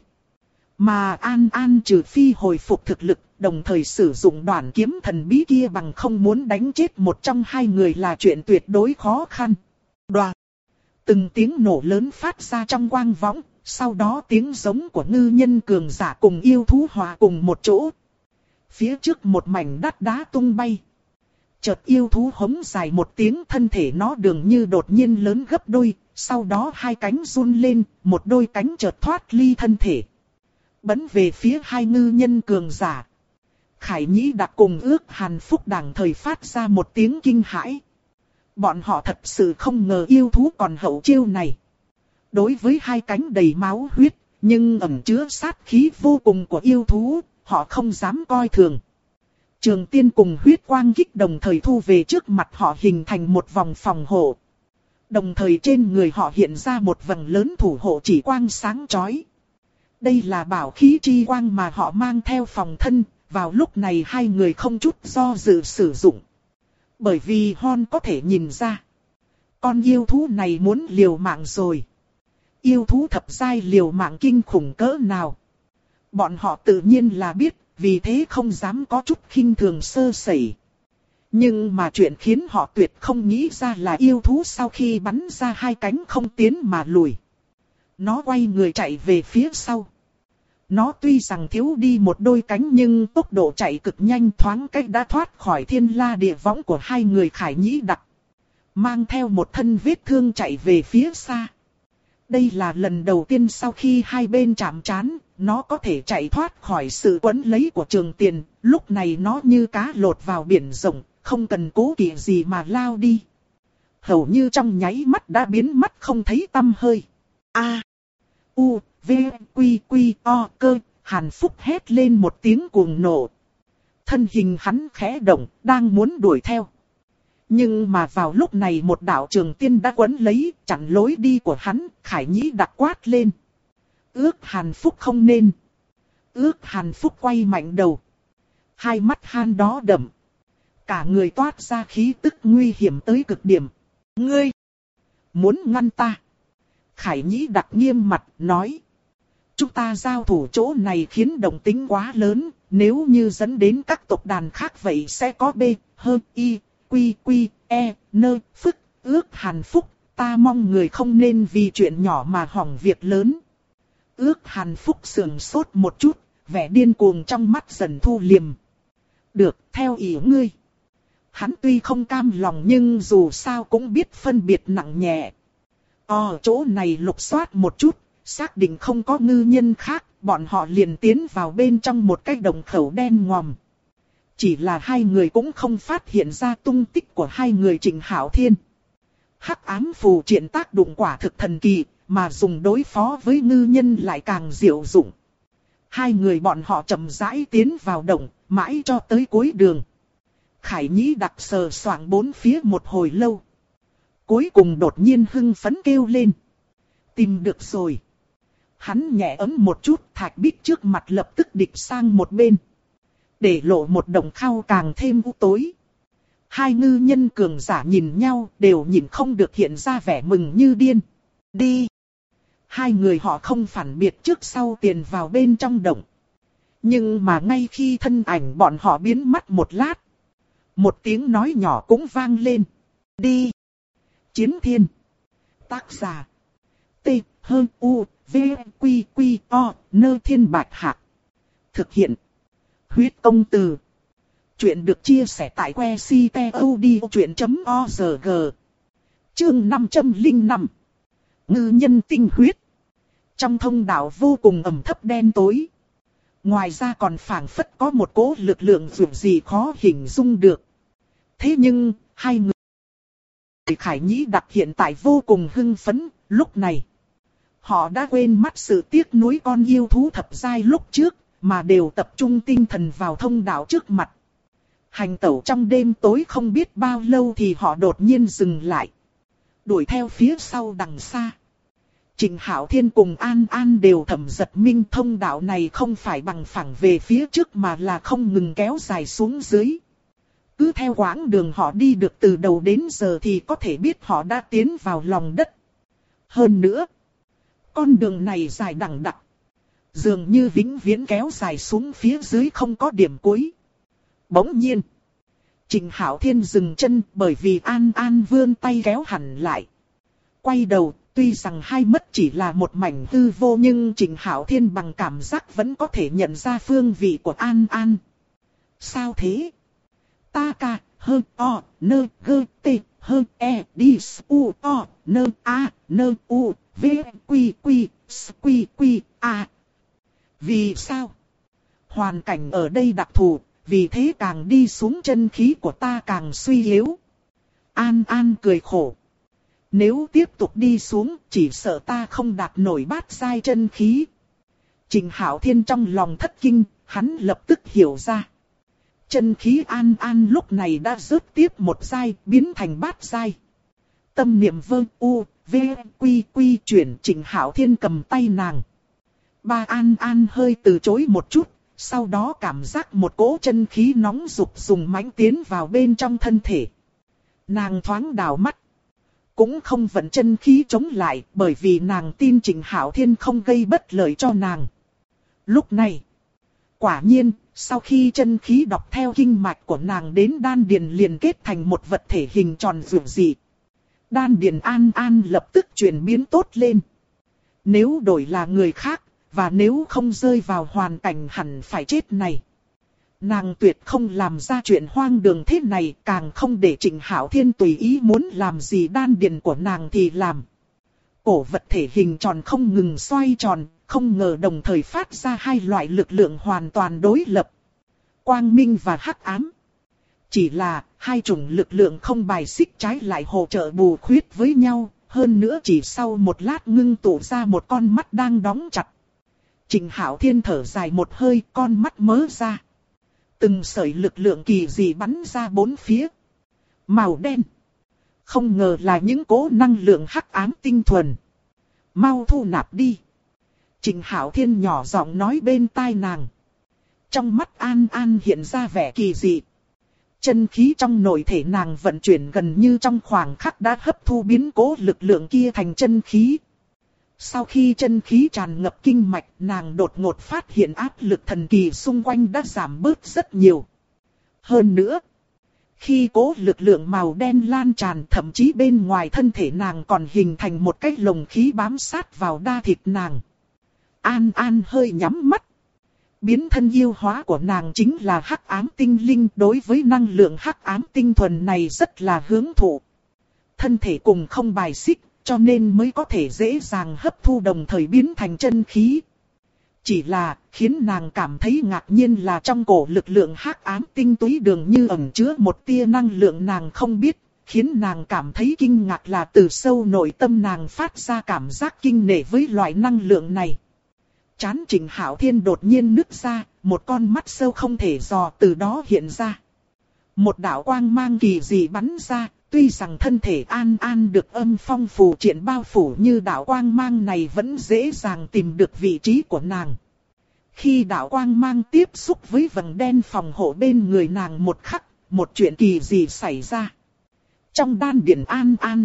Mà An An trừ phi hồi phục thực lực, đồng thời sử dụng đoạn kiếm thần bí kia bằng không muốn đánh chết một trong hai người là chuyện tuyệt đối khó khăn. Đoạt! Từng tiếng nổ lớn phát ra trong quang võng, sau đó tiếng giống của ngư nhân cường giả cùng yêu thú hòa cùng một chỗ. Phía trước một mảnh đất đá tung bay. Chợt yêu thú hống dài một tiếng, thân thể nó dường như đột nhiên lớn gấp đôi, sau đó hai cánh run lên, một đôi cánh chợt thoát ly thân thể. Bắn về phía hai ngư nhân cường giả. Khải Nhĩ Đặc cùng Ước Hàn Phúc đồng thời phát ra một tiếng kinh hãi. Bọn họ thật sự không ngờ yêu thú còn hậu chiêu này. Đối với hai cánh đầy máu huyết, nhưng ẩn chứa sát khí vô cùng của yêu thú, họ không dám coi thường. Trường Tiên cùng huyết quang kích đồng thời thu về trước mặt họ hình thành một vòng phòng hộ. Đồng thời trên người họ hiện ra một vầng lớn thủ hộ chỉ quang sáng chói. Đây là bảo khí chi quang mà họ mang theo phòng thân, vào lúc này hai người không chút do dự sử dụng. Bởi vì Hon có thể nhìn ra. Con yêu thú này muốn liều mạng rồi. Yêu thú thập giai liều mạng kinh khủng cỡ nào. Bọn họ tự nhiên là biết, vì thế không dám có chút khinh thường sơ sẩy. Nhưng mà chuyện khiến họ tuyệt không nghĩ ra là yêu thú sau khi bắn ra hai cánh không tiến mà lùi. Nó quay người chạy về phía sau. Nó tuy rằng thiếu đi một đôi cánh nhưng tốc độ chạy cực nhanh, thoáng cách đã thoát khỏi thiên la địa võng của hai người Khải Nhĩ Đặc. Mang theo một thân vết thương chạy về phía xa. Đây là lần đầu tiên sau khi hai bên chạm trán, nó có thể chạy thoát khỏi sự quấn lấy của Trường Tiền. Lúc này nó như cá lột vào biển rộng, không cần cố kỵ gì mà lao đi. Hầu như trong nháy mắt đã biến mất không thấy tăm hơi. A, U, V, Quy, Quy, O, Cơ. Hàn Phúc hét lên một tiếng cuồng nộ. Thân hình hắn khẽ động, đang muốn đuổi theo. Nhưng mà vào lúc này một đạo Trường Tiên đã quấn lấy, chặn lối đi của hắn. Khải Nhĩ Đặc quát lên. Ước Hàn Phúc không nên. Ước Hàn Phúc quay mạnh đầu. Hai mắt han đó đậm. Cả người toát ra khí tức nguy hiểm tới cực điểm. Ngươi muốn ngăn ta? Khải Nhĩ Đặc nghiêm mặt nói. Chúng ta giao thủ chỗ này khiến động tính quá lớn. Nếu như dẫn đến các tộc đàn khác vậy sẽ có B, H, I, Quy, Quy, E, N, Phức. Ước Hàn Phúc, ta mong người không nên vì chuyện nhỏ mà hỏng việc lớn. Ước Hàn Phúc sườn sốt một chút, vẻ điên cuồng trong mắt dần thu liềm. Được, theo ý ngươi. Hắn tuy không cam lòng nhưng dù sao cũng biết phân biệt nặng nhẹ. Ở chỗ này lục soát một chút, xác định không có ngư nhân khác, bọn họ liền tiến vào bên trong một cái đồng khẩu đen ngòm. Chỉ là hai người cũng không phát hiện ra tung tích của hai người Trình Hạo Thiên. Hắc ám phù triện tác dụng quả thực thần kỳ, mà dùng đối phó với ngư nhân lại càng diệu dụng. Hai người bọn họ chậm rãi tiến vào động, mãi cho tới cuối đường. Khải Nhĩ Đặc sờ soạng bốn phía một hồi lâu. Cuối cùng đột nhiên hưng phấn kêu lên. Tìm được rồi. Hắn nhẹ ấm một chút, thạch bích trước mặt lập tức địch sang một bên. Để lộ một đồng khao càng thêm u tối. Hai ngư nhân cường giả nhìn nhau đều nhìn không được hiện ra vẻ mừng như điên. Đi! Hai người họ không phản biệt trước sau tiền vào bên trong động. Nhưng mà ngay khi thân ảnh bọn họ biến mất một lát. Một tiếng nói nhỏ cũng vang lên. Đi! Chiến Thiên. Tác giả. T, H, U, V, Quy, Quy, O, Nơ Thiên Bạch Hạc. Thực hiện. Huyết công từ. Chuyện được chia sẻ tại website.odchuyện.org. Chương 505. Ngư nhân tinh huyết. Trong thông đạo vô cùng ẩm thấp đen tối. Ngoài ra còn phảng phất có một cỗ lực lượng dường gì khó hình dung được. Thế nhưng, hai người Khải Nhĩ Đặc hiện tại vô cùng hưng phấn, lúc này. Họ đã quên mất sự tiếc nuối con yêu thú thập giai lúc trước, mà đều tập trung tinh thần vào thông đạo trước mặt. Hành tẩu trong đêm tối không biết bao lâu thì họ đột nhiên dừng lại. Đuổi theo phía sau đằng xa. Trịnh Hạo Thiên cùng An An đều thầm giật mình, thông đạo này không phải bằng phẳng về phía trước mà là không ngừng kéo dài xuống dưới. Cứ theo quãng đường họ đi được từ đầu đến giờ thì có thể biết họ đã tiến vào lòng đất. Hơn nữa, con đường này dài đằng đẵng, dường như vĩnh viễn kéo dài xuống phía dưới không có điểm cuối. Bỗng nhiên, Trịnh Hạo Thiên dừng chân bởi vì An An vươn tay kéo hẳn lại. Quay đầu, tuy rằng hai mắt chỉ là một mảnh hư vô nhưng Trịnh Hạo Thiên bằng cảm giác vẫn có thể nhận ra phương vị của An An. Sao thế? Ta ca, hơ, o, nơ, gơ, tê, hơ, e, đi, u, o, nơ, a, nơ, u, v, quy, quy, s, quy, quy, a. Vì sao? Hoàn cảnh ở đây đặc thù, vì thế càng đi xuống chân khí của ta càng suy yếu. An An cười khổ. Nếu tiếp tục đi xuống, chỉ sợ ta không đạt nổi bát giai chân khí. Trịnh Hạo Thiên trong lòng thất kinh, hắn lập tức hiểu ra. Chân khí An An lúc này đã rớt tiếp một giai, biến thành bát giai. Tâm niệm vơ u, v, quy quy chuyển. Trịnh Hạo Thiên cầm tay nàng. Ba An An hơi từ chối một chút, sau đó cảm giác một cỗ chân khí nóng rục dùng mãnh tiến vào bên trong thân thể. Nàng thoáng đảo mắt. Cũng không vận chân khí chống lại, bởi vì nàng tin Trịnh Hạo Thiên không gây bất lợi cho nàng. Lúc này, quả nhiên, sau khi chân khí đọc theo kinh mạch của nàng đến đan điền liền kết thành một vật thể hình tròn dữ dị. Đan điền An An lập tức chuyển biến tốt lên. Nếu đổi là người khác, và nếu không rơi vào hoàn cảnh hẳn phải chết này, nàng tuyệt không làm ra chuyện hoang đường thế này, càng không để Trịnh Hạo Thiên tùy ý muốn làm gì đan điền của nàng thì làm. Cổ vật thể hình tròn không ngừng xoay tròn, không ngờ đồng thời phát ra hai loại lực lượng hoàn toàn đối lập. Quang minh và hắc ám. Chỉ là hai chủng lực lượng không bài xích trái lại hỗ trợ bù khuyết với nhau, hơn nữa chỉ sau một lát ngưng tụ ra một con mắt đang đóng chặt. Trịnh Hạo Thiên thở dài một hơi, con mắt mớ ra. Từng sợi lực lượng kỳ dị bắn ra bốn phía. Màu đen. Không ngờ là những cỗ năng lượng hắc ám tinh thuần. Mau thu nạp đi. Trịnh Hạo Thiên nhỏ giọng nói bên tai nàng. Trong mắt An An hiện ra vẻ kỳ dị. Chân khí trong nội thể nàng vận chuyển gần như trong khoảng khắc đã hấp thu biến cố lực lượng kia thành chân khí. Sau khi chân khí tràn ngập kinh mạch, nàng đột ngột phát hiện áp lực thần kỳ xung quanh đã giảm bớt rất nhiều. Hơn nữa, khi cố lực lượng màu đen lan tràn, thậm chí bên ngoài thân thể nàng còn hình thành một cái lồng khí bám sát vào da thịt nàng. An An hơi nhắm mắt. Biến thân yêu hóa của nàng chính là hắc ám tinh linh, đối với năng lượng hắc ám tinh thuần này rất là hưởng thụ. Thân thể cùng không bài xích, cho nên mới có thể dễ dàng hấp thu đồng thời biến thành chân khí. Chỉ là, khiến nàng cảm thấy ngạc nhiên là trong cổ lực lượng hắc ám tinh túy dường như ẩn chứa một tia năng lượng nàng không biết, khiến nàng cảm thấy kinh ngạc là từ sâu nội tâm nàng phát ra cảm giác kinh nể với loại năng lượng này. Trán Trịnh Hạo Thiên đột nhiên nứt ra, một con mắt sâu không thể dò từ đó hiện ra. Một đạo quang mang kỳ dị bắn ra, tuy rằng thân thể An An được âm phong phù triện bao phủ như đạo quang mang này vẫn dễ dàng tìm được vị trí của nàng. Khi đạo quang mang tiếp xúc với vầng đen phòng hộ bên người nàng một khắc, một chuyện kỳ dị xảy ra. Trong đan điền An An,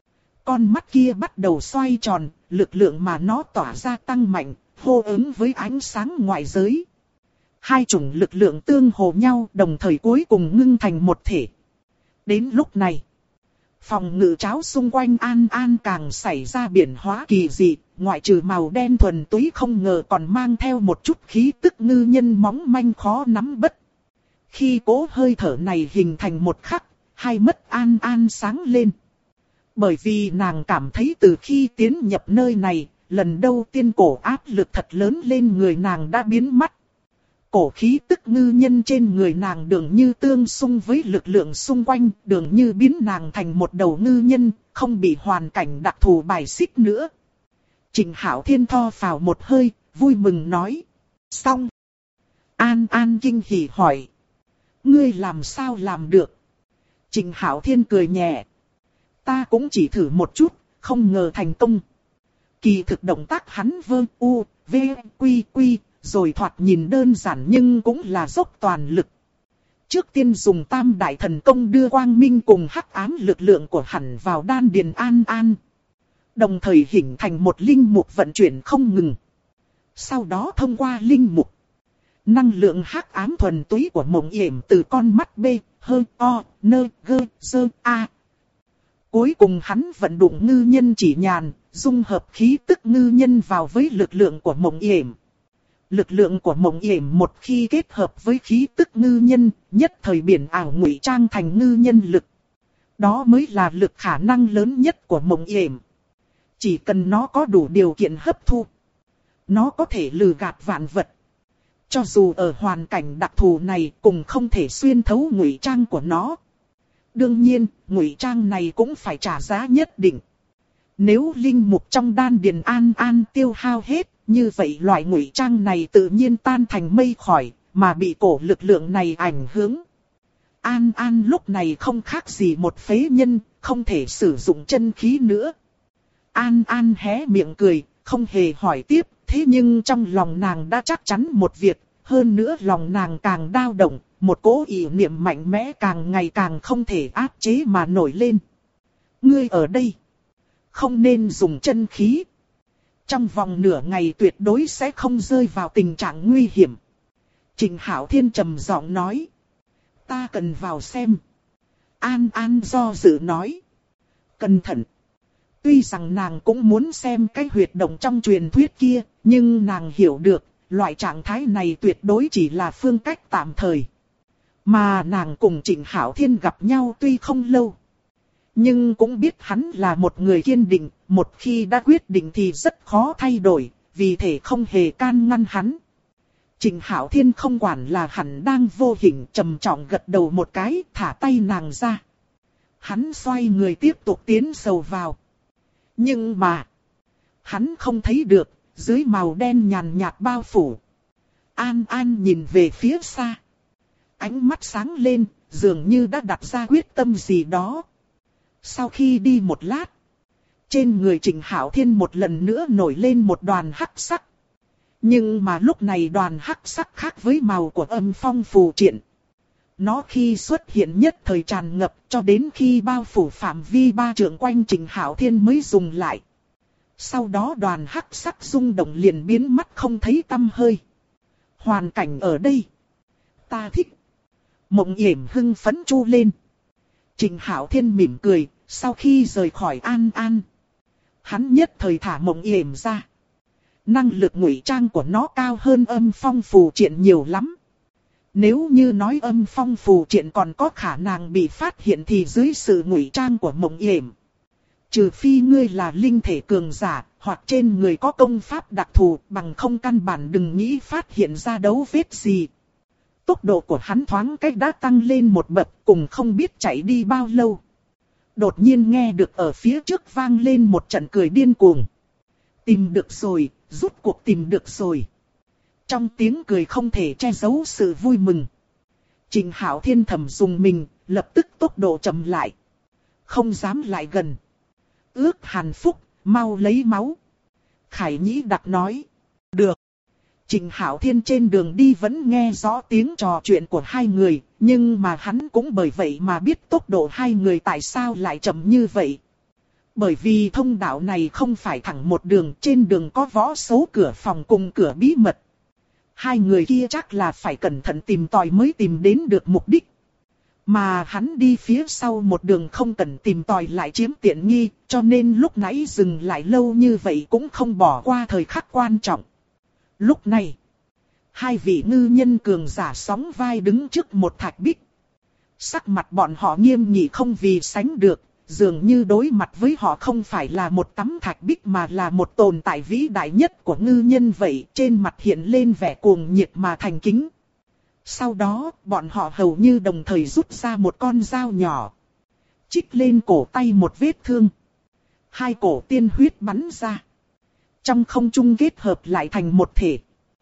con mắt kia bắt đầu xoay tròn, lực lượng mà nó tỏa ra tăng mạnh, hô ứng với ánh sáng ngoại giới. Hai chủng lực lượng tương hỗ nhau đồng thời cuối cùng ngưng thành một thể. Đến lúc này, phòng ngự tráo xung quanh An An càng xảy ra biến hóa kỳ dị, ngoại trừ màu đen thuần túy không ngờ còn mang theo một chút khí tức ngư nhân móng manh khó nắm bắt. Khi cỗ hơi thở này hình thành một khắc, hai mắt An An sáng lên. Bởi vì nàng cảm thấy từ khi tiến nhập nơi này, lần đầu tiên cổ áp lực thật lớn lên người nàng đã biến mất. Cổ khí tức ngư nhân trên người nàng dường như tương xung với lực lượng xung quanh, dường như biến nàng thành một đầu ngư nhân, không bị hoàn cảnh đặc thù bài xích nữa. Trịnh Hạo Thiên tho phào một hơi, vui mừng nói. Xong. An An kinh hỉ hỏi. Ngươi làm sao làm được? Trịnh Hạo Thiên cười nhẹ. Ta cũng chỉ thử một chút, không ngờ thành công. Kỳ thực động tác hắn vơ u, v, quy quy, rồi thoạt nhìn đơn giản nhưng cũng là dốc toàn lực. Trước tiên dùng tam đại thần công đưa quang minh cùng hắc ám lực lượng của hắn vào đan điền An An. Đồng thời hình thành một linh mục vận chuyển không ngừng. Sau đó thông qua linh mục, năng lượng hắc ám thuần túy của Mộng Yểm từ con mắt B, hơi o, nơ, gơ, sơ, a. Cuối cùng hắn vận dụng ngư nhân chỉ nhàn, dung hợp khí tức ngư nhân vào với lực lượng của Mộng Yểm. Lực lượng của Mộng Yểm một khi kết hợp với khí tức ngư nhân, nhất thời biển ảo ngụy trang thành ngư nhân lực. Đó mới là lực khả năng lớn nhất của Mộng Yểm. Chỉ cần nó có đủ điều kiện hấp thu, nó có thể lừa gạt vạn vật. Cho dù ở hoàn cảnh đặc thù này cũng không thể xuyên thấu ngụy trang của nó. Đương nhiên, ngụy trang này cũng phải trả giá nhất định. Nếu linh mục trong đan điền An An tiêu hao hết, như vậy loại ngụy trang này tự nhiên tan thành mây khói, mà bị cổ lực lượng này ảnh hưởng. An An lúc này không khác gì một phế nhân, không thể sử dụng chân khí nữa. An An hé miệng cười, không hề hỏi tiếp, thế nhưng trong lòng nàng đã chắc chắn một việc, hơn nữa lòng nàng càng dao động, một cỗ ý niệm mạnh mẽ càng ngày càng không thể áp chế mà nổi lên. Ngươi ở đây, không nên dùng chân khí. Trong vòng nửa ngày tuyệt đối sẽ không rơi vào tình trạng nguy hiểm. Trịnh Hạo Thiên trầm giọng nói. Ta cần vào xem. An An do dự nói. Cẩn thận. Tuy rằng nàng cũng muốn xem cái huyệt động trong truyền thuyết kia, nhưng nàng hiểu được, loại trạng thái này tuyệt đối chỉ là phương cách tạm thời. Mà nàng cùng Trịnh Hạo Thiên gặp nhau tuy không lâu, nhưng cũng biết hắn là một người kiên định, một khi đã quyết định thì rất khó thay đổi, vì thế không hề can ngăn hắn. Trịnh Hạo Thiên không quản là hắn đang vô hình, trầm trọng gật đầu một cái, thả tay nàng ra. Hắn xoay người tiếp tục tiến sâu vào. Nhưng mà, hắn không thấy được, dưới màu đen nhàn nhạt bao phủ. An An nhìn về phía xa. Ánh mắt sáng lên, dường như đã đặt ra quyết tâm gì đó. Sau khi đi một lát, trên người Trịnh Hạo Thiên một lần nữa nổi lên một đoàn hắc sắc. Nhưng mà lúc này đoàn hắc sắc khác với màu của âm phong phù triện. Nó khi xuất hiện nhất thời tràn ngập cho đến khi bao phủ phạm vi 3 trượng quanh Trịnh Hạo Thiên mới dùng lại. Sau đó đoàn hắc sắc rung động liền biến mất không thấy tăm hơi. Hoàn cảnh ở đây, ta thích. Mộng Yểm hưng phấn chu lên. Trịnh Hạo Thiên mỉm cười, sau khi rời khỏi An An, hắn nhất thời thả Mộng Yểm ra. Năng lực ngụy trang của nó cao hơn âm phong phù triện nhiều lắm. Nếu như nói âm phong phù triện còn có khả năng bị phát hiện thì dưới sự ngụy trang của Mộng Yểm, trừ phi ngươi là linh thể cường giả, hoặc trên người có công pháp đặc thù, bằng không căn bản đừng nghĩ phát hiện ra dấu vết gì. Tốc độ của hắn thoáng cách đã tăng lên một bậc, cùng không biết chạy đi bao lâu. Đột nhiên nghe được ở phía trước vang lên một trận cười điên cuồng. Tìm được rồi, rút cuộc tìm được rồi. Trong tiếng cười không thể che giấu sự vui mừng. Trịnh Hạo Thiên thầm dùng mình, lập tức tốc độ chậm lại. Không dám lại gần. Ước Hàn Phúc, mau lấy máu. Khải Nhĩ đặc nói. Được. Trịnh Hạo Thiên trên đường đi vẫn nghe rõ tiếng trò chuyện của hai người, nhưng mà hắn cũng bởi vậy mà biết tốc độ hai người tại sao lại chậm như vậy. Bởi vì thông đạo này không phải thẳng một đường, trên đường có vô số cửa phòng cùng cửa bí mật. Hai người kia chắc là phải cẩn thận tìm tòi mới tìm đến được mục đích. Mà hắn đi phía sau một đường không cần tìm tòi lại chiếm tiện nghi, cho nên lúc nãy dừng lại lâu như vậy cũng không bỏ qua thời khắc quan trọng. Lúc này, Hai vị ngư nhân cường giả sóng vai đứng trước một thạch bích. Sắc mặt bọn họ nghiêm nghị không vì sánh được, dường như đối mặt với họ không phải là một tấm thạch bích mà là một tồn tại vĩ đại nhất của ngư nhân vậy, trên mặt hiện lên vẻ cuồng nhiệt mà thành kính. Sau đó, bọn họ hầu như đồng thời rút ra một con dao nhỏ, chích lên cổ tay một vết thương. Hai cổ tiên huyết bắn ra, trong không trung kết hợp lại thành một thể.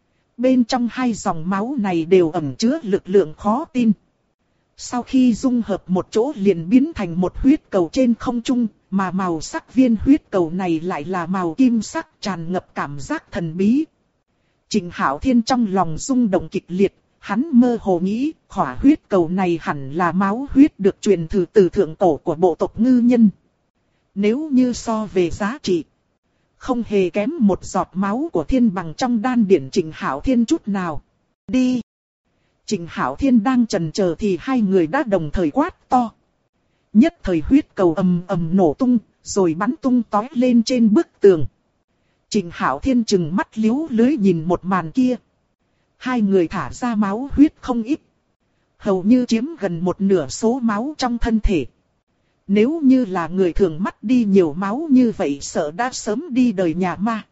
Bên trong hai dòng máu này đều ẩn chứa lực lượng khó tin. Sau khi dung hợp một chỗ liền biến thành một huyết cầu trên không trung, mà màu sắc viên huyết cầu này lại là màu kim sắc, tràn ngập cảm giác thần bí. Trịnh Hạo Thiên trong lòng rung động kịch liệt, hắn mơ hồ nghĩ khỏa huyết cầu này hẳn là máu huyết được truyền từ thượng cổ của bộ tộc ngư nhân. Nếu như so về giá trị, không hề kém một giọt máu của thiên bằng trong đan điển Trịnh Hạo Thiên chút nào. Đi! Trịnh Hạo Thiên đang chần chờ thì hai người đã đồng thời quát to. Nhất thời huyết cầu ầm ầm nổ tung, rồi bắn tung tóe lên trên bức tường. Trịnh Hạo Thiên trừng mắt liếu lưới nhìn một màn kia. Hai người thả ra máu huyết không ít, hầu như chiếm gần một nửa số máu trong thân thể. Nếu như là người thường mất đi nhiều máu như vậy sợ đã sớm đi đời nhà ma.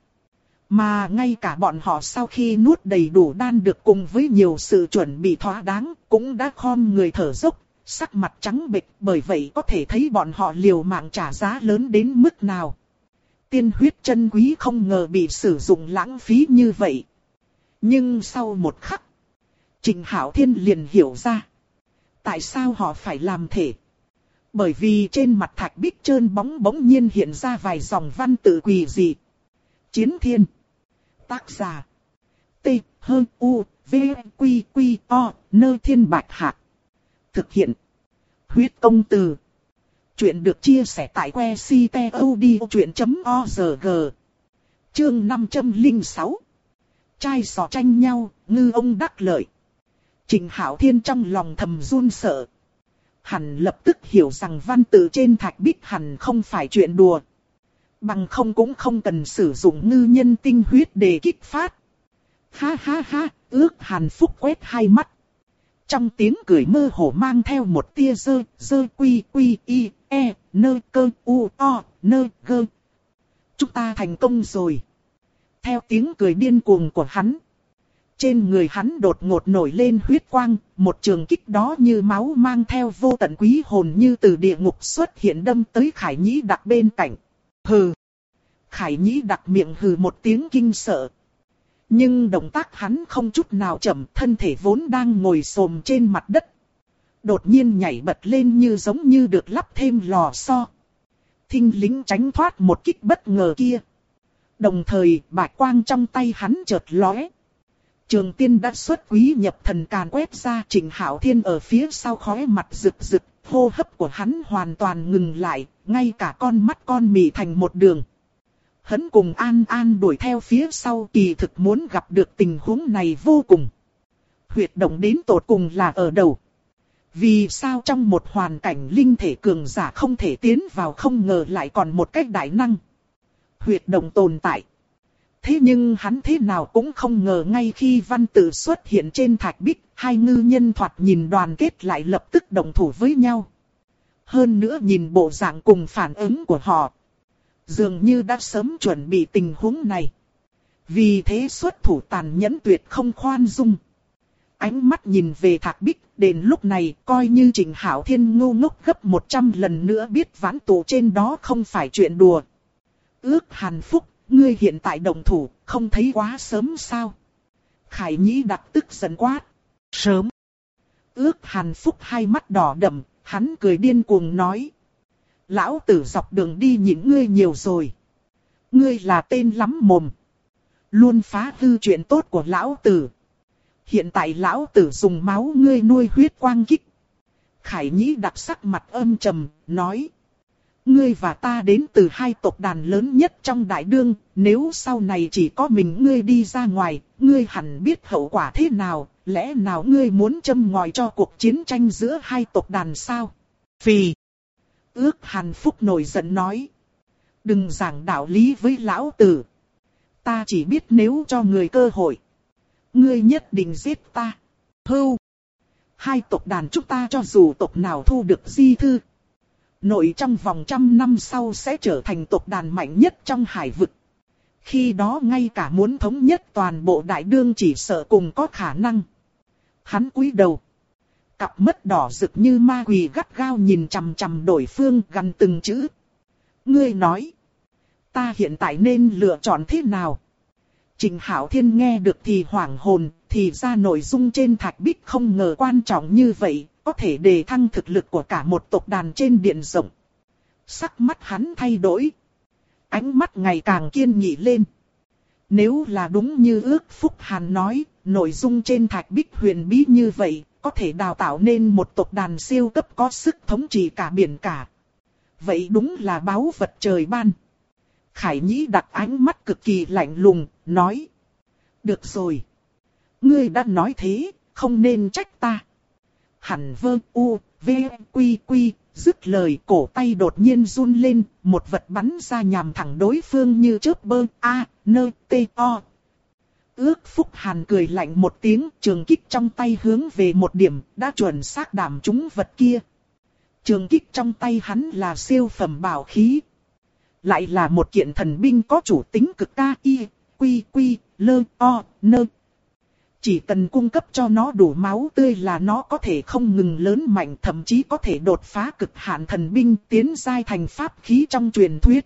Mà ngay cả bọn họ sau khi nuốt đầy đủ đan được cùng với nhiều sự chuẩn bị thỏa đáng, cũng đã khom người thở dốc, sắc mặt trắng bệch, bởi vậy có thể thấy bọn họ liều mạng trả giá lớn đến mức nào. Tiên huyết chân quý không ngờ bị sử dụng lãng phí như vậy. Nhưng sau một khắc, Trịnh Hạo Thiên liền hiểu ra tại sao họ phải làm thể. Bởi vì trên mặt thạch bích trơn bóng bỗng nhiên hiện ra vài dòng văn tự quỷ dị. Chiến Thiên. Tác giả T H U V Q Q O Nơ Thiên Bạch Hạc. Thực hiện Huyết Công Từ. Chuyện được chia sẻ tại que ctod.org. Chương 506. Trai sò tranh nhau, ngư ông đắc lợi. Trịnh Hạo Thiên trong lòng thầm run sợ. Hắn lập tức hiểu rằng văn tự trên thạch bích hẳn không phải chuyện đùa. Bằng không cũng không cần sử dụng ngư nhân tinh huyết để kích phát. Ha ha ha, ước Hàn Phúc quét hai mắt. Trong tiếng cười mơ hồ mang theo một tia dơ quy quy y e nơ cơ u o nơ gơ. Chúng ta thành công rồi. Theo tiếng cười điên cuồng của hắn, trên người hắn đột ngột nổi lên huyết quang, một trường kích đó như máu mang theo vô tận quý hồn như từ địa ngục xuất hiện đâm tới Khải Nhĩ Đặc bên cạnh. Hừ! Khải Nhĩ Đặc miệng hừ một tiếng kinh sợ. Nhưng động tác hắn không chút nào chậm, thân thể vốn đang ngồi xổm trên mặt đất, đột nhiên nhảy bật lên như giống như được lắp thêm lò xo. Thinh lính tránh thoát một kích bất ngờ kia. Đồng thời bạch quang trong tay hắn chợt lóe. Trường tiên đã xuất quý nhập thần càn quét ra. Trịnh Hạo Thiên ở phía sau khóe mặt rực rực, hô hấp của hắn hoàn toàn ngừng lại, ngay cả con mắt con mì thành một đường. Hắn cùng An An đuổi theo phía sau, kỳ thực muốn gặp được tình huống này vô cùng. Huyệt động đến tột cùng là ở đâu? Vì sao trong một hoàn cảnh linh thể cường giả không thể tiến vào, không ngờ lại còn một cách đại năng huyệt động tồn tại. Thế nhưng hắn thế nào cũng không ngờ ngay khi văn tự xuất hiện trên thạch bích, hai ngư nhân thoạt nhìn đoàn kết lại lập tức đồng thủ với nhau. Hơn nữa nhìn bộ dạng cùng phản ứng của họ, dường như đã sớm chuẩn bị tình huống này. Vì thế xuất thủ tàn nhẫn tuyệt không khoan dung. Ánh mắt nhìn về thạch bích, đến lúc này coi như Trịnh Hạo Thiên ngu ngốc gấp 100 lần nữa biết vãn tụ trên đó không phải chuyện đùa. Ước Hàn Phúc, ngươi hiện tại động thủ, không thấy quá sớm sao? Khải Nhĩ Đặc tức giận quát. Sớm. Ước Hàn Phúc hai mắt đỏ đậm, hắn cười điên cuồng nói. Lão tử dọc đường đi nhịn ngươi nhiều rồi. Ngươi là tên lắm mồm, luôn phá hư chuyện tốt của lão tử. Hiện tại lão tử dùng máu ngươi nuôi huyết quang kích. Khải Nhĩ Đặc sắc mặt âm trầm, nói. Ngươi và ta đến từ hai tộc đàn lớn nhất trong đại đương, nếu sau này chỉ có mình ngươi đi ra ngoài, ngươi hẳn biết hậu quả thế nào, lẽ nào ngươi muốn châm ngòi cho cuộc chiến tranh giữa hai tộc đàn sao? Phì! Ước Hàn Phúc nổi giận nói. Đừng giảng đạo lý với lão tử. Ta chỉ biết nếu cho người cơ hội, Ngươi nhất định giết ta. Hưu. Hai tộc đàn chúng ta cho dù tộc nào thu được di thư, nội trong vòng 100 năm sau sẽ trở thành tộc đàn mạnh nhất trong hải vực. Khi đó ngay cả muốn thống nhất toàn bộ đại đương chỉ sợ cùng có khả năng. Hắn cúi đầu. Cặp mắt đỏ rực như ma quỷ gắt gao nhìn chằm chằm đối phương gằn từng chữ. Ngươi nói. Ta hiện tại nên lựa chọn thế nào? Trình Hạo Thiên nghe được thì hoảng hồn, thì ra nội dung trên thạch bích không ngờ quan trọng như vậy, có thể đề thăng thực lực của cả một tộc đàn trên điện rộng. Sắc mắt hắn thay đổi. Ánh mắt ngày càng kiên nghị lên. Nếu là đúng như ước Phúc Hàn nói, nội dung trên thạch bích huyền bí như vậy, có thể đào tạo nên một tộc đàn siêu cấp có sức thống trị cả biển cả. Vậy đúng là báu vật trời ban. Khải Nhĩ đặt ánh mắt cực kỳ lạnh lùng, nói. Được rồi. Ngươi đã nói thế, không nên trách ta. Hẳn vơ u, v, quy quy, dứt lời cổ tay đột nhiên run lên, một vật bắn ra nhằm thẳng đối phương như chớp bơ, a, nơ, tê, o. Ước Phúc Hàn cười lạnh một tiếng, trường kích trong tay hướng về một điểm, đã chuẩn xác đảm trúng vật kia. Trường kích trong tay hắn là siêu phẩm bảo khí. Lại là một kiện thần binh có chủ tính cực ca y, quy quy, lơ, o, nơ. Chỉ cần cung cấp cho nó đủ máu tươi là nó có thể không ngừng lớn mạnh, thậm chí có thể đột phá cực hạn thần binh tiến giai thành pháp khí trong truyền thuyết.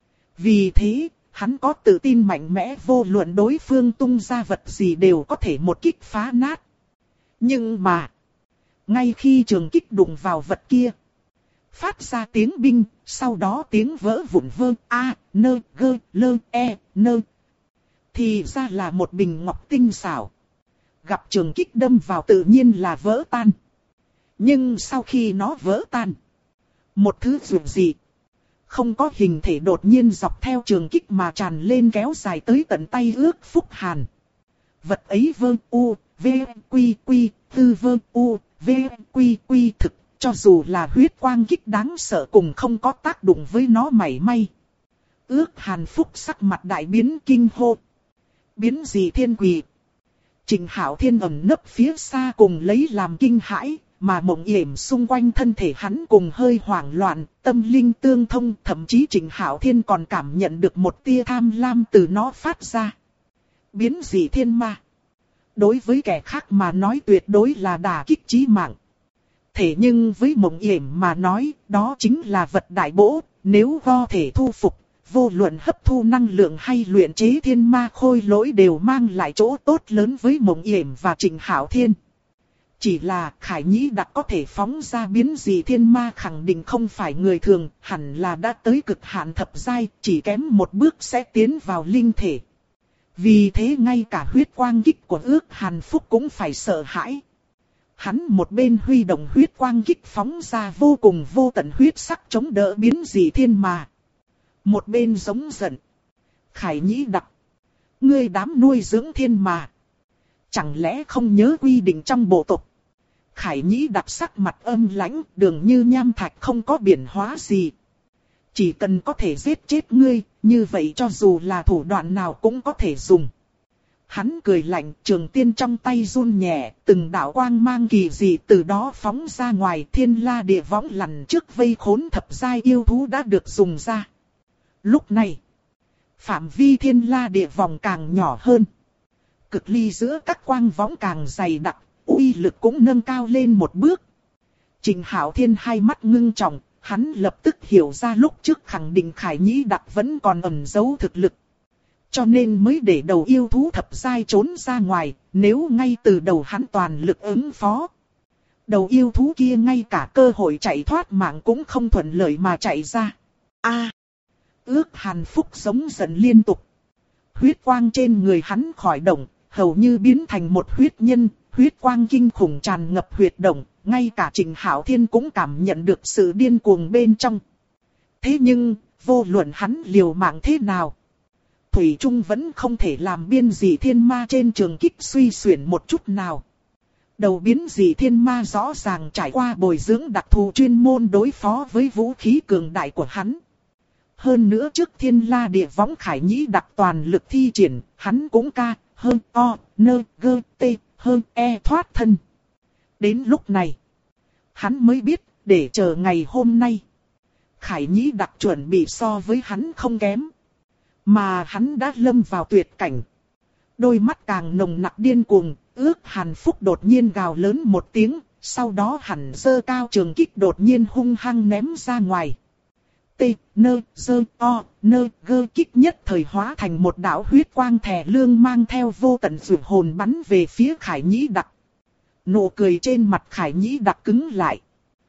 Vì thế, hắn có tự tin mạnh mẽ vô luận đối phương tung ra vật gì đều có thể một kích phá nát. Nhưng mà, ngay khi trường kích đụng vào vật kia, phát ra tiếng binh, sau đó tiếng vỡ vụn vơ, a, nơ, gơ, lơ, e, nơ. Thì ra là một bình ngọc tinh xảo. Gặp trường kích đâm vào tự nhiên là vỡ tan. Nhưng sau khi nó vỡ tan, một thứ dù gì không có hình thể đột nhiên dọc theo trường kích mà tràn lên kéo dài tới tận tay ước Phúc Hàn. Vật ấy vơ u, v, quy quy, tư vơ u, v, quy quy thực, cho dù là huyết quang kích đáng sợ cùng không có tác dụng với nó mảy may. Ước Hàn Phúc sắc mặt đại biến kinh hô. Biến gì thiên quỷ? Trình Hạo Thiên ẩn nấp phía xa cùng lấy làm kinh hãi, mà Mộng Yểm xung quanh thân thể hắn cùng hơi hoảng loạn, tâm linh tương thông, thậm chí Trình Hạo Thiên còn cảm nhận được một tia tham lam từ nó phát ra. Biến dị thiên ma. Đối với kẻ khác mà nói tuyệt đối là đả kích chí mạng. Thế nhưng với Mộng Yểm mà nói, đó chính là vật đại bổ, nếu có thể thu phục. Vô luận hấp thu năng lượng hay luyện chế thiên ma khôi lỗi đều mang lại chỗ tốt lớn với Mộng Yểm và Trình Hạo Thiên. Chỉ là Khải Nhĩ đã có thể phóng ra biến dị thiên ma khẳng định không phải người thường, hẳn là đã tới cực hạn thập giai, chỉ kém một bước sẽ tiến vào linh thể. Vì thế ngay cả huyết quang kích của ước Hàn Phúc cũng phải sợ hãi. Hắn một bên huy động huyết quang kích phóng ra vô cùng vô tận huyết sắc chống đỡ biến dị thiên ma. Một bên giống giận. Khải Nhĩ đặc. Ngươi đám nuôi dưỡng thiên ma. Chẳng lẽ không nhớ quy định trong bộ tộc? Khải Nhĩ đặc sắc mặt âm lãnh, đường như nham thạch không có biến hóa gì. Chỉ cần có thể giết chết ngươi, như vậy cho dù là thủ đoạn nào cũng có thể dùng. Hắn cười lạnh, trường tiên trong tay run nhẹ, từng đạo quang mang kỳ dị từ đó phóng ra ngoài, thiên la địa võng lằn trước vây khốn thập giai yêu thú đã được dùng ra. Lúc này, phạm vi thiên la địa vòng càng nhỏ hơn. Cực ly giữa các quang võng càng dày đặc, uy lực cũng nâng cao lên một bước. Trình Hạo Thiên hai mắt ngưng trọng, hắn lập tức hiểu ra lúc trước khẳng định Khải Nhĩ đặc vẫn còn ẩn giấu thực lực. Cho nên mới để đầu yêu thú thập giai trốn ra ngoài, nếu ngay từ đầu hắn toàn lực ứng phó. Đầu yêu thú kia ngay cả cơ hội chạy thoát mạng cũng không thuận lợi mà chạy ra. Ước Hàn Phúc giống giận liên tục. Huyết quang trên người hắn khỏi động, hầu như biến thành một huyết nhân, huyết quang kinh khủng tràn ngập huyệt động, ngay cả Trình Hạo Thiên cũng cảm nhận được sự điên cuồng bên trong. Thế nhưng, vô luận hắn liều mạng thế nào, thủy chung vẫn không thể làm biến dị thiên ma trên trường kích suy xuyển một chút nào. Đầu biến dị thiên ma rõ ràng trải qua bồi dưỡng đặc thù chuyên môn đối phó với vũ khí cường đại của hắn. Hơn nữa trước thiên la địa võng Khải Nhĩ đặc toàn lực thi triển, hắn cũng hơn o, nơ, gơ, tê, hơn e thoát thân. Đến lúc này, hắn mới biết, để chờ ngày hôm nay. Khải Nhĩ Đặc chuẩn bị so với hắn không kém. Mà hắn đã lâm vào tuyệt cảnh. Đôi mắt càng nồng nặc điên cuồng, ước Hàn Phúc đột nhiên gào lớn một tiếng, sau đó hẳn giơ cao trường kích đột nhiên hung hăng ném ra ngoài. Tê, nơ, dơ, o, nơ, gơ kích nhất thời hóa thành một đạo huyết quang thè lương mang theo vô tận dụ hồn bắn về phía Khải Nhĩ Đặc. Nụ cười trên mặt Khải Nhĩ Đặc cứng lại.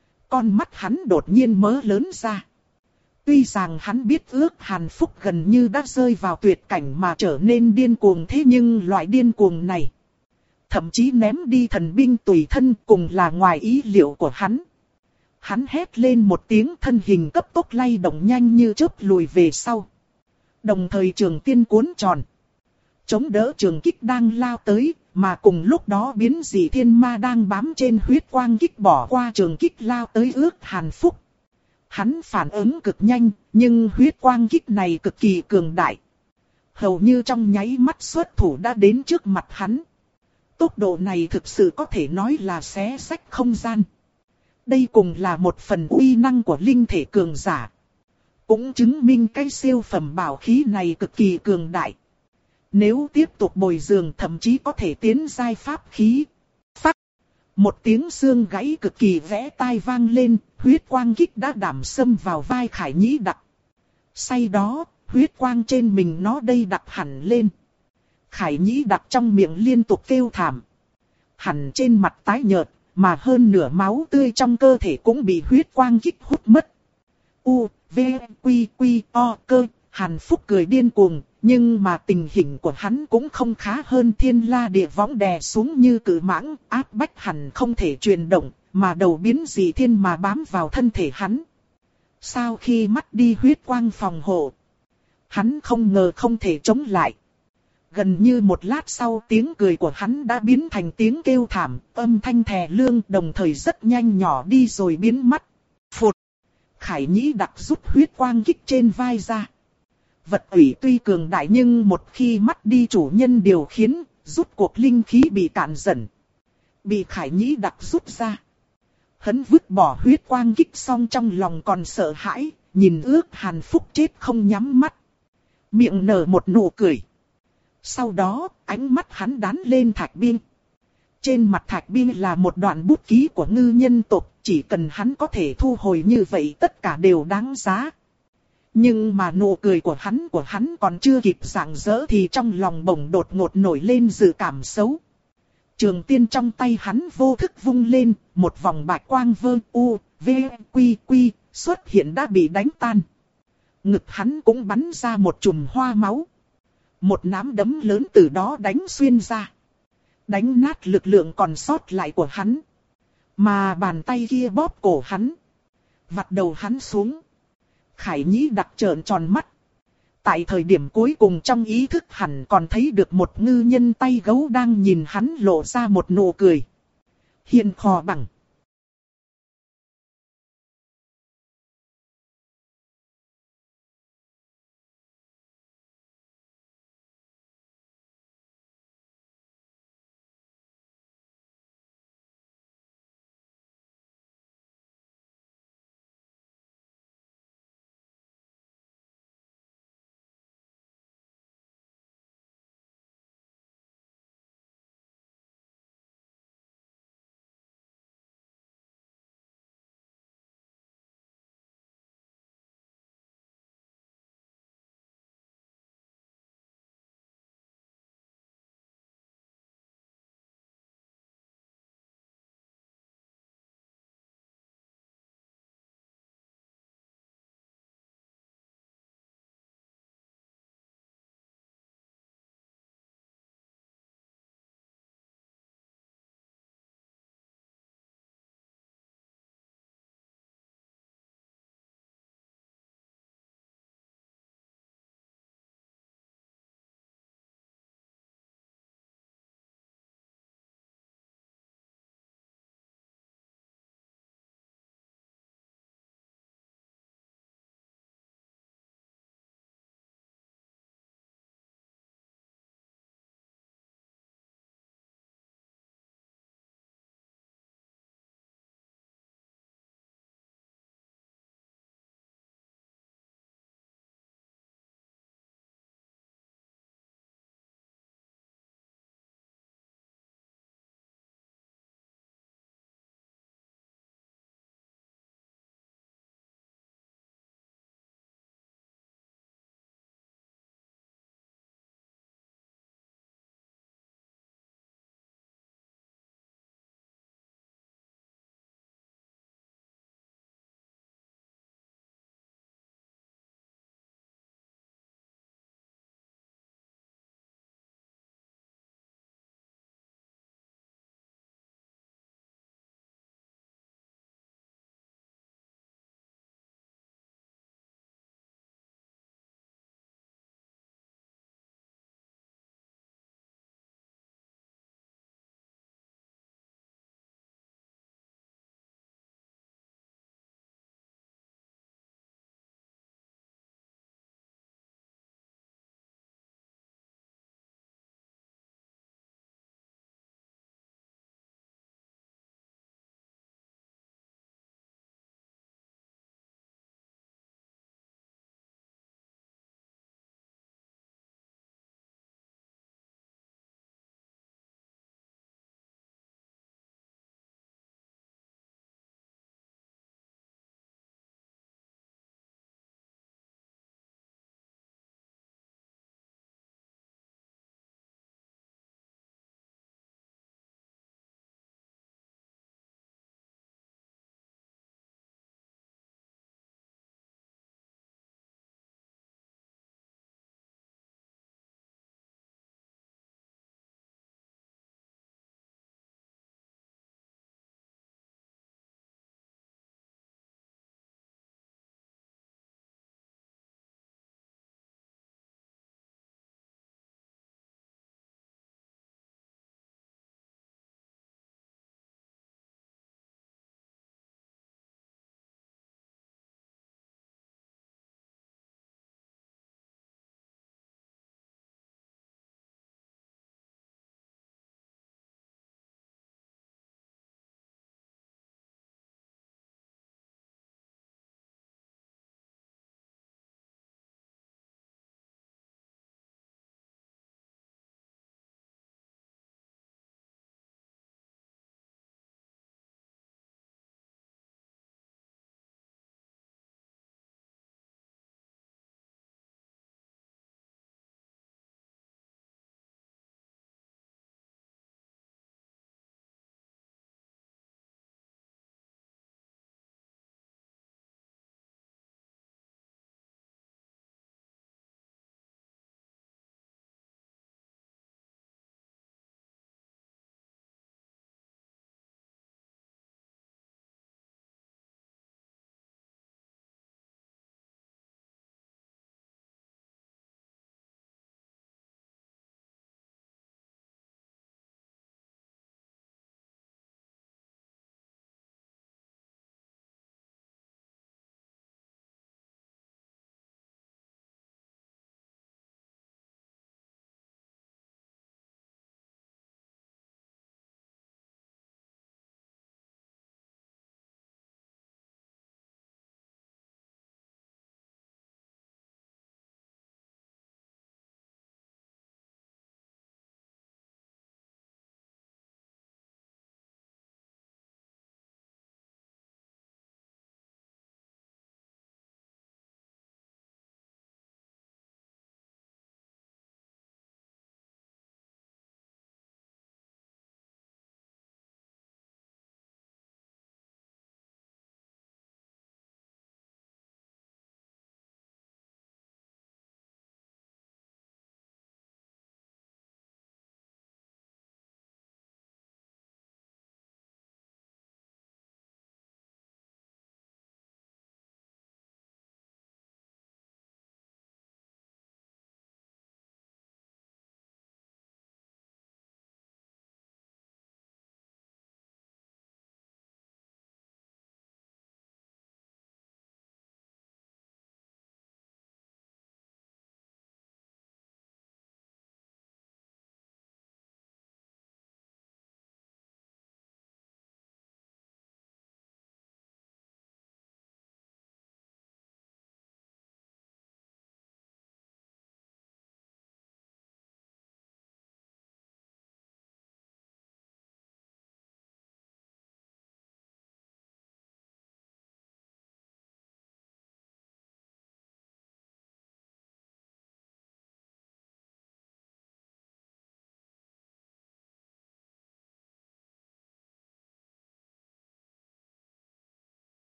Con mắt hắn đột nhiên mớ lớn ra. Tuy rằng hắn biết ước Hàn Phúc gần như đã rơi vào tuyệt cảnh mà trở nên điên cuồng, thế nhưng loại điên cuồng này thậm chí ném đi thần binh tùy thân cùng là ngoài ý liệu của hắn. Hắn hét lên một tiếng, thân hình cấp tốc lay động nhanh như chớp lùi về sau. Đồng thời trường tiên cuốn tròn, chống đỡ trường kích đang lao tới, mà cùng lúc đó biến dị thiên ma đang bám trên huyết quang kích bỏ qua trường kích lao tới ước Hàn Phúc. Hắn phản ứng cực nhanh, nhưng huyết quang kích này cực kỳ cường đại. Hầu như trong nháy mắt xuất thủ đã đến trước mặt hắn. Tốc độ này thực sự có thể nói là xé rách không gian. Đây cùng là một phần uy năng của linh thể cường giả. Cũng chứng minh cái siêu phẩm bảo khí này cực kỳ cường đại. Nếu tiếp tục bồi dưỡng thậm chí có thể tiến giai pháp khí. Phắc! Một tiếng xương gãy cực kỳ vẽ tai vang lên, huyết quang kích đã đảm xâm vào vai Khải Nhĩ Đặc. Say đó, huyết quang trên mình nó đây đặc hẳn lên. Khải Nhĩ Đặc trong miệng liên tục kêu thảm. Hẳn trên mặt tái nhợt, mà hơn nửa máu tươi trong cơ thể cũng bị huyết quang kích hút mất. U, V, Quy, Quy, O, cơ, Hàn Phúc cười điên cuồng, nhưng mà tình hình của hắn cũng không khá hơn. Thiên La Địa Võng đè xuống như cự mãng, áp bách hẳn không thể chuyển động, mà đầu biến dị thiên mà bám vào thân thể hắn. Sau khi mất đi huyết quang phòng hộ, hắn không ngờ không thể chống lại. Gần như một lát sau, tiếng cười của hắn đã biến thành tiếng kêu thảm, âm thanh thè lương, đồng thời rất nhanh nhỏ đi rồi biến mất. Phụt! Khải Nhĩ Đặc rút huyết quang kích trên vai ra. Vật ủy tuy cường đại nhưng một khi mất đi chủ nhân điều khiến, rút cuộc linh khí bị cạn dần. Bị Khải Nhĩ Đặc rút ra. Hắn vứt bỏ huyết quang kích xong trong lòng còn sợ hãi, nhìn ước Hàn Phúc chết không nhắm mắt. Miệng nở một nụ cười. Sau đó, ánh mắt hắn đán lên thạch biên. Trên mặt thạch biên là một đoạn bút ký của ngư nhân tộc, chỉ cần hắn có thể thu hồi như vậy tất cả đều đáng giá. Nhưng mà nụ cười của hắn còn chưa kịp rạng rỡ thì trong lòng bỗng đột ngột nổi lên dự cảm xấu. Trường tiên trong tay hắn vô thức vung lên, một vòng bạch quang vơ u, v, quy quy, xuất hiện đã bị đánh tan. Ngực hắn cũng bắn ra một chùm hoa máu. Một nắm đấm lớn từ đó đánh xuyên ra. Đánh nát lực lượng còn sót lại của hắn. Mà bàn tay kia bóp cổ hắn. Vặt đầu hắn xuống. Khải Nhĩ Đặc trợn tròn mắt. Tại thời điểm cuối cùng trong ý thức hẳn còn thấy được một ngư nhân tay gấu đang nhìn hắn lộ ra một nụ cười. Hiền khò bằng.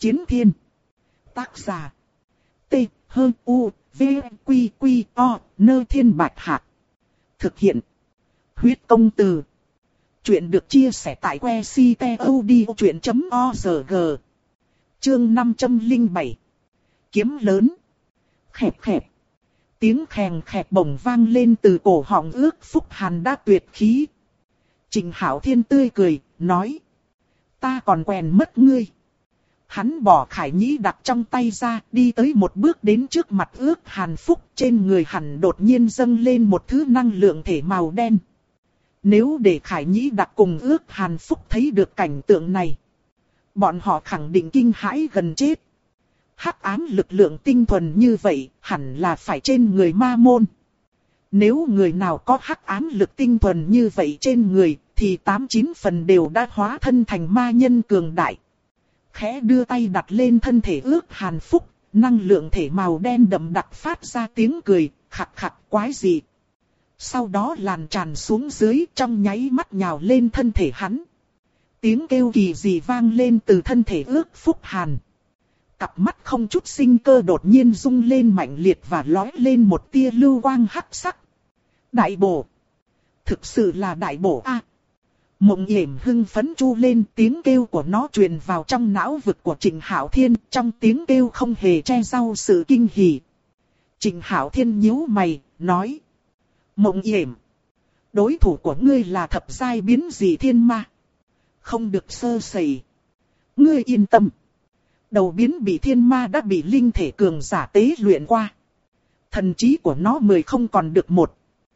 Chiến thiên. Tác giả. T. U. V. Quy. Quy. O. Nơ Thiên Bạch Hạc. Thực hiện. Huyết công từ. Chuyện được chia sẻ tại website.odchuyện.org. Chương 507. Kiếm lớn. Khẹp khẹp. Tiếng khèn khẹp bổng vang lên từ cổ họng Ước Phúc Hàn đã tuyệt khí. Trình Hạo Thiên tươi cười, nói. Ta còn quen mất ngươi. Hắn bỏ khải nhĩ đặt trong tay ra, đi tới một bước đến trước mặt Ước Hàn Phúc. Trên người hắn đột nhiên dâng lên một thứ năng lượng thể màu đen. Nếu để khải nhĩ đặt cùng Ước Hàn Phúc thấy được cảnh tượng này, bọn họ khẳng định kinh hãi gần chết. Hắc ám lực lượng tinh thuần như vậy, hẳn là phải trên người ma môn. Nếu người nào có hắc ám lực tinh thuần như vậy trên người, thì 8-9 phần đều đã hóa thân thành ma nhân cường đại. Khẽ đưa tay đặt lên thân thể Ước Hàn Phúc, năng lượng thể màu đen đậm đặc phát ra tiếng cười, khặt khặt quái dị. Sau đó lan tràn xuống dưới, trong nháy mắt nhào lên thân thể hắn. Tiếng kêu kỳ dị vang lên từ thân thể Ước Phúc Hàn. Cặp mắt không chút sinh cơ đột nhiên rung lên mạnh liệt và lóe lên một tia lưu quang hắc sắc. Đại bổ! Thực sự là đại bổ a! Mộng Yểm hưng phấn chu lên, tiếng kêu của nó truyền vào trong não vực của Trình Hạo Thiên, trong tiếng kêu không hề che giấu sự kinh hỉ. Trình Hạo Thiên nhíu mày, nói. Mộng Yểm! Đối thủ của ngươi là thập giai biến dị thiên ma. Không được sơ sẩy. Ngươi yên tâm. Đầu biến bị thiên ma đã bị linh thể cường giả tế luyện qua. Thần trí của nó 10 không còn được 1.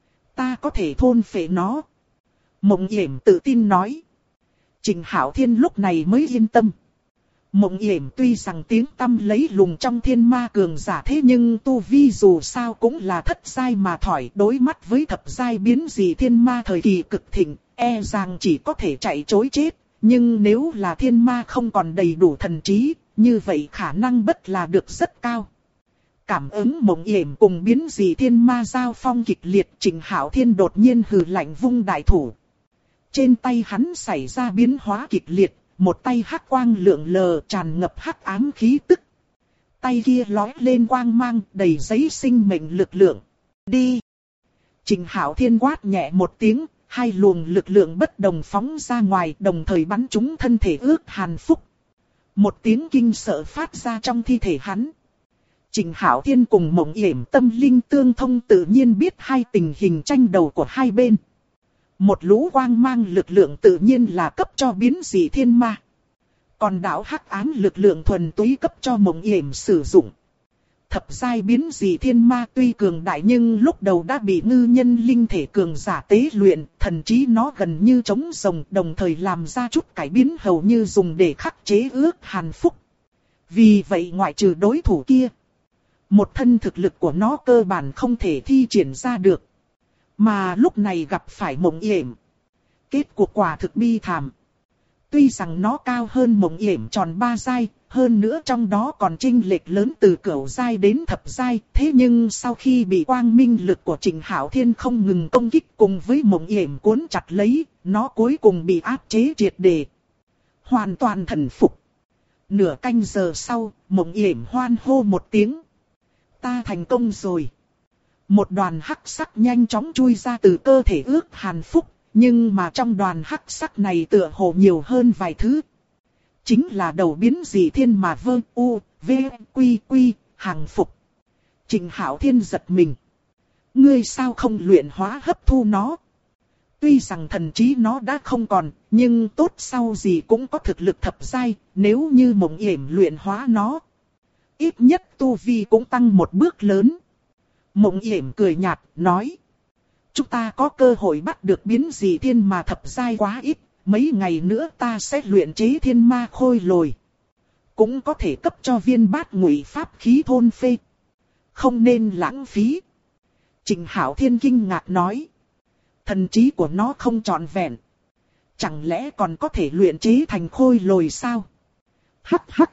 Ta có thể thôn phệ nó. Mộng Yểm tự tin nói. Trình Hạo Thiên lúc này mới yên tâm. Mộng Yểm tuy rằng tiếng tăm lấy lùng trong thiên ma cường giả thế nhưng tu vi dù sao cũng là thất giai mà thỏi, đối mắt với thập giai biến dị thiên ma thời kỳ cực thịnh, e rằng chỉ có thể chạy trối chết. Nhưng nếu là thiên ma không còn đầy đủ thần trí, như vậy khả năng bất là được rất cao. Cảm ứng Mộng Yểm cùng biến dị thiên ma giao phong kịch liệt, Trình Hạo Thiên đột nhiên hừ lạnh vung đại thủ. Trên tay hắn xảy ra biến hóa kịch liệt, một tay hắc quang lượn lờ tràn ngập hắc ám khí tức. Tay kia lóe lên quang mang đầy giấy sinh mệnh lực lượng. Đi! Trình Hạo Thiên quát nhẹ một tiếng, hai luồng lực lượng bất đồng phóng ra ngoài, đồng thời bắn trúng thân thể Ước Hàn Phúc. Một tiếng kinh sợ phát ra trong thi thể hắn. Trình Hạo Thiên cùng Mộng Yểm tâm linh tương thông tự nhiên biết hai tình hình tranh đầu của hai bên. Một lũ quang mang lực lượng tự nhiên là cấp cho biến dị thiên ma. Còn đạo hắc ám lực lượng thuần túy cấp cho Mộng Yểm sử dụng. Thập giai biến dị thiên ma tuy cường đại nhưng lúc đầu đã bị ngư nhân linh thể cường giả tế luyện, thần trí nó gần như trống rồng, đồng thời làm ra chút cải biến hầu như dùng để khắc chế Ước Hàn Phúc. Vì vậy ngoại trừ đối thủ kia, một thân thực lực của nó cơ bản không thể thi triển ra được. Mà lúc này gặp phải Mộng Yểm, kết cuộc quả thực bi thảm. Tuy rằng nó cao hơn Mộng Yểm tròn 3 giai, hơn nữa trong đó còn chênh lệch lớn từ cửu giai đến thập giai, thế nhưng sau khi bị quang minh lực của Trình Hạo Thiên không ngừng công kích cùng với Mộng Yểm cuốn chặt lấy, nó cuối cùng bị áp chế triệt để. Hoàn toàn thần phục. Nửa canh giờ sau, Mộng Yểm hoan hô một tiếng. Ta thành công rồi. Một đoàn hắc sắc nhanh chóng chui ra từ cơ thể Ước Hàn Phúc, nhưng mà trong đoàn hắc sắc này tựa hồ nhiều hơn vài thứ. Chính là đầu biến dị thiên mà Vơ U, V, Quy Quy, hàng phục. Trình Hạo Thiên giật mình. Ngươi sao không luyện hóa hấp thu nó? Tuy rằng thần trí nó đã không còn, nhưng tốt sau gì cũng có thực lực thập giai, nếu như Mộng Yểm luyện hóa nó. Ít nhất tu vi cũng tăng một bước lớn. Mộng Yểm cười nhạt, nói. Chúng ta có cơ hội bắt được biến dị thiên mà thập giai quá ít, mấy ngày nữa ta sẽ luyện chế thiên ma khôi lồi. Cũng có thể cấp cho viên bát ngụy pháp khí thôn phệ. Không nên lãng phí. Trình Hạo Thiên kinh ngạc nói. Thần trí của nó không trọn vẹn. Chẳng lẽ còn có thể luyện chế thành khôi lồi sao? Hắc hắc.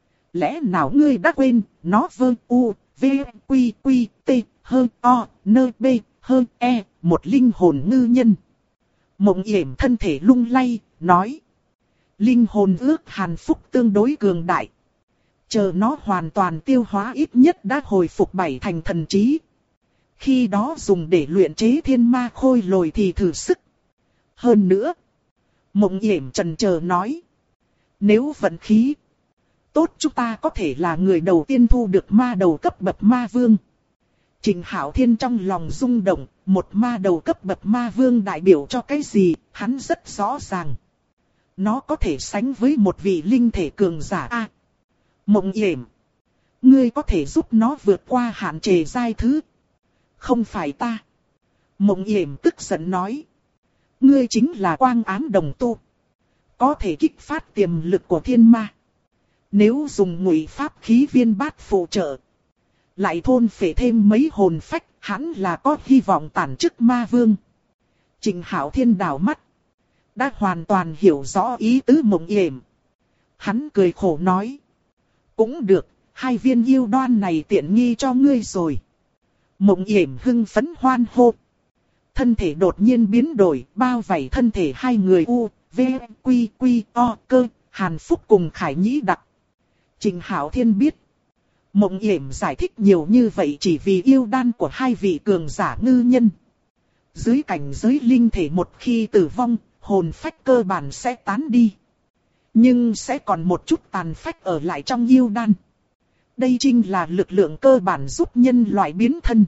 Lẽ nào ngươi đã quên, nó Vơ U, V, Quy Quy, T, H, O, N, B, H, E, một linh hồn ngư nhân. Mộng Yểm thân thể lung lay, nói. Linh hồn Ước Hàn Phúc tương đối cường đại. Chờ nó hoàn toàn tiêu hóa ít nhất đã hồi phục 7 thành thần trí. Khi đó dùng để luyện chế thiên ma khôi lồi thì thử sức. Hơn nữa, Mộng Yểm chần chờ nói. Nếu vận khí tốt chúng ta có thể là người đầu tiên thu được ma đầu cấp bậc ma vương. Trình Hạo Thiên trong lòng rung động, một ma đầu cấp bậc ma vương đại biểu cho cái gì, hắn rất rõ ràng. Nó có thể sánh với một vị linh thể cường giả A. Mộng Yểm, ngươi có thể giúp nó vượt qua hạn chế giai thứ. Không phải ta. Mộng Yểm tức giận nói. Ngươi chính là quang ám đồng tu. Có thể kích phát tiềm lực của thiên ma. Nếu dùng ngụy pháp khí viên bát phụ trợ, lại thôn phệ thêm mấy hồn phách, hắn là có hy vọng tản chức ma vương. Trình Hạo Thiên đảo mắt, đã hoàn toàn hiểu rõ ý tứ Mộng Yểm. Hắn cười khổ nói. Cũng được, 2 viên yêu đoan này tiện nghi cho ngươi rồi. Mộng Yểm hưng phấn hoan hô. Thân thể đột nhiên biến đổi, bao vây thân thể 2 người U, V, Quy, Quy, O, Cơ, Hàn Phúc cùng Khải Nhĩ Đặc. Trình Hạo Thiên biết. Mộng Yểm giải thích nhiều như vậy chỉ vì yêu đan của 2 vị cường giả ngư nhân. Dưới cảnh giới linh thể một khi tử vong, hồn phách cơ bản sẽ tán đi. Nhưng sẽ còn một chút tàn phách ở lại trong yêu đan. Đây chính là lực lượng cơ bản giúp nhân loại biến thân.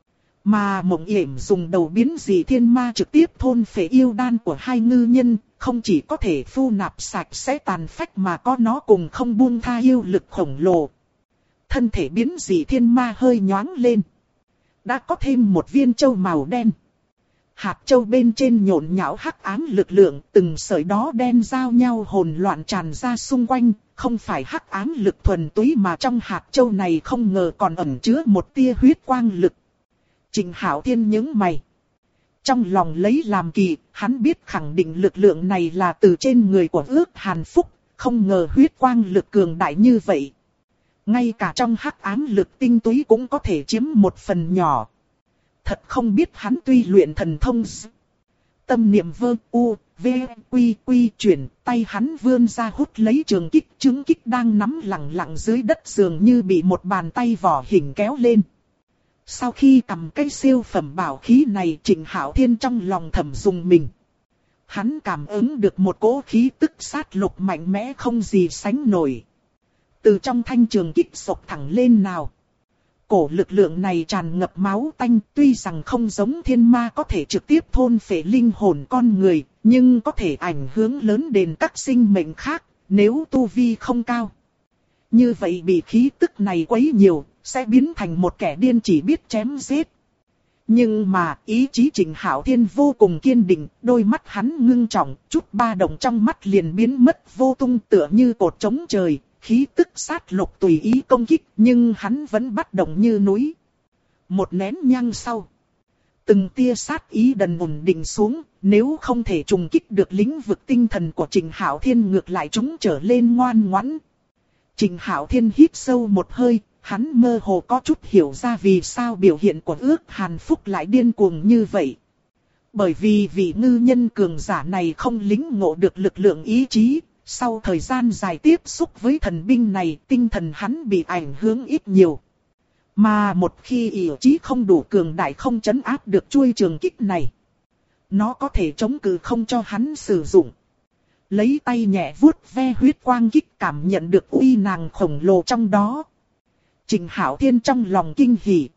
Mà Mộng Yểm dùng đầu biến dị thiên ma trực tiếp thôn phệ yêu đan của 2 ngư nhân, không chỉ có thể phu nạp sạch sẽ tàn phách mà có nó cùng không buông tha yêu lực khổng lồ. Thân thể biến dị thiên ma hơi nhoáng lên. Đã có thêm một viên châu màu đen. Hạt châu bên trên nhộn nhão hắc ám lực lượng, từng sợi đó đen giao nhau hồn loạn tràn ra xung quanh, không phải hắc ám lực thuần túy mà trong hạt châu này không ngờ còn ẩn chứa một tia huyết quang lực. Trình Hạo Thiên nhướng mày. Trong lòng lấy làm kỳ, hắn biết khẳng định lực lượng này là từ trên người của Ước Hàn Phúc, không ngờ huyết quang lực cường đại như vậy. Ngay cả trong hắc ám lực tinh túy cũng có thể chiếm một phần nhỏ. Thật không biết hắn tuy luyện thần thông. Tâm niệm vơ u, v, quy quy chuyển, tay hắn vươn ra hút lấy trường kích. Trứng kích đang nắm lặng lặng dưới đất dường như bị một bàn tay vỏ hình kéo lên. Sau khi cầm cái siêu phẩm bảo khí này, Trình Hạo Thiên trong lòng thầm rùng mình. Hắn cảm ứng được một cỗ khí tức sát lục mạnh mẽ không gì sánh nổi. Từ trong thanh trường kích sộc thẳng lên nào. Cổ lực lượng này tràn ngập máu tanh, tuy rằng không giống thiên ma có thể trực tiếp thôn phệ linh hồn con người, nhưng có thể ảnh hưởng lớn đến các sinh mệnh khác, nếu tu vi không cao. Như vậy bị khí tức này quấy nhiều, sẽ biến thành một kẻ điên chỉ biết chém giết. Nhưng mà ý chí Trình Hạo Thiên vô cùng kiên định, đôi mắt hắn ngưng trọng, chút ba động trong mắt liền biến mất vô tung tựa như cột trống trời. Khí tức sát lục tùy ý công kích, nhưng hắn vẫn bất động như núi. Một nén nhang sau, từng tia sát ý dần ổn định xuống, nếu không thể trùng kích được lĩnh vực tinh thần của Trình Hạo Thiên ngược lại chúng trở lên ngoan ngoãn. Trình Hạo Thiên hít sâu một hơi, hắn mơ hồ có chút hiểu ra vì sao biểu hiện của Ước Hàn Phúc lại điên cuồng như vậy. Bởi vì vị ngư nhân cường giả này không lĩnh ngộ được lực lượng ý chí. Sau thời gian dài tiếp xúc với thần binh này, tinh thần hắn bị ảnh hưởng ít nhiều. Mà một khi ý chí không đủ cường đại không trấn áp được chuôi trường kích này, nó có thể chống cự không cho hắn sử dụng. Lấy tay nhẹ vuốt ve huyết quang kích cảm nhận được uy năng khổng lồ trong đó. Trình Hạo Thiên trong lòng kinh hỉ.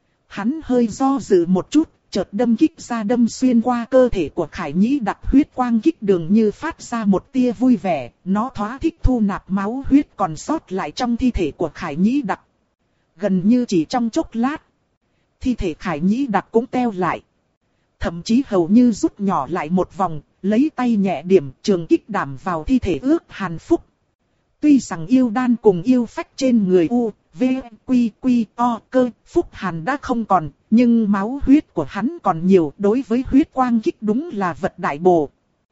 Hắn hơi do dự một chút. Chợt đâm kích ra đâm xuyên qua cơ thể của Khải Nhĩ Đặc, huyết quang kích đường như phát ra một tia vui vẻ, nó thỏa thích thu nạp máu huyết còn sót lại trong thi thể của Khải Nhĩ Đặc. Gần như chỉ trong chốc lát, thi thể Khải Nhĩ Đặc cũng teo lại. Thậm chí hầu như rút nhỏ lại một vòng, lấy tay nhẹ điểm trường kích đảm vào thi thể Ước Hàn Phúc. Tuy rằng yêu đan cùng yêu phách trên người U, V, Quy, Quy, O, Cơ, Phúc Hàn đã không còn, nhưng máu huyết của hắn còn nhiều, đối với huyết quang kích đúng là vật đại bổ.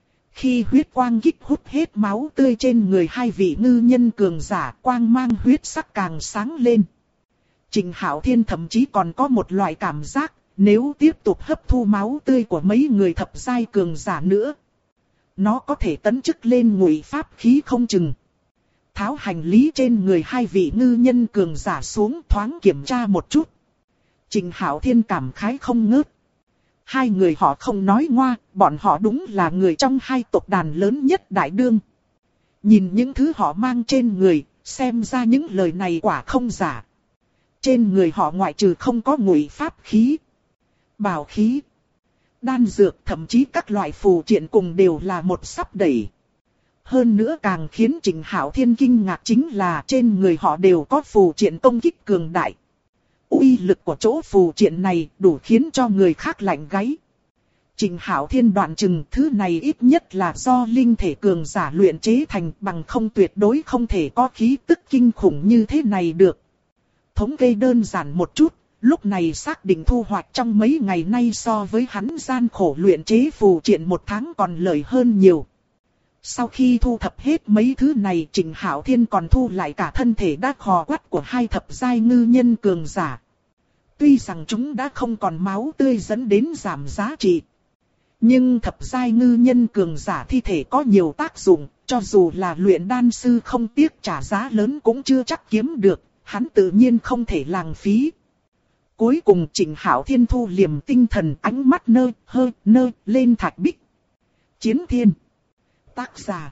Khi huyết quang kích hút hết máu tươi trên người 2 vị ngư nhân cường giả, quang mang huyết sắc càng sáng lên. Trình Hạo Thiên thậm chí còn có một loại cảm giác, nếu tiếp tục hấp thu máu tươi của mấy người thập giai cường giả nữa, nó có thể tấn chức lên ngụy pháp khí không chừng. tháo hành lý trên người hai vị ngư nhân cường giả xuống thoáng kiểm tra một chút. Trình Hạo Thiên cảm khái không ngớt. Hai người họ không nói ngoa, bọn họ đúng là người trong hai tộc đàn lớn nhất Đại Đương. Nhìn những thứ họ mang trên người, xem ra những lời này quả không giả. Trên người họ ngoại trừ không có ngụy pháp khí, bảo khí, đan dược, thậm chí các loại phù triện cùng đều là một sắp đẩy. Hơn nữa càng khiến Trình Hạo Thiên kinh ngạc chính là trên người họ đều có phù triện công kích cường đại. Uy lực của chỗ phù triện này đủ khiến cho người khác lạnh gáy. Trình Hạo Thiên đoạn chừng thứ này ít nhất là do linh thể cường giả luyện chế thành, bằng không tuyệt đối không thể có khí tức kinh khủng như thế này được. Thống kê đơn giản một chút, lúc này xác định thu hoạch trong mấy ngày nay so với hắn gian khổ luyện chế phù triện một tháng còn lợi hơn nhiều. Sau khi thu thập hết mấy thứ này, Trình Hạo Thiên còn thu lại cả thân thể đã khò quắt của hai thập giai ngư nhân cường giả. Tuy rằng chúng đã không còn máu tươi dẫn đến giảm giá trị, nhưng thập giai ngư nhân cường giả thi thể có nhiều tác dụng, cho dù là luyện đan sư không tiếc trả giá lớn cũng chưa chắc kiếm được, hắn tự nhiên không thể lãng phí. Cuối cùng Trình Hạo Thiên thu liềm tinh thần, ánh mắt nơ lên thạch bích. Chiến Thiên. Tác giả.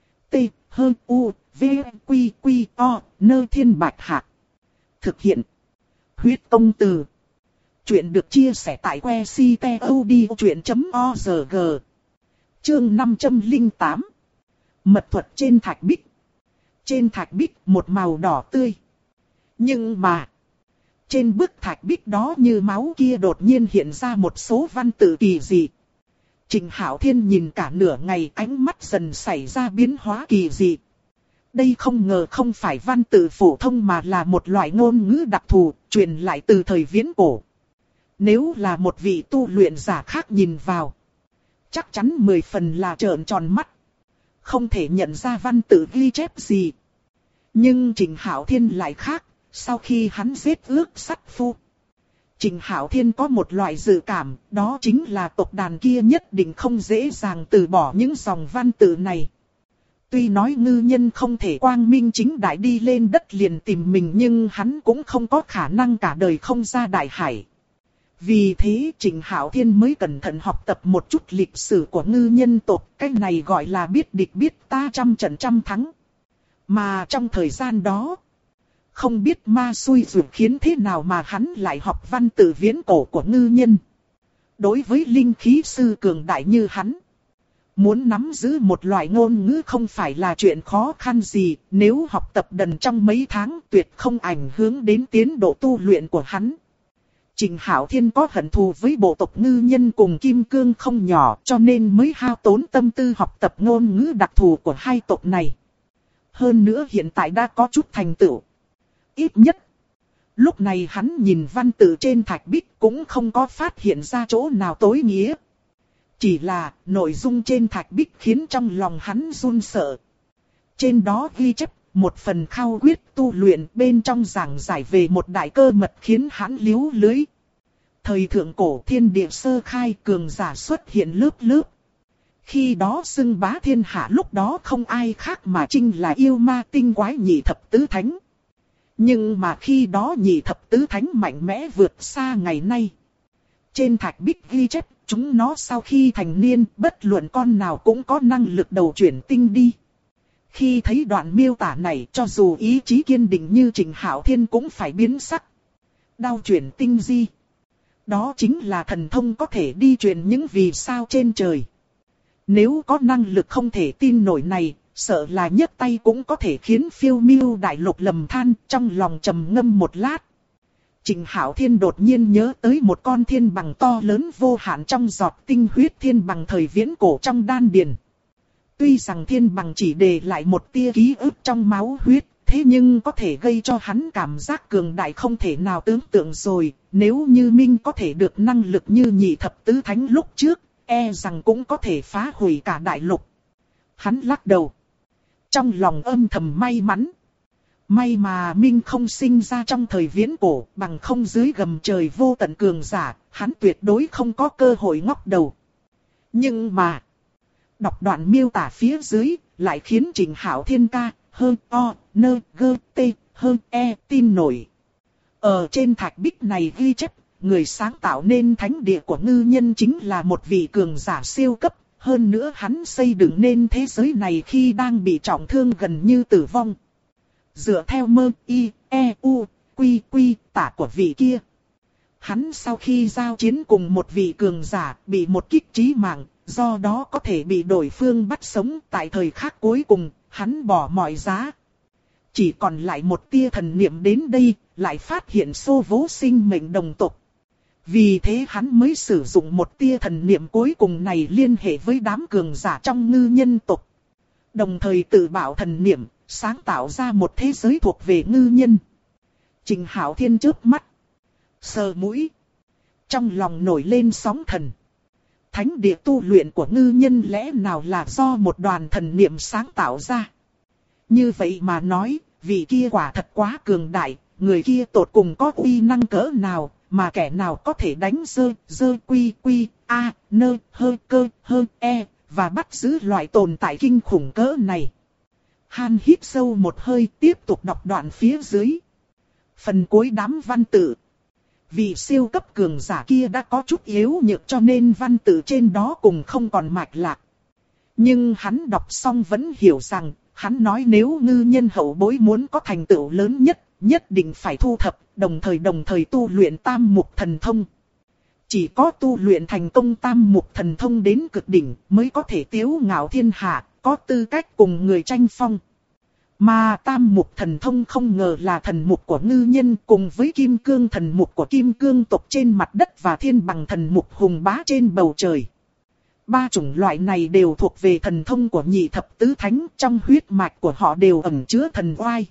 T-H-U-V-Q-Q-O, Nơ Thiên Bạch Hạc. Thực hiện. Huyết Công Từ. Chuyện được chia sẻ tại que ctod.org. Chương 508. Mật thuật trên thạch bích. Trên thạch bích một màu đỏ tươi. Nhưng mà, trên bức thạch bích đó như máu kia đột nhiên hiện ra một số văn tự kỳ dị. Trình Hạo Thiên nhìn cả nửa ngày, ánh mắt dần xảy ra biến hóa kỳ dị. Đây không ngờ không phải văn tự phổ thông mà là một loại ngôn ngữ đặc thù, truyền lại từ thời viễn cổ. Nếu là một vị tu luyện giả khác nhìn vào, chắc chắn 10 phần là trợn tròn mắt, không thể nhận ra văn tự ghi chép gì. Nhưng Trình Hạo Thiên lại khác, sau khi hắn giết ước sắt phu, Trình Hạo Thiên có một loại dự cảm, đó chính là tộc đàn kia nhất định không dễ dàng từ bỏ những dòng văn tự này. Tuy nói ngư nhân không thể quang minh chính đại đi lên đất liền tìm mình, nhưng hắn cũng không có khả năng cả đời không ra đại hải. Vì thế Trình Hạo Thiên mới cẩn thận học tập một chút lịch sử của ngư nhân tộc, cái này gọi là biết địch biết ta, trăm trận trăm thắng. Mà trong thời gian đó, không biết ma xui rủi khiến thế nào mà hắn lại học văn tự viễn cổ của ngư nhân. Đối với linh khí sư cường đại như hắn, muốn nắm giữ một loại ngôn ngữ không phải là chuyện khó khăn gì, nếu học tập đần trong mấy tháng tuyệt không ảnh hưởng đến tiến độ tu luyện của hắn. Trình Hạo Thiên có hận thù với bộ tộc ngư nhân cùng Kim Cương không nhỏ, cho nên mới hao tốn tâm tư học tập ngôn ngữ đặc thù của hai tộc này. Hơn nữa hiện tại đã có chút thành tựu. Ít nhất, lúc này hắn nhìn văn tự trên thạch bích cũng không có phát hiện ra chỗ nào tối nghĩa. Chỉ là nội dung trên thạch bích khiến trong lòng hắn run sợ. Trên đó ghi chép một phần khao quyết tu luyện, bên trong giảng giải về một đại cơ mật khiến hắn liếu lưới. Thời thượng cổ thiên địa sơ khai, cường giả xuất hiện lớp lớp. Khi đó xưng bá thiên hạ lúc đó không ai khác mà chính là yêu ma tinh quái nhị thập tứ thánh. Nhưng mà khi đó nhị thập tứ thánh mạnh mẽ vượt xa ngày nay. Trên thạch bích ghi chép, chúng nó sau khi thành niên, bất luận con nào cũng có năng lực đầu chuyển tinh đi. Khi thấy đoạn miêu tả này, cho dù ý chí kiên định như Trình Hạo Thiên cũng phải biến sắc. Đao chuyển tinh di. Đó chính là thần thông có thể đi chuyển những vì sao trên trời. Nếu có năng lực không thể tin nổi này, sợ là nhấc tay cũng có thể khiến phiêu miêu đại lục lầm than, trong lòng trầm ngâm một lát. Trình Hạo Thiên đột nhiên nhớ tới một con thiên bằng to lớn vô hạn trong giọt tinh huyết thiên bằng thời viễn cổ trong đan điền. Tuy rằng thiên bằng chỉ để lại một tia ký ức trong máu huyết, thế nhưng có thể gây cho hắn cảm giác cường đại không thể nào tưởng tượng rồi. Nếu như Minh có thể được năng lực như nhị thập tứ thánh lúc trước, e rằng cũng có thể phá hủy cả đại lục. Hắn lắc đầu. Trong lòng âm thầm may mắn. May mà Minh không sinh ra trong thời viễn cổ, bằng không dưới gầm trời vô tận cường giả, hắn tuyệt đối không có cơ hội ngóc đầu. Nhưng mà, đọc đoạn miêu tả phía dưới, lại khiến Trình Hạo Thiên ca, hơn o, nơ, gơ, tê, hơn e, tin nổi. Ở trên thạch bích này ghi chép, người sáng tạo nên thánh địa của ngư nhân chính là một vị cường giả siêu cấp. Hơn nữa hắn xây dựng nên thế giới này khi đang bị trọng thương gần như tử vong. Dựa theo mơ, y, e, u, quy, quy, tả của vị kia. Hắn sau khi giao chiến cùng một vị cường giả bị một kích chí mạng, do đó có thể bị đối phương bắt sống tại thời khắc cuối cùng, hắn bỏ mọi giá. Chỉ còn lại một tia thần niệm đến đây, lại phát hiện xô vô sinh mệnh đồng tộc. Vì thế hắn mới sử dụng một tia thần niệm cuối cùng này liên hệ với đám cường giả trong ngư nhân tộc. Đồng thời tự bảo thần niệm, sáng tạo ra một thế giới thuộc về ngư nhân. Trình Hạo Thiên chớp mắt, sờ mũi, trong lòng nổi lên sóng thần. Thánh địa tu luyện của ngư nhân lẽ nào là do một đoàn thần niệm sáng tạo ra? Như vậy mà nói, vị kia quả thật quá cường đại, người kia tột cùng có uy năng cỡ nào, mà kẻ nào có thể đánh dơ quy quy, a, nơ, hơ cơ, hơ e, và bắt giữ loại tồn tại kinh khủng cỡ này. Han hít sâu một hơi tiếp tục đọc đoạn phía dưới. Phần cuối đám văn tự. Vị siêu cấp cường giả kia đã có chút yếu nhược cho nên văn tự trên đó cùng không còn mạch lạc. Nhưng hắn đọc xong vẫn hiểu rằng, hắn nói nếu ngư nhân hậu bối muốn có thành tựu lớn nhất, nhất định phải thu thập, đồng thời tu luyện tam mục thần thông. Chỉ có tu luyện thành công tam mục thần thông đến cực đỉnh mới có thể tiếu ngạo thiên hạ, có tư cách cùng người tranh phong. Mà tam mục thần thông không ngờ là thần mục của ngư nhân cùng với kim cương thần mục của kim cương tộc trên mặt đất và thiên bằng thần mục hùng bá trên bầu trời. Ba chủng loại này đều thuộc về thần thông của nhị thập tứ thánh, trong huyết mạch của họ đều ẩn chứa thần oai.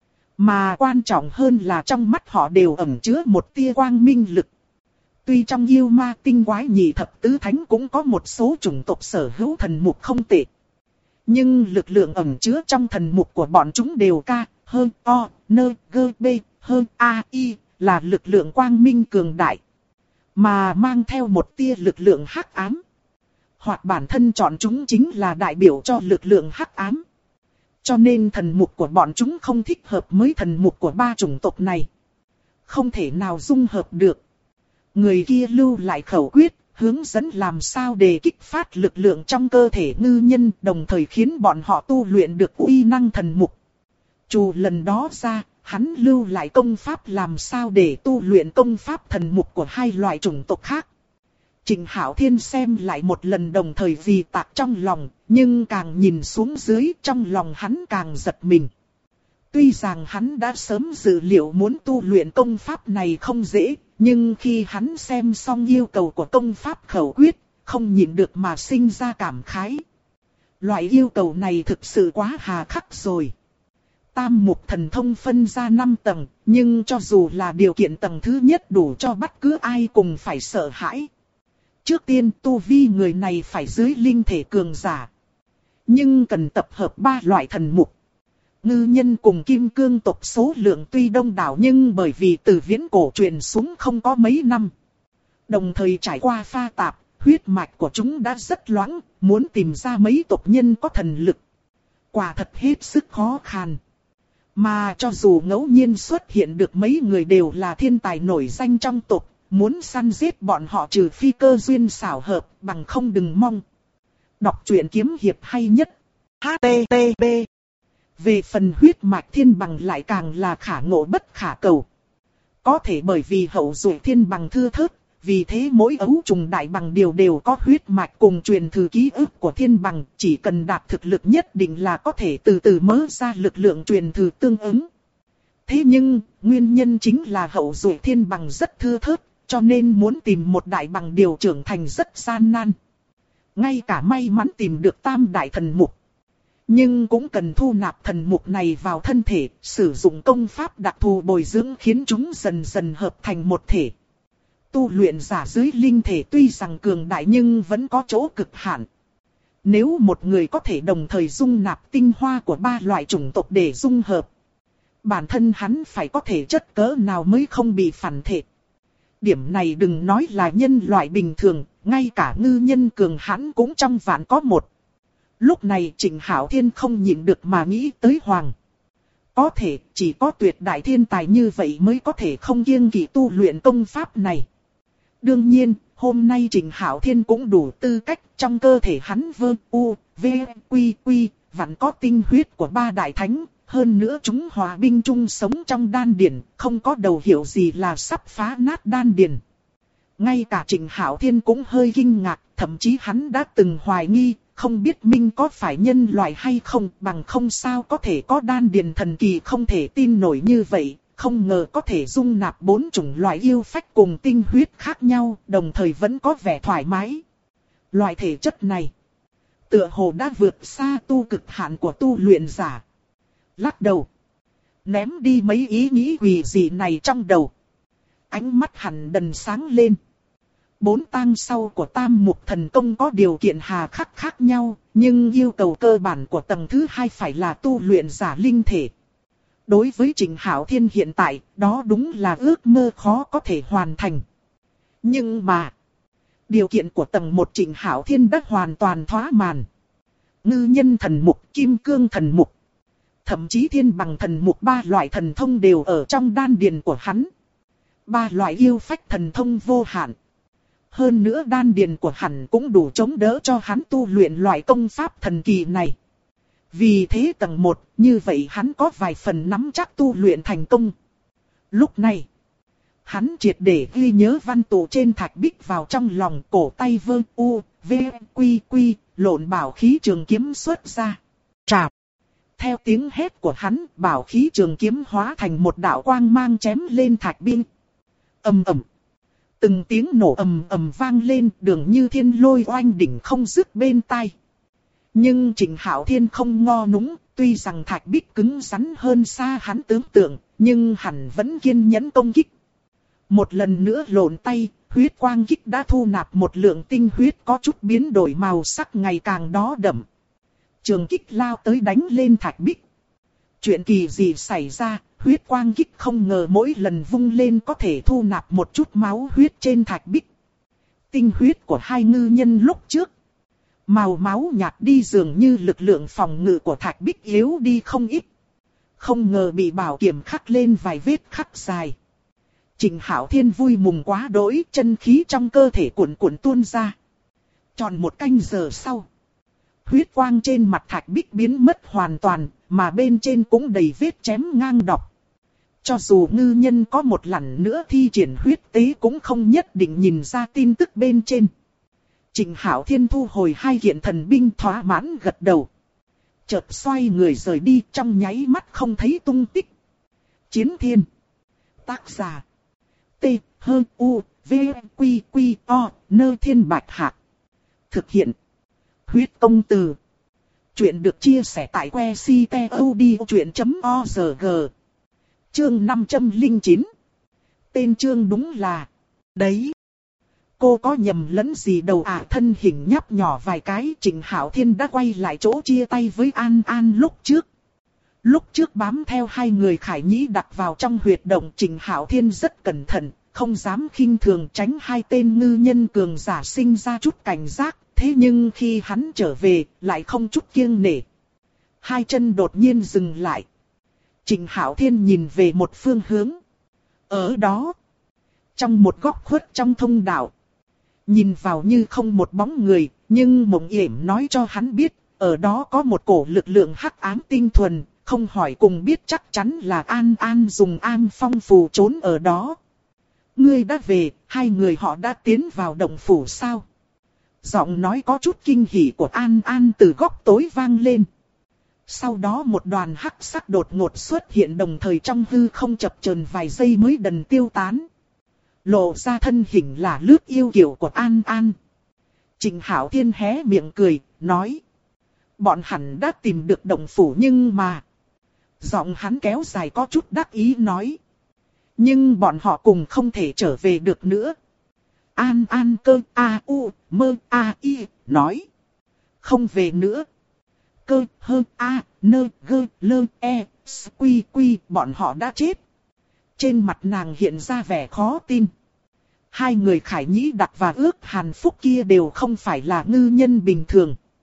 Mà quan trọng hơn là trong mắt họ đều ẩn chứa một tia quang minh lực. Tuy trong yêu ma tinh quái nhị thập tứ thánh cũng có một số chủng tộc sở hữu thần mục không tệ. Nhưng lực lượng ẩn chứa trong thần mục của bọn chúng đều ca, hơn o, nơ, gơ, bê, hơn a, i, là lực lượng quang minh cường đại. Mà mang theo một tia lực lượng hắc ám. Hoặc bản thân chọn chúng chính là đại biểu cho lực lượng hắc ám. Cho nên thần mục của bọn chúng không thích hợp với thần mục của ba chủng tộc này. Không thể nào dung hợp được. Người kia lưu lại khẩu quyết, hướng dẫn làm sao để kích phát lực lượng trong cơ thể ngư nhân, đồng thời khiến bọn họ tu luyện được uy năng thần mục. Trừ lần đó ra, hắn lưu lại công pháp làm sao để tu luyện công pháp thần mục của hai loại chủng tộc khác. Trình Hạo Thiên xem lại một lần đồng thời vì tạc trong lòng, nhưng càng nhìn xuống dưới trong lòng hắn càng giật mình. Tuy rằng hắn đã sớm dự liệu muốn tu luyện công pháp này không dễ, nhưng khi hắn xem xong yêu cầu của công pháp khẩu quyết, không nhịn được mà sinh ra cảm khái. Loại yêu cầu này thực sự quá hà khắc rồi. Tam mục thần thông phân ra 5 tầng, nhưng cho dù là điều kiện tầng thứ nhất đủ cho bất cứ ai cùng phải sợ hãi. Trước tiên tu vi người này phải dưới linh thể cường giả. Nhưng cần tập hợp 3 loại thần mục. Ngư nhân cùng kim cương tộc số lượng tuy đông đảo nhưng bởi vì từ viễn cổ truyền xuống không có mấy năm. Đồng thời trải qua pha tạp, huyết mạch của chúng đã rất loãng, muốn tìm ra mấy tộc nhân có thần lực. Quả thật hết sức khó khăn. Mà cho dù ngẫu nhiên xuất hiện được mấy người đều là thiên tài nổi danh trong tộc, muốn săn giết bọn họ trừ phi cơ duyên xảo hợp, bằng không đừng mong. Đọc truyện kiếm hiệp hay nhất. HTTP. Về phần huyết mạch thiên bằng lại càng là khả ngộ bất khả cầu. Có thể bởi vì hậu duệ thiên bằng thưa thớt, vì thế mỗi ấu trùng đại bằng đều có huyết mạch cùng truyền thừa ký ức của thiên bằng, chỉ cần đạt thực lực nhất định là có thể từ từ mớ ra lực lượng truyền thừa tương ứng. Thế nhưng, nguyên nhân chính là hậu duệ thiên bằng rất thưa thớt, cho nên muốn tìm một đại bằng điều trưởng thành rất gian nan. Ngay cả may mắn tìm được tam đại thần mục. Nhưng cũng cần thu nạp thần mục này vào thân thể, sử dụng công pháp đặc thù bồi dưỡng khiến chúng dần dần hợp thành một thể. Tu luyện giả dưới linh thể tuy rằng cường đại nhưng vẫn có chỗ cực hạn. Nếu một người có thể đồng thời dung nạp tinh hoa của 3 loại chủng tộc để dung hợp, bản thân hắn phải có thể chất cỡ nào mới không bị phản thể. Điểm này đừng nói là nhân loại bình thường, ngay cả ngư nhân cường hãn cũng trong vạn có một. Lúc này Trịnh Hạo Thiên không nhịn được mà nghĩ tới Hoàng. Có thể chỉ có tuyệt đại thiên tài như vậy mới có thể không kiêng kỵ tu luyện công pháp này. Đương nhiên, hôm nay Trịnh Hạo Thiên cũng đủ tư cách, trong cơ thể hắn vơ u, v, quy quy, vẫn có tinh huyết của ba đại thánh. Hơn nữa chúng hòa binh chung sống trong đan điền, không có đầu hiểu gì là sắp phá nát đan điền. Ngay cả Trịnh Hạo Thiên cũng hơi kinh ngạc, thậm chí hắn đã từng hoài nghi, không biết Minh có phải nhân loại hay không, bằng không sao có thể có đan điền thần kỳ không thể tin nổi như vậy, không ngờ có thể dung nạp 4 chủng loại yêu phách cùng tinh huyết khác nhau, đồng thời vẫn có vẻ thoải mái. Loại thể chất này, tựa hồ đã vượt xa tu cực hạn của tu luyện giả. Lắc đầu, ném đi mấy ý nghĩ quỷ dị này trong đầu. Ánh mắt hắn đần sáng lên. 4 tang sau của Tam Mục Thần Công có điều kiện hà khắc khác nhau, nhưng yêu cầu cơ bản của tầng thứ 2 phải là tu luyện giả linh thể. Đối với Trịnh Hạo Thiên hiện tại, đó đúng là ước mơ khó có thể hoàn thành. Nhưng mà, điều kiện của tầng 1 Trịnh Hạo Thiên đã hoàn toàn thỏa mãn. Ngư nhân thần mục, kim cương thần mục, thậm chí thiên bằng thần mục, 3 loại thần thông đều ở trong đan điền của hắn. 3 loại yêu phách thần thông vô hạn. Hơn nữa đan điền của hắn cũng đủ chống đỡ cho hắn tu luyện loại công pháp thần kỳ này. Vì thế tầng 1, như vậy hắn có vài phần nắm chắc tu luyện thành công. Lúc này, hắn triệt để ghi nhớ văn tụ trên thạch bích vào trong lòng, cổ tay vơ u, v, quy quy, lộn bảo khí trường kiếm xuất ra. Trạp! Theo tiếng hét của hắn, bảo khí trường kiếm hóa thành một đạo quang mang chém lên thạch binh. Ầm ầm. Từng tiếng nổ ầm ầm vang lên, đường như thiên lôi oanh đỉnh không dứt bên tai. Nhưng Trịnh Hạo Thiên không ngo núng, tuy rằng thạch bích cứng rắn hơn xa hắn tưởng tượng, nhưng hắn vẫn kiên nhẫn công kích. Một lần nữa lộn tay, huyết quang kích đã thu nạp một lượng tinh huyết có chút biến đổi màu sắc ngày càng đó đậm. Trường kích lao tới đánh lên thạch bích. Chuyện kỳ gì xảy ra, huyết quang kích không ngờ mỗi lần vung lên có thể thu nạp một chút máu huyết trên thạch bích. Tinh huyết của hai ngư nhân lúc trước, màu máu nhạt đi dường như lực lượng phòng ngự của thạch bích yếu đi không ít. Không ngờ bị bảo kiểm khắc lên vài vết khắc dài. Trịnh Hạo Thiên vui mừng quá đỗi, chân khí trong cơ thể cuồn cuộn tuôn ra. Tròn một canh giờ sau, huyết quang trên mặt thạch bích biến mất hoàn toàn, mà bên trên cũng đầy vết chém ngang độc. Cho dù ngư nhân có một lần nữa thi triển huyết tế cũng không nhất định nhìn ra tin tức bên trên. Trịnh Hạo Thiên thu hồi 2 kiện thần binh, thỏa mãn gật đầu. Chợt xoay người rời đi, trong nháy mắt không thấy tung tích. Chiến Thiên. Tác giả. T, H, U, V, Quy, Quy, O, Nơ Thiên Bạch Hạc. Thực hiện. Huyết Công Từ. Chuyện được chia sẻ tại que ctod.org. Chương 509. Tên chương đúng là. Đấy. Cô có nhầm lẫn gì đâu à? Thân hình nhấp nhỏ vài cái, Trịnh Hạo Thiên đã quay lại chỗ chia tay với An An lúc trước. Lúc trước bám theo 2 người Khải Nhĩ đặt vào trong huyệt động, Trịnh Hạo Thiên rất cẩn thận, không dám khinh thường, tránh 2 tên ngư nhân cường giả sinh ra chút cảnh giác. Thế nhưng khi hắn trở về, lại không chút kiêng nể. 2 chân đột nhiên dừng lại. Trịnh Hạo Thiên nhìn về một phương hướng. Ở đó, trong một góc khuất trong thông đạo, nhìn vào như không một bóng người, nhưng Mộng Yểm nói cho hắn biết, ở đó có một cổ lực lượng hắc ám tinh thuần, không hỏi cùng biết chắc chắn là An An dùng An Phong phù trốn ở đó. Ngươi đã về, 2 người họ đã tiến vào động phủ sao? Giọng nói có chút kinh hỉ của An An từ góc tối vang lên. Sau đó một đoàn hắc sắc đột ngột xuất hiện, đồng thời trong hư không chập chờn vài giây mới dần tiêu tán. Lộ ra thân hình là lướt yêu kiều của An An. Trịnh Hạo Thiên hé miệng cười, nói. Bọn hắn đã tìm được động phủ nhưng mà. Giọng hắn kéo dài có chút đắc ý nói. Nhưng bọn họ cùng không thể trở về được nữa. An An cơ a u mơ a i nói. Không về nữa. Cơ hơ a nơ gơ lơ e quy quy, bọn họ đã chết. Trên mặt nàng hiện ra vẻ khó tin. 2 người Khải Nhĩ Đặc và Ước Hàn Phúc kia đều không phải là ngư nhân bình thường.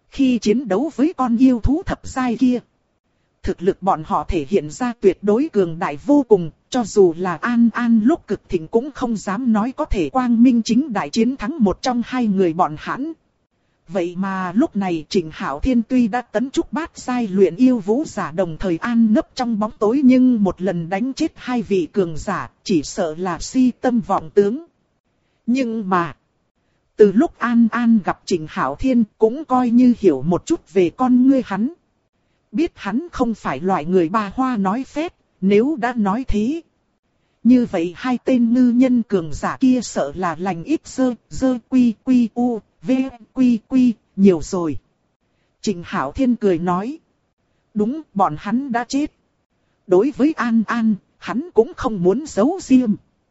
Khi chiến đấu với con yêu thú thập giai kia, thực lực bọn họ thể hiện ra tuyệt đối cường đại vô cùng, cho dù là An An lúc cực thịnh cũng không dám nói có thể quang minh chính đại chiến thắng một trong hai người bọn hắn. Vậy mà lúc này Trịnh Hạo Thiên tuy đã tấn trúc bát giai luyện yêu vũ giả đồng thời an nấp trong bóng tối, nhưng một lần đánh chết hai vị cường giả chỉ sợ là si tâm vọng tướng. Nhưng mà, từ lúc An An gặp Trịnh Hạo Thiên cũng coi như hiểu một chút về con ngươi hắn. Biết hắn không phải loại người ba hoa nói phét, nếu đã nói thế. Như vậy hai tên ngư nhân cường giả kia sợ là lành ít dơ quy quy u, v quy quy, nhiều rồi. Trịnh Hạo Thiên cười nói. Đúng, bọn hắn đã chết. Đối với An An, hắn cũng không muốn giấu riêng.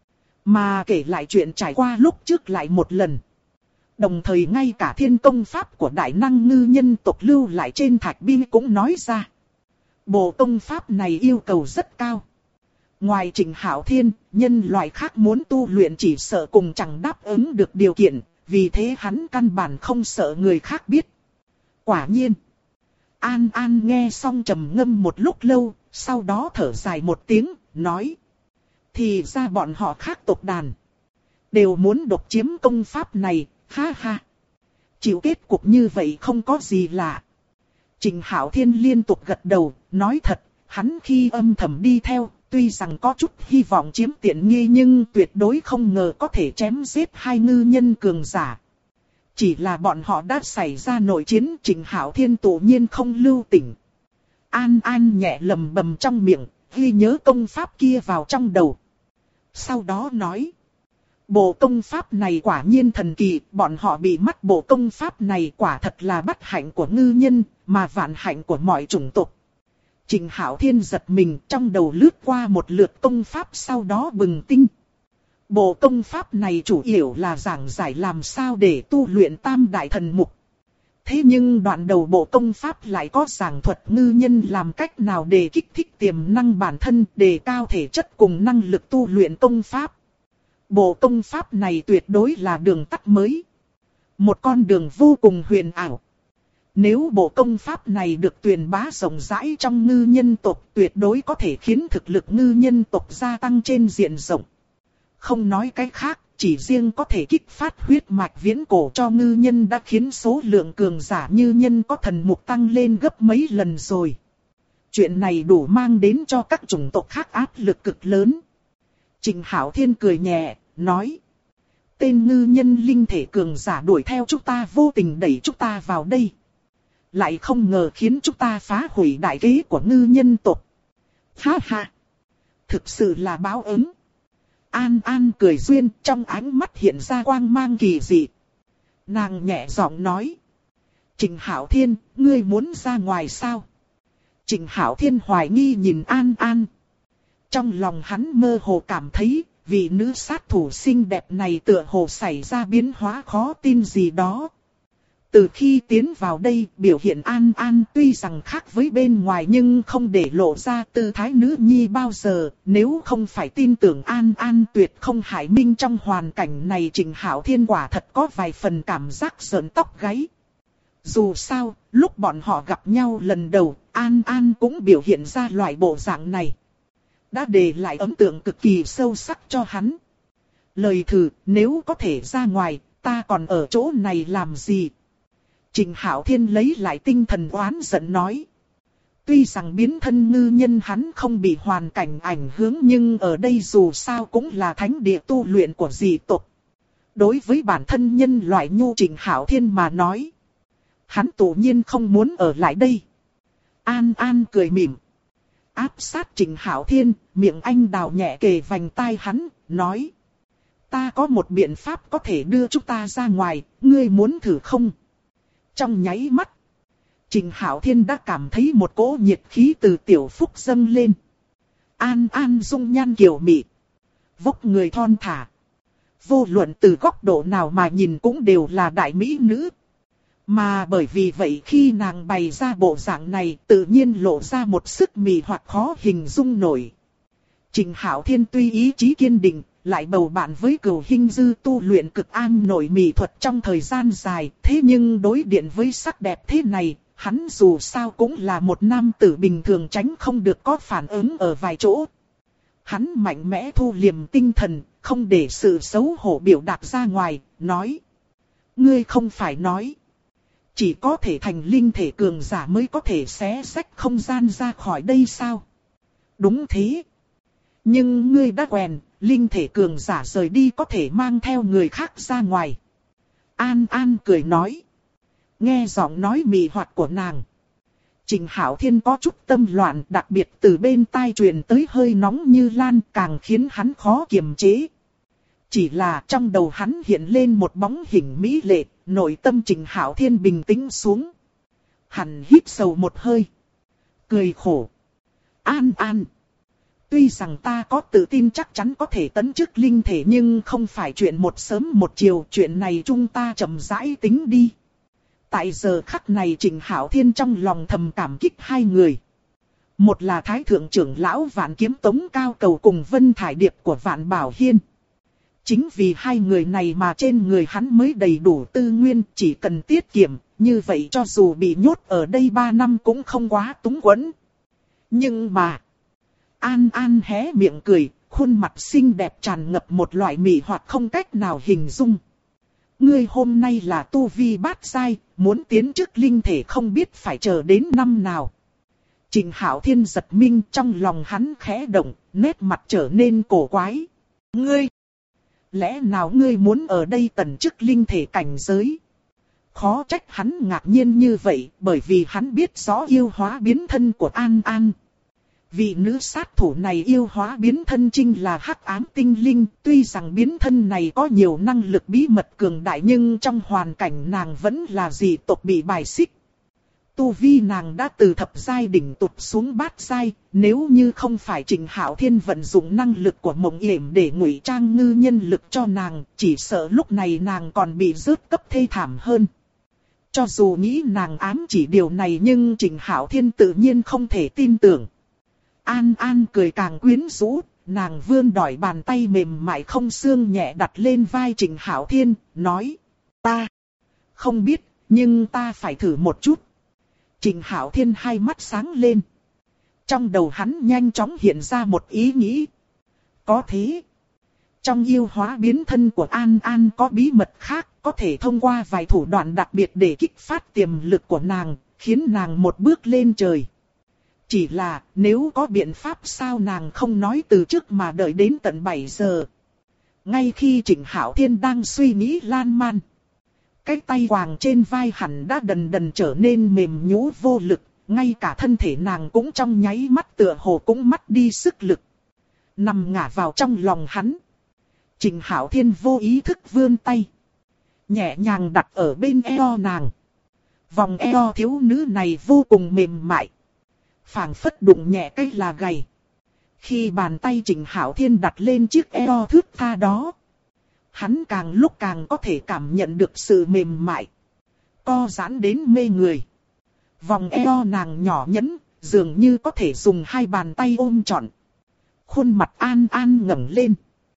Mà kể lại chuyện trải qua lúc trước lại một lần. Đồng thời ngay cả thiên công pháp của đại năng ngư nhân tộc lưu lại trên thạch binh cũng nói ra. Bộ công pháp này yêu cầu rất cao. Ngoài Trịnh Hạo Thiên, nhân loại khác muốn tu luyện chỉ sợ cùng chẳng đáp ứng được điều kiện, vì thế hắn căn bản không sợ người khác biết. Quả nhiên, An An nghe xong trầm ngâm một lúc lâu, sau đó thở dài một tiếng, nói. Thì ra bọn họ khác tộc đàn, đều muốn độc chiếm công pháp này, ha ha. Chịu kết cục như vậy không có gì lạ. Trịnh Hạo Thiên liên tục gật đầu, nói thật, hắn khi âm thầm đi theo, tuy rằng có chút hy vọng chiếm tiện nghi nhưng tuyệt đối không ngờ có thể chém giết hai ngư nhân cường giả. Chỉ là bọn họ đã xảy ra nội chiến, Trịnh Hạo Thiên tự nhiên không lưu tình. An An nhẹ lầm bầm trong miệng, ghi nhớ công pháp kia vào trong đầu. Sau đó nói. Bộ công pháp này quả nhiên thần kỳ, bọn họ bị mất bộ công pháp này quả thật là bất hạnh của ngư nhân, mà vạn hạnh của mọi chủng tộc. Trịnh Hạo Thiên giật mình, trong đầu lướt qua một lượt công pháp, sau đó bừng tỉnh. Bộ công pháp này chủ yếu là giảng giải làm sao để tu luyện tam đại thần mục. Thế nhưng đoạn đầu bộ công pháp lại có giảng thuật ngư nhân làm cách nào để kích thích tiềm năng bản thân, đề cao thể chất cùng năng lực tu luyện công pháp. Bộ công pháp này tuyệt đối là đường tắt mới. Một con đường vô cùng huyền ảo. Nếu bộ công pháp này được truyền bá rộng rãi trong ngư nhân tộc, tuyệt đối có thể khiến thực lực ngư nhân tộc gia tăng trên diện rộng. Không nói cái khác, chỉ riêng có thể kích phát huyết mạch viễn cổ cho ngư nhân đã khiến số lượng cường giả như nhân có thần mục tăng lên gấp mấy lần rồi. Chuyện này đủ mang đến cho các chủng tộc khác áp lực cực lớn. Trịnh Hạo Thiên cười nhẹ, nói. Tên ngư nhân linh thể cường giả đuổi theo chúng ta, vô tình đẩy chúng ta vào đây. Lại không ngờ khiến chúng ta phá hủy đại kế của ngư nhân tộc. Ha ha! Thực sự là báo ứng. An An cười duyên, trong ánh mắt hiện ra quang mang kỳ dị. Nàng nhẹ giọng nói. Trịnh Hạo Thiên, ngươi muốn ra ngoài sao? Trịnh Hạo Thiên hoài nghi nhìn An An. Trong lòng hắn mơ hồ cảm thấy, vị nữ sát thủ xinh đẹp này tựa hồ xảy ra biến hóa khó tin gì đó. Từ khi tiến vào đây, biểu hiện An An tuy rằng khác với bên ngoài nhưng không để lộ ra tư thái nữ nhi bao giờ. Nếu không phải tin tưởng An An tuyệt không hại minh trong hoàn cảnh này, Trịnh Hạo Thiên quả thật có vài phần cảm giác sởn tóc gáy. Dù sao, lúc bọn họ gặp nhau lần đầu, An An cũng biểu hiện ra loại bộ dạng này. Đã để lại ấn tượng cực kỳ sâu sắc cho hắn. Lời thử, nếu có thể ra ngoài, ta còn ở chỗ này làm gì? Trịnh Hạo Thiên lấy lại tinh thần oán giận nói. Tuy rằng biến thân ngư nhân hắn không bị hoàn cảnh ảnh hưởng, nhưng ở đây dù sao cũng là thánh địa tu luyện của dị tộc. Đối với bản thân nhân loại nhu Trịnh Hạo Thiên mà nói, hắn tự nhiên không muốn ở lại đây. An An cười mỉm. Áp sát Trịnh Hạo Thiên, miệng anh đào nhẹ kề vành tai hắn, nói. Ta có một biện pháp có thể đưa chúng ta ra ngoài, ngươi muốn thử không? Trong nháy mắt, Trịnh Hạo Thiên đã cảm thấy một cỗ nhiệt khí từ tiểu phúc dâng lên. An An dung nhan kiều mị, vóc người thon thả. Vô luận từ góc độ nào mà nhìn cũng đều là đại mỹ nữ. Mà bởi vì vậy khi nàng bày ra bộ dạng này tự nhiên lộ ra một sức mị hoặc khó hình dung nổi. Trịnh Hạo Thiên tuy ý chí kiên định, lại bầu bạn với Cửu Hinh Dư tu luyện cực am nội mị thuật trong thời gian dài, thế nhưng đối điện với sắc đẹp thế này, hắn dù sao cũng là một nam tử bình thường, tránh không được có phản ứng ở vài chỗ. Hắn mạnh mẽ thu liềm tinh thần, không để sự xấu hổ biểu đạt ra ngoài, nói. Ngươi không phải nói. Chỉ có thể thành linh thể cường giả mới có thể xé rách không gian ra khỏi đây sao? Đúng thế. Nhưng ngươi đã quen, linh thể cường giả rời đi có thể mang theo người khác ra ngoài. An An cười nói. Nghe giọng nói mị hoặc của nàng, Trình Hạo Thiên có chút tâm loạn, đặc biệt từ bên tai truyền tới hơi nóng như lan, càng khiến hắn khó kiềm chế. Chỉ là trong đầu hắn hiện lên một bóng hình mỹ lệ, nội tâm Trình Hạo Thiên bình tĩnh xuống. Hắn hít sâu một hơi, cười khổ. An An, tuy rằng ta có tự tin chắc chắn có thể tấn chức linh thể, nhưng không phải chuyện một sớm một chiều, chuyện này chúng ta chậm rãi tính đi. Tại giờ khắc này Trình Hạo Thiên trong lòng thầm cảm kích hai người. Một là Thái Thượng trưởng lão Vạn Kiếm Tống Cao Cầu cùng Vân Thải Điệp của Vạn Bảo Hiên. Chính vì hai người này mà trên người hắn mới đầy đủ tư nguyên, chỉ cần tiết kiệm, như vậy cho dù bị nhốt ở đây 3 năm cũng không quá túng quẫn. Nhưng mà, An An hé miệng cười, khuôn mặt xinh đẹp tràn ngập một loại mị hoặc không cách nào hình dung. Ngươi hôm nay là tu vi bát giai, muốn tiến chức linh thể không biết phải chờ đến năm nào. Trình Hạo Thiên giật mình, trong lòng hắn khẽ động, nét mặt trở nên cổ quái. Ngươi, lẽ nào ngươi muốn ở đây tấn chức linh thể cảnh giới? Khó trách hắn ngạc nhiên như vậy, bởi vì hắn biết rõ yêu hóa biến thân của An An. Vị nữ sát thủ này yêu hóa biến thân chính là hắc ám tinh linh, tuy rằng biến thân này có nhiều năng lực bí mật cường đại nhưng trong hoàn cảnh nàng vẫn là dị tộc bị bài xích. Tu vi nàng đã từ thập giai đỉnh tụt xuống bát giai, nếu như không phải Trình Hạo Thiên vận dụng năng lực của Mộng Yểm để ngụy trang ngư nhân lực cho nàng, chỉ sợ lúc này nàng còn bị rớt cấp thê thảm hơn. Cho dù nghĩ nàng ám chỉ điều này nhưng Trình Hạo Thiên tự nhiên không thể tin tưởng. An An cười càng quyến rũ, nàng vươn đỏi bàn tay mềm mại không xương nhẹ đặt lên vai Trình Hạo Thiên, nói. Ta không biết, nhưng ta phải thử một chút. Trình Hạo Thiên hai mắt sáng lên. Trong đầu hắn nhanh chóng hiện ra một ý nghĩ. Có thế, trong yêu hóa biến thân của An An có bí mật khác, có thể thông qua vài thủ đoạn đặc biệt để kích phát tiềm lực của nàng, khiến nàng một bước lên trời. Chỉ là nếu có biện pháp sao nàng không nói từ trước mà đợi đến tận 7 giờ. Ngay khi Trình Hạo Thiên đang suy nghĩ lan man, cái tay quàng trên vai hẳn đã dần dần trở nên mềm nhũn vô lực, ngay cả thân thể nàng cũng trong nháy mắt tựa hồ cũng mất đi sức lực, nằm ngả vào trong lòng hắn. Trình Hạo Thiên vô ý thức vươn tay, nhẹ nhàng đặt ở bên eo nàng. Vòng eo thiếu nữ này vô cùng mềm mại, phảng phất đụng nhẹ cái là gầy. Khi bàn tay Trình Hạo Thiên đặt lên chiếc eo thướt tha đó, hắn càng lúc càng có thể cảm nhận được sự mềm mại, co giãn đến mê người. Vòng eo nàng nhỏ nhắn, dường như có thể dùng hai bàn tay ôm trọn. Khuôn mặt An An ngẩng lên,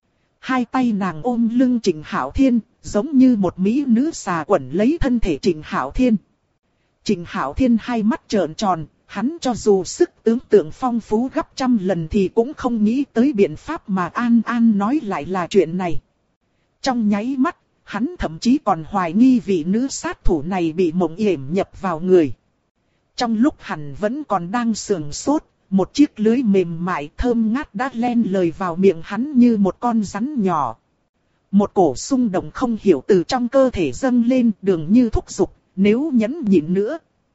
hai tay nàng ôm lưng Trình Hạo Thiên, giống như một mỹ nữ xà quẩn lấy thân thể Trình Hạo Thiên. Trình Hạo Thiên hai mắt trợn tròn, hắn cho dù sức tưởng tượng phong phú gấp trăm lần thì cũng không nghĩ tới biện pháp mà An An nói lại là chuyện này. Trong nháy mắt, hắn thậm chí còn hoài nghi vị nữ sát thủ này bị Mộng Yểm nhập vào người. Trong lúc hắn vẫn còn đang sườn sốt, một chiếc lưới mềm mại thơm ngát đã len lời vào miệng hắn như một con rắn nhỏ. Một cổ xung động không hiểu từ trong cơ thể dâng lên, dường như thúc giục, nếu nhẫn nhịn nữa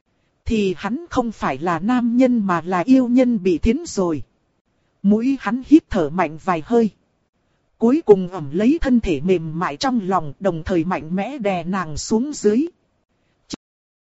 thì hắn không phải là nam nhân mà là yêu nhân bị thiến rồi. Mũi hắn hít thở mạnh vài hơi, cuối cùng ẩm lấy thân thể mềm mại trong lòng, đồng thời mạnh mẽ đè nàng xuống dưới.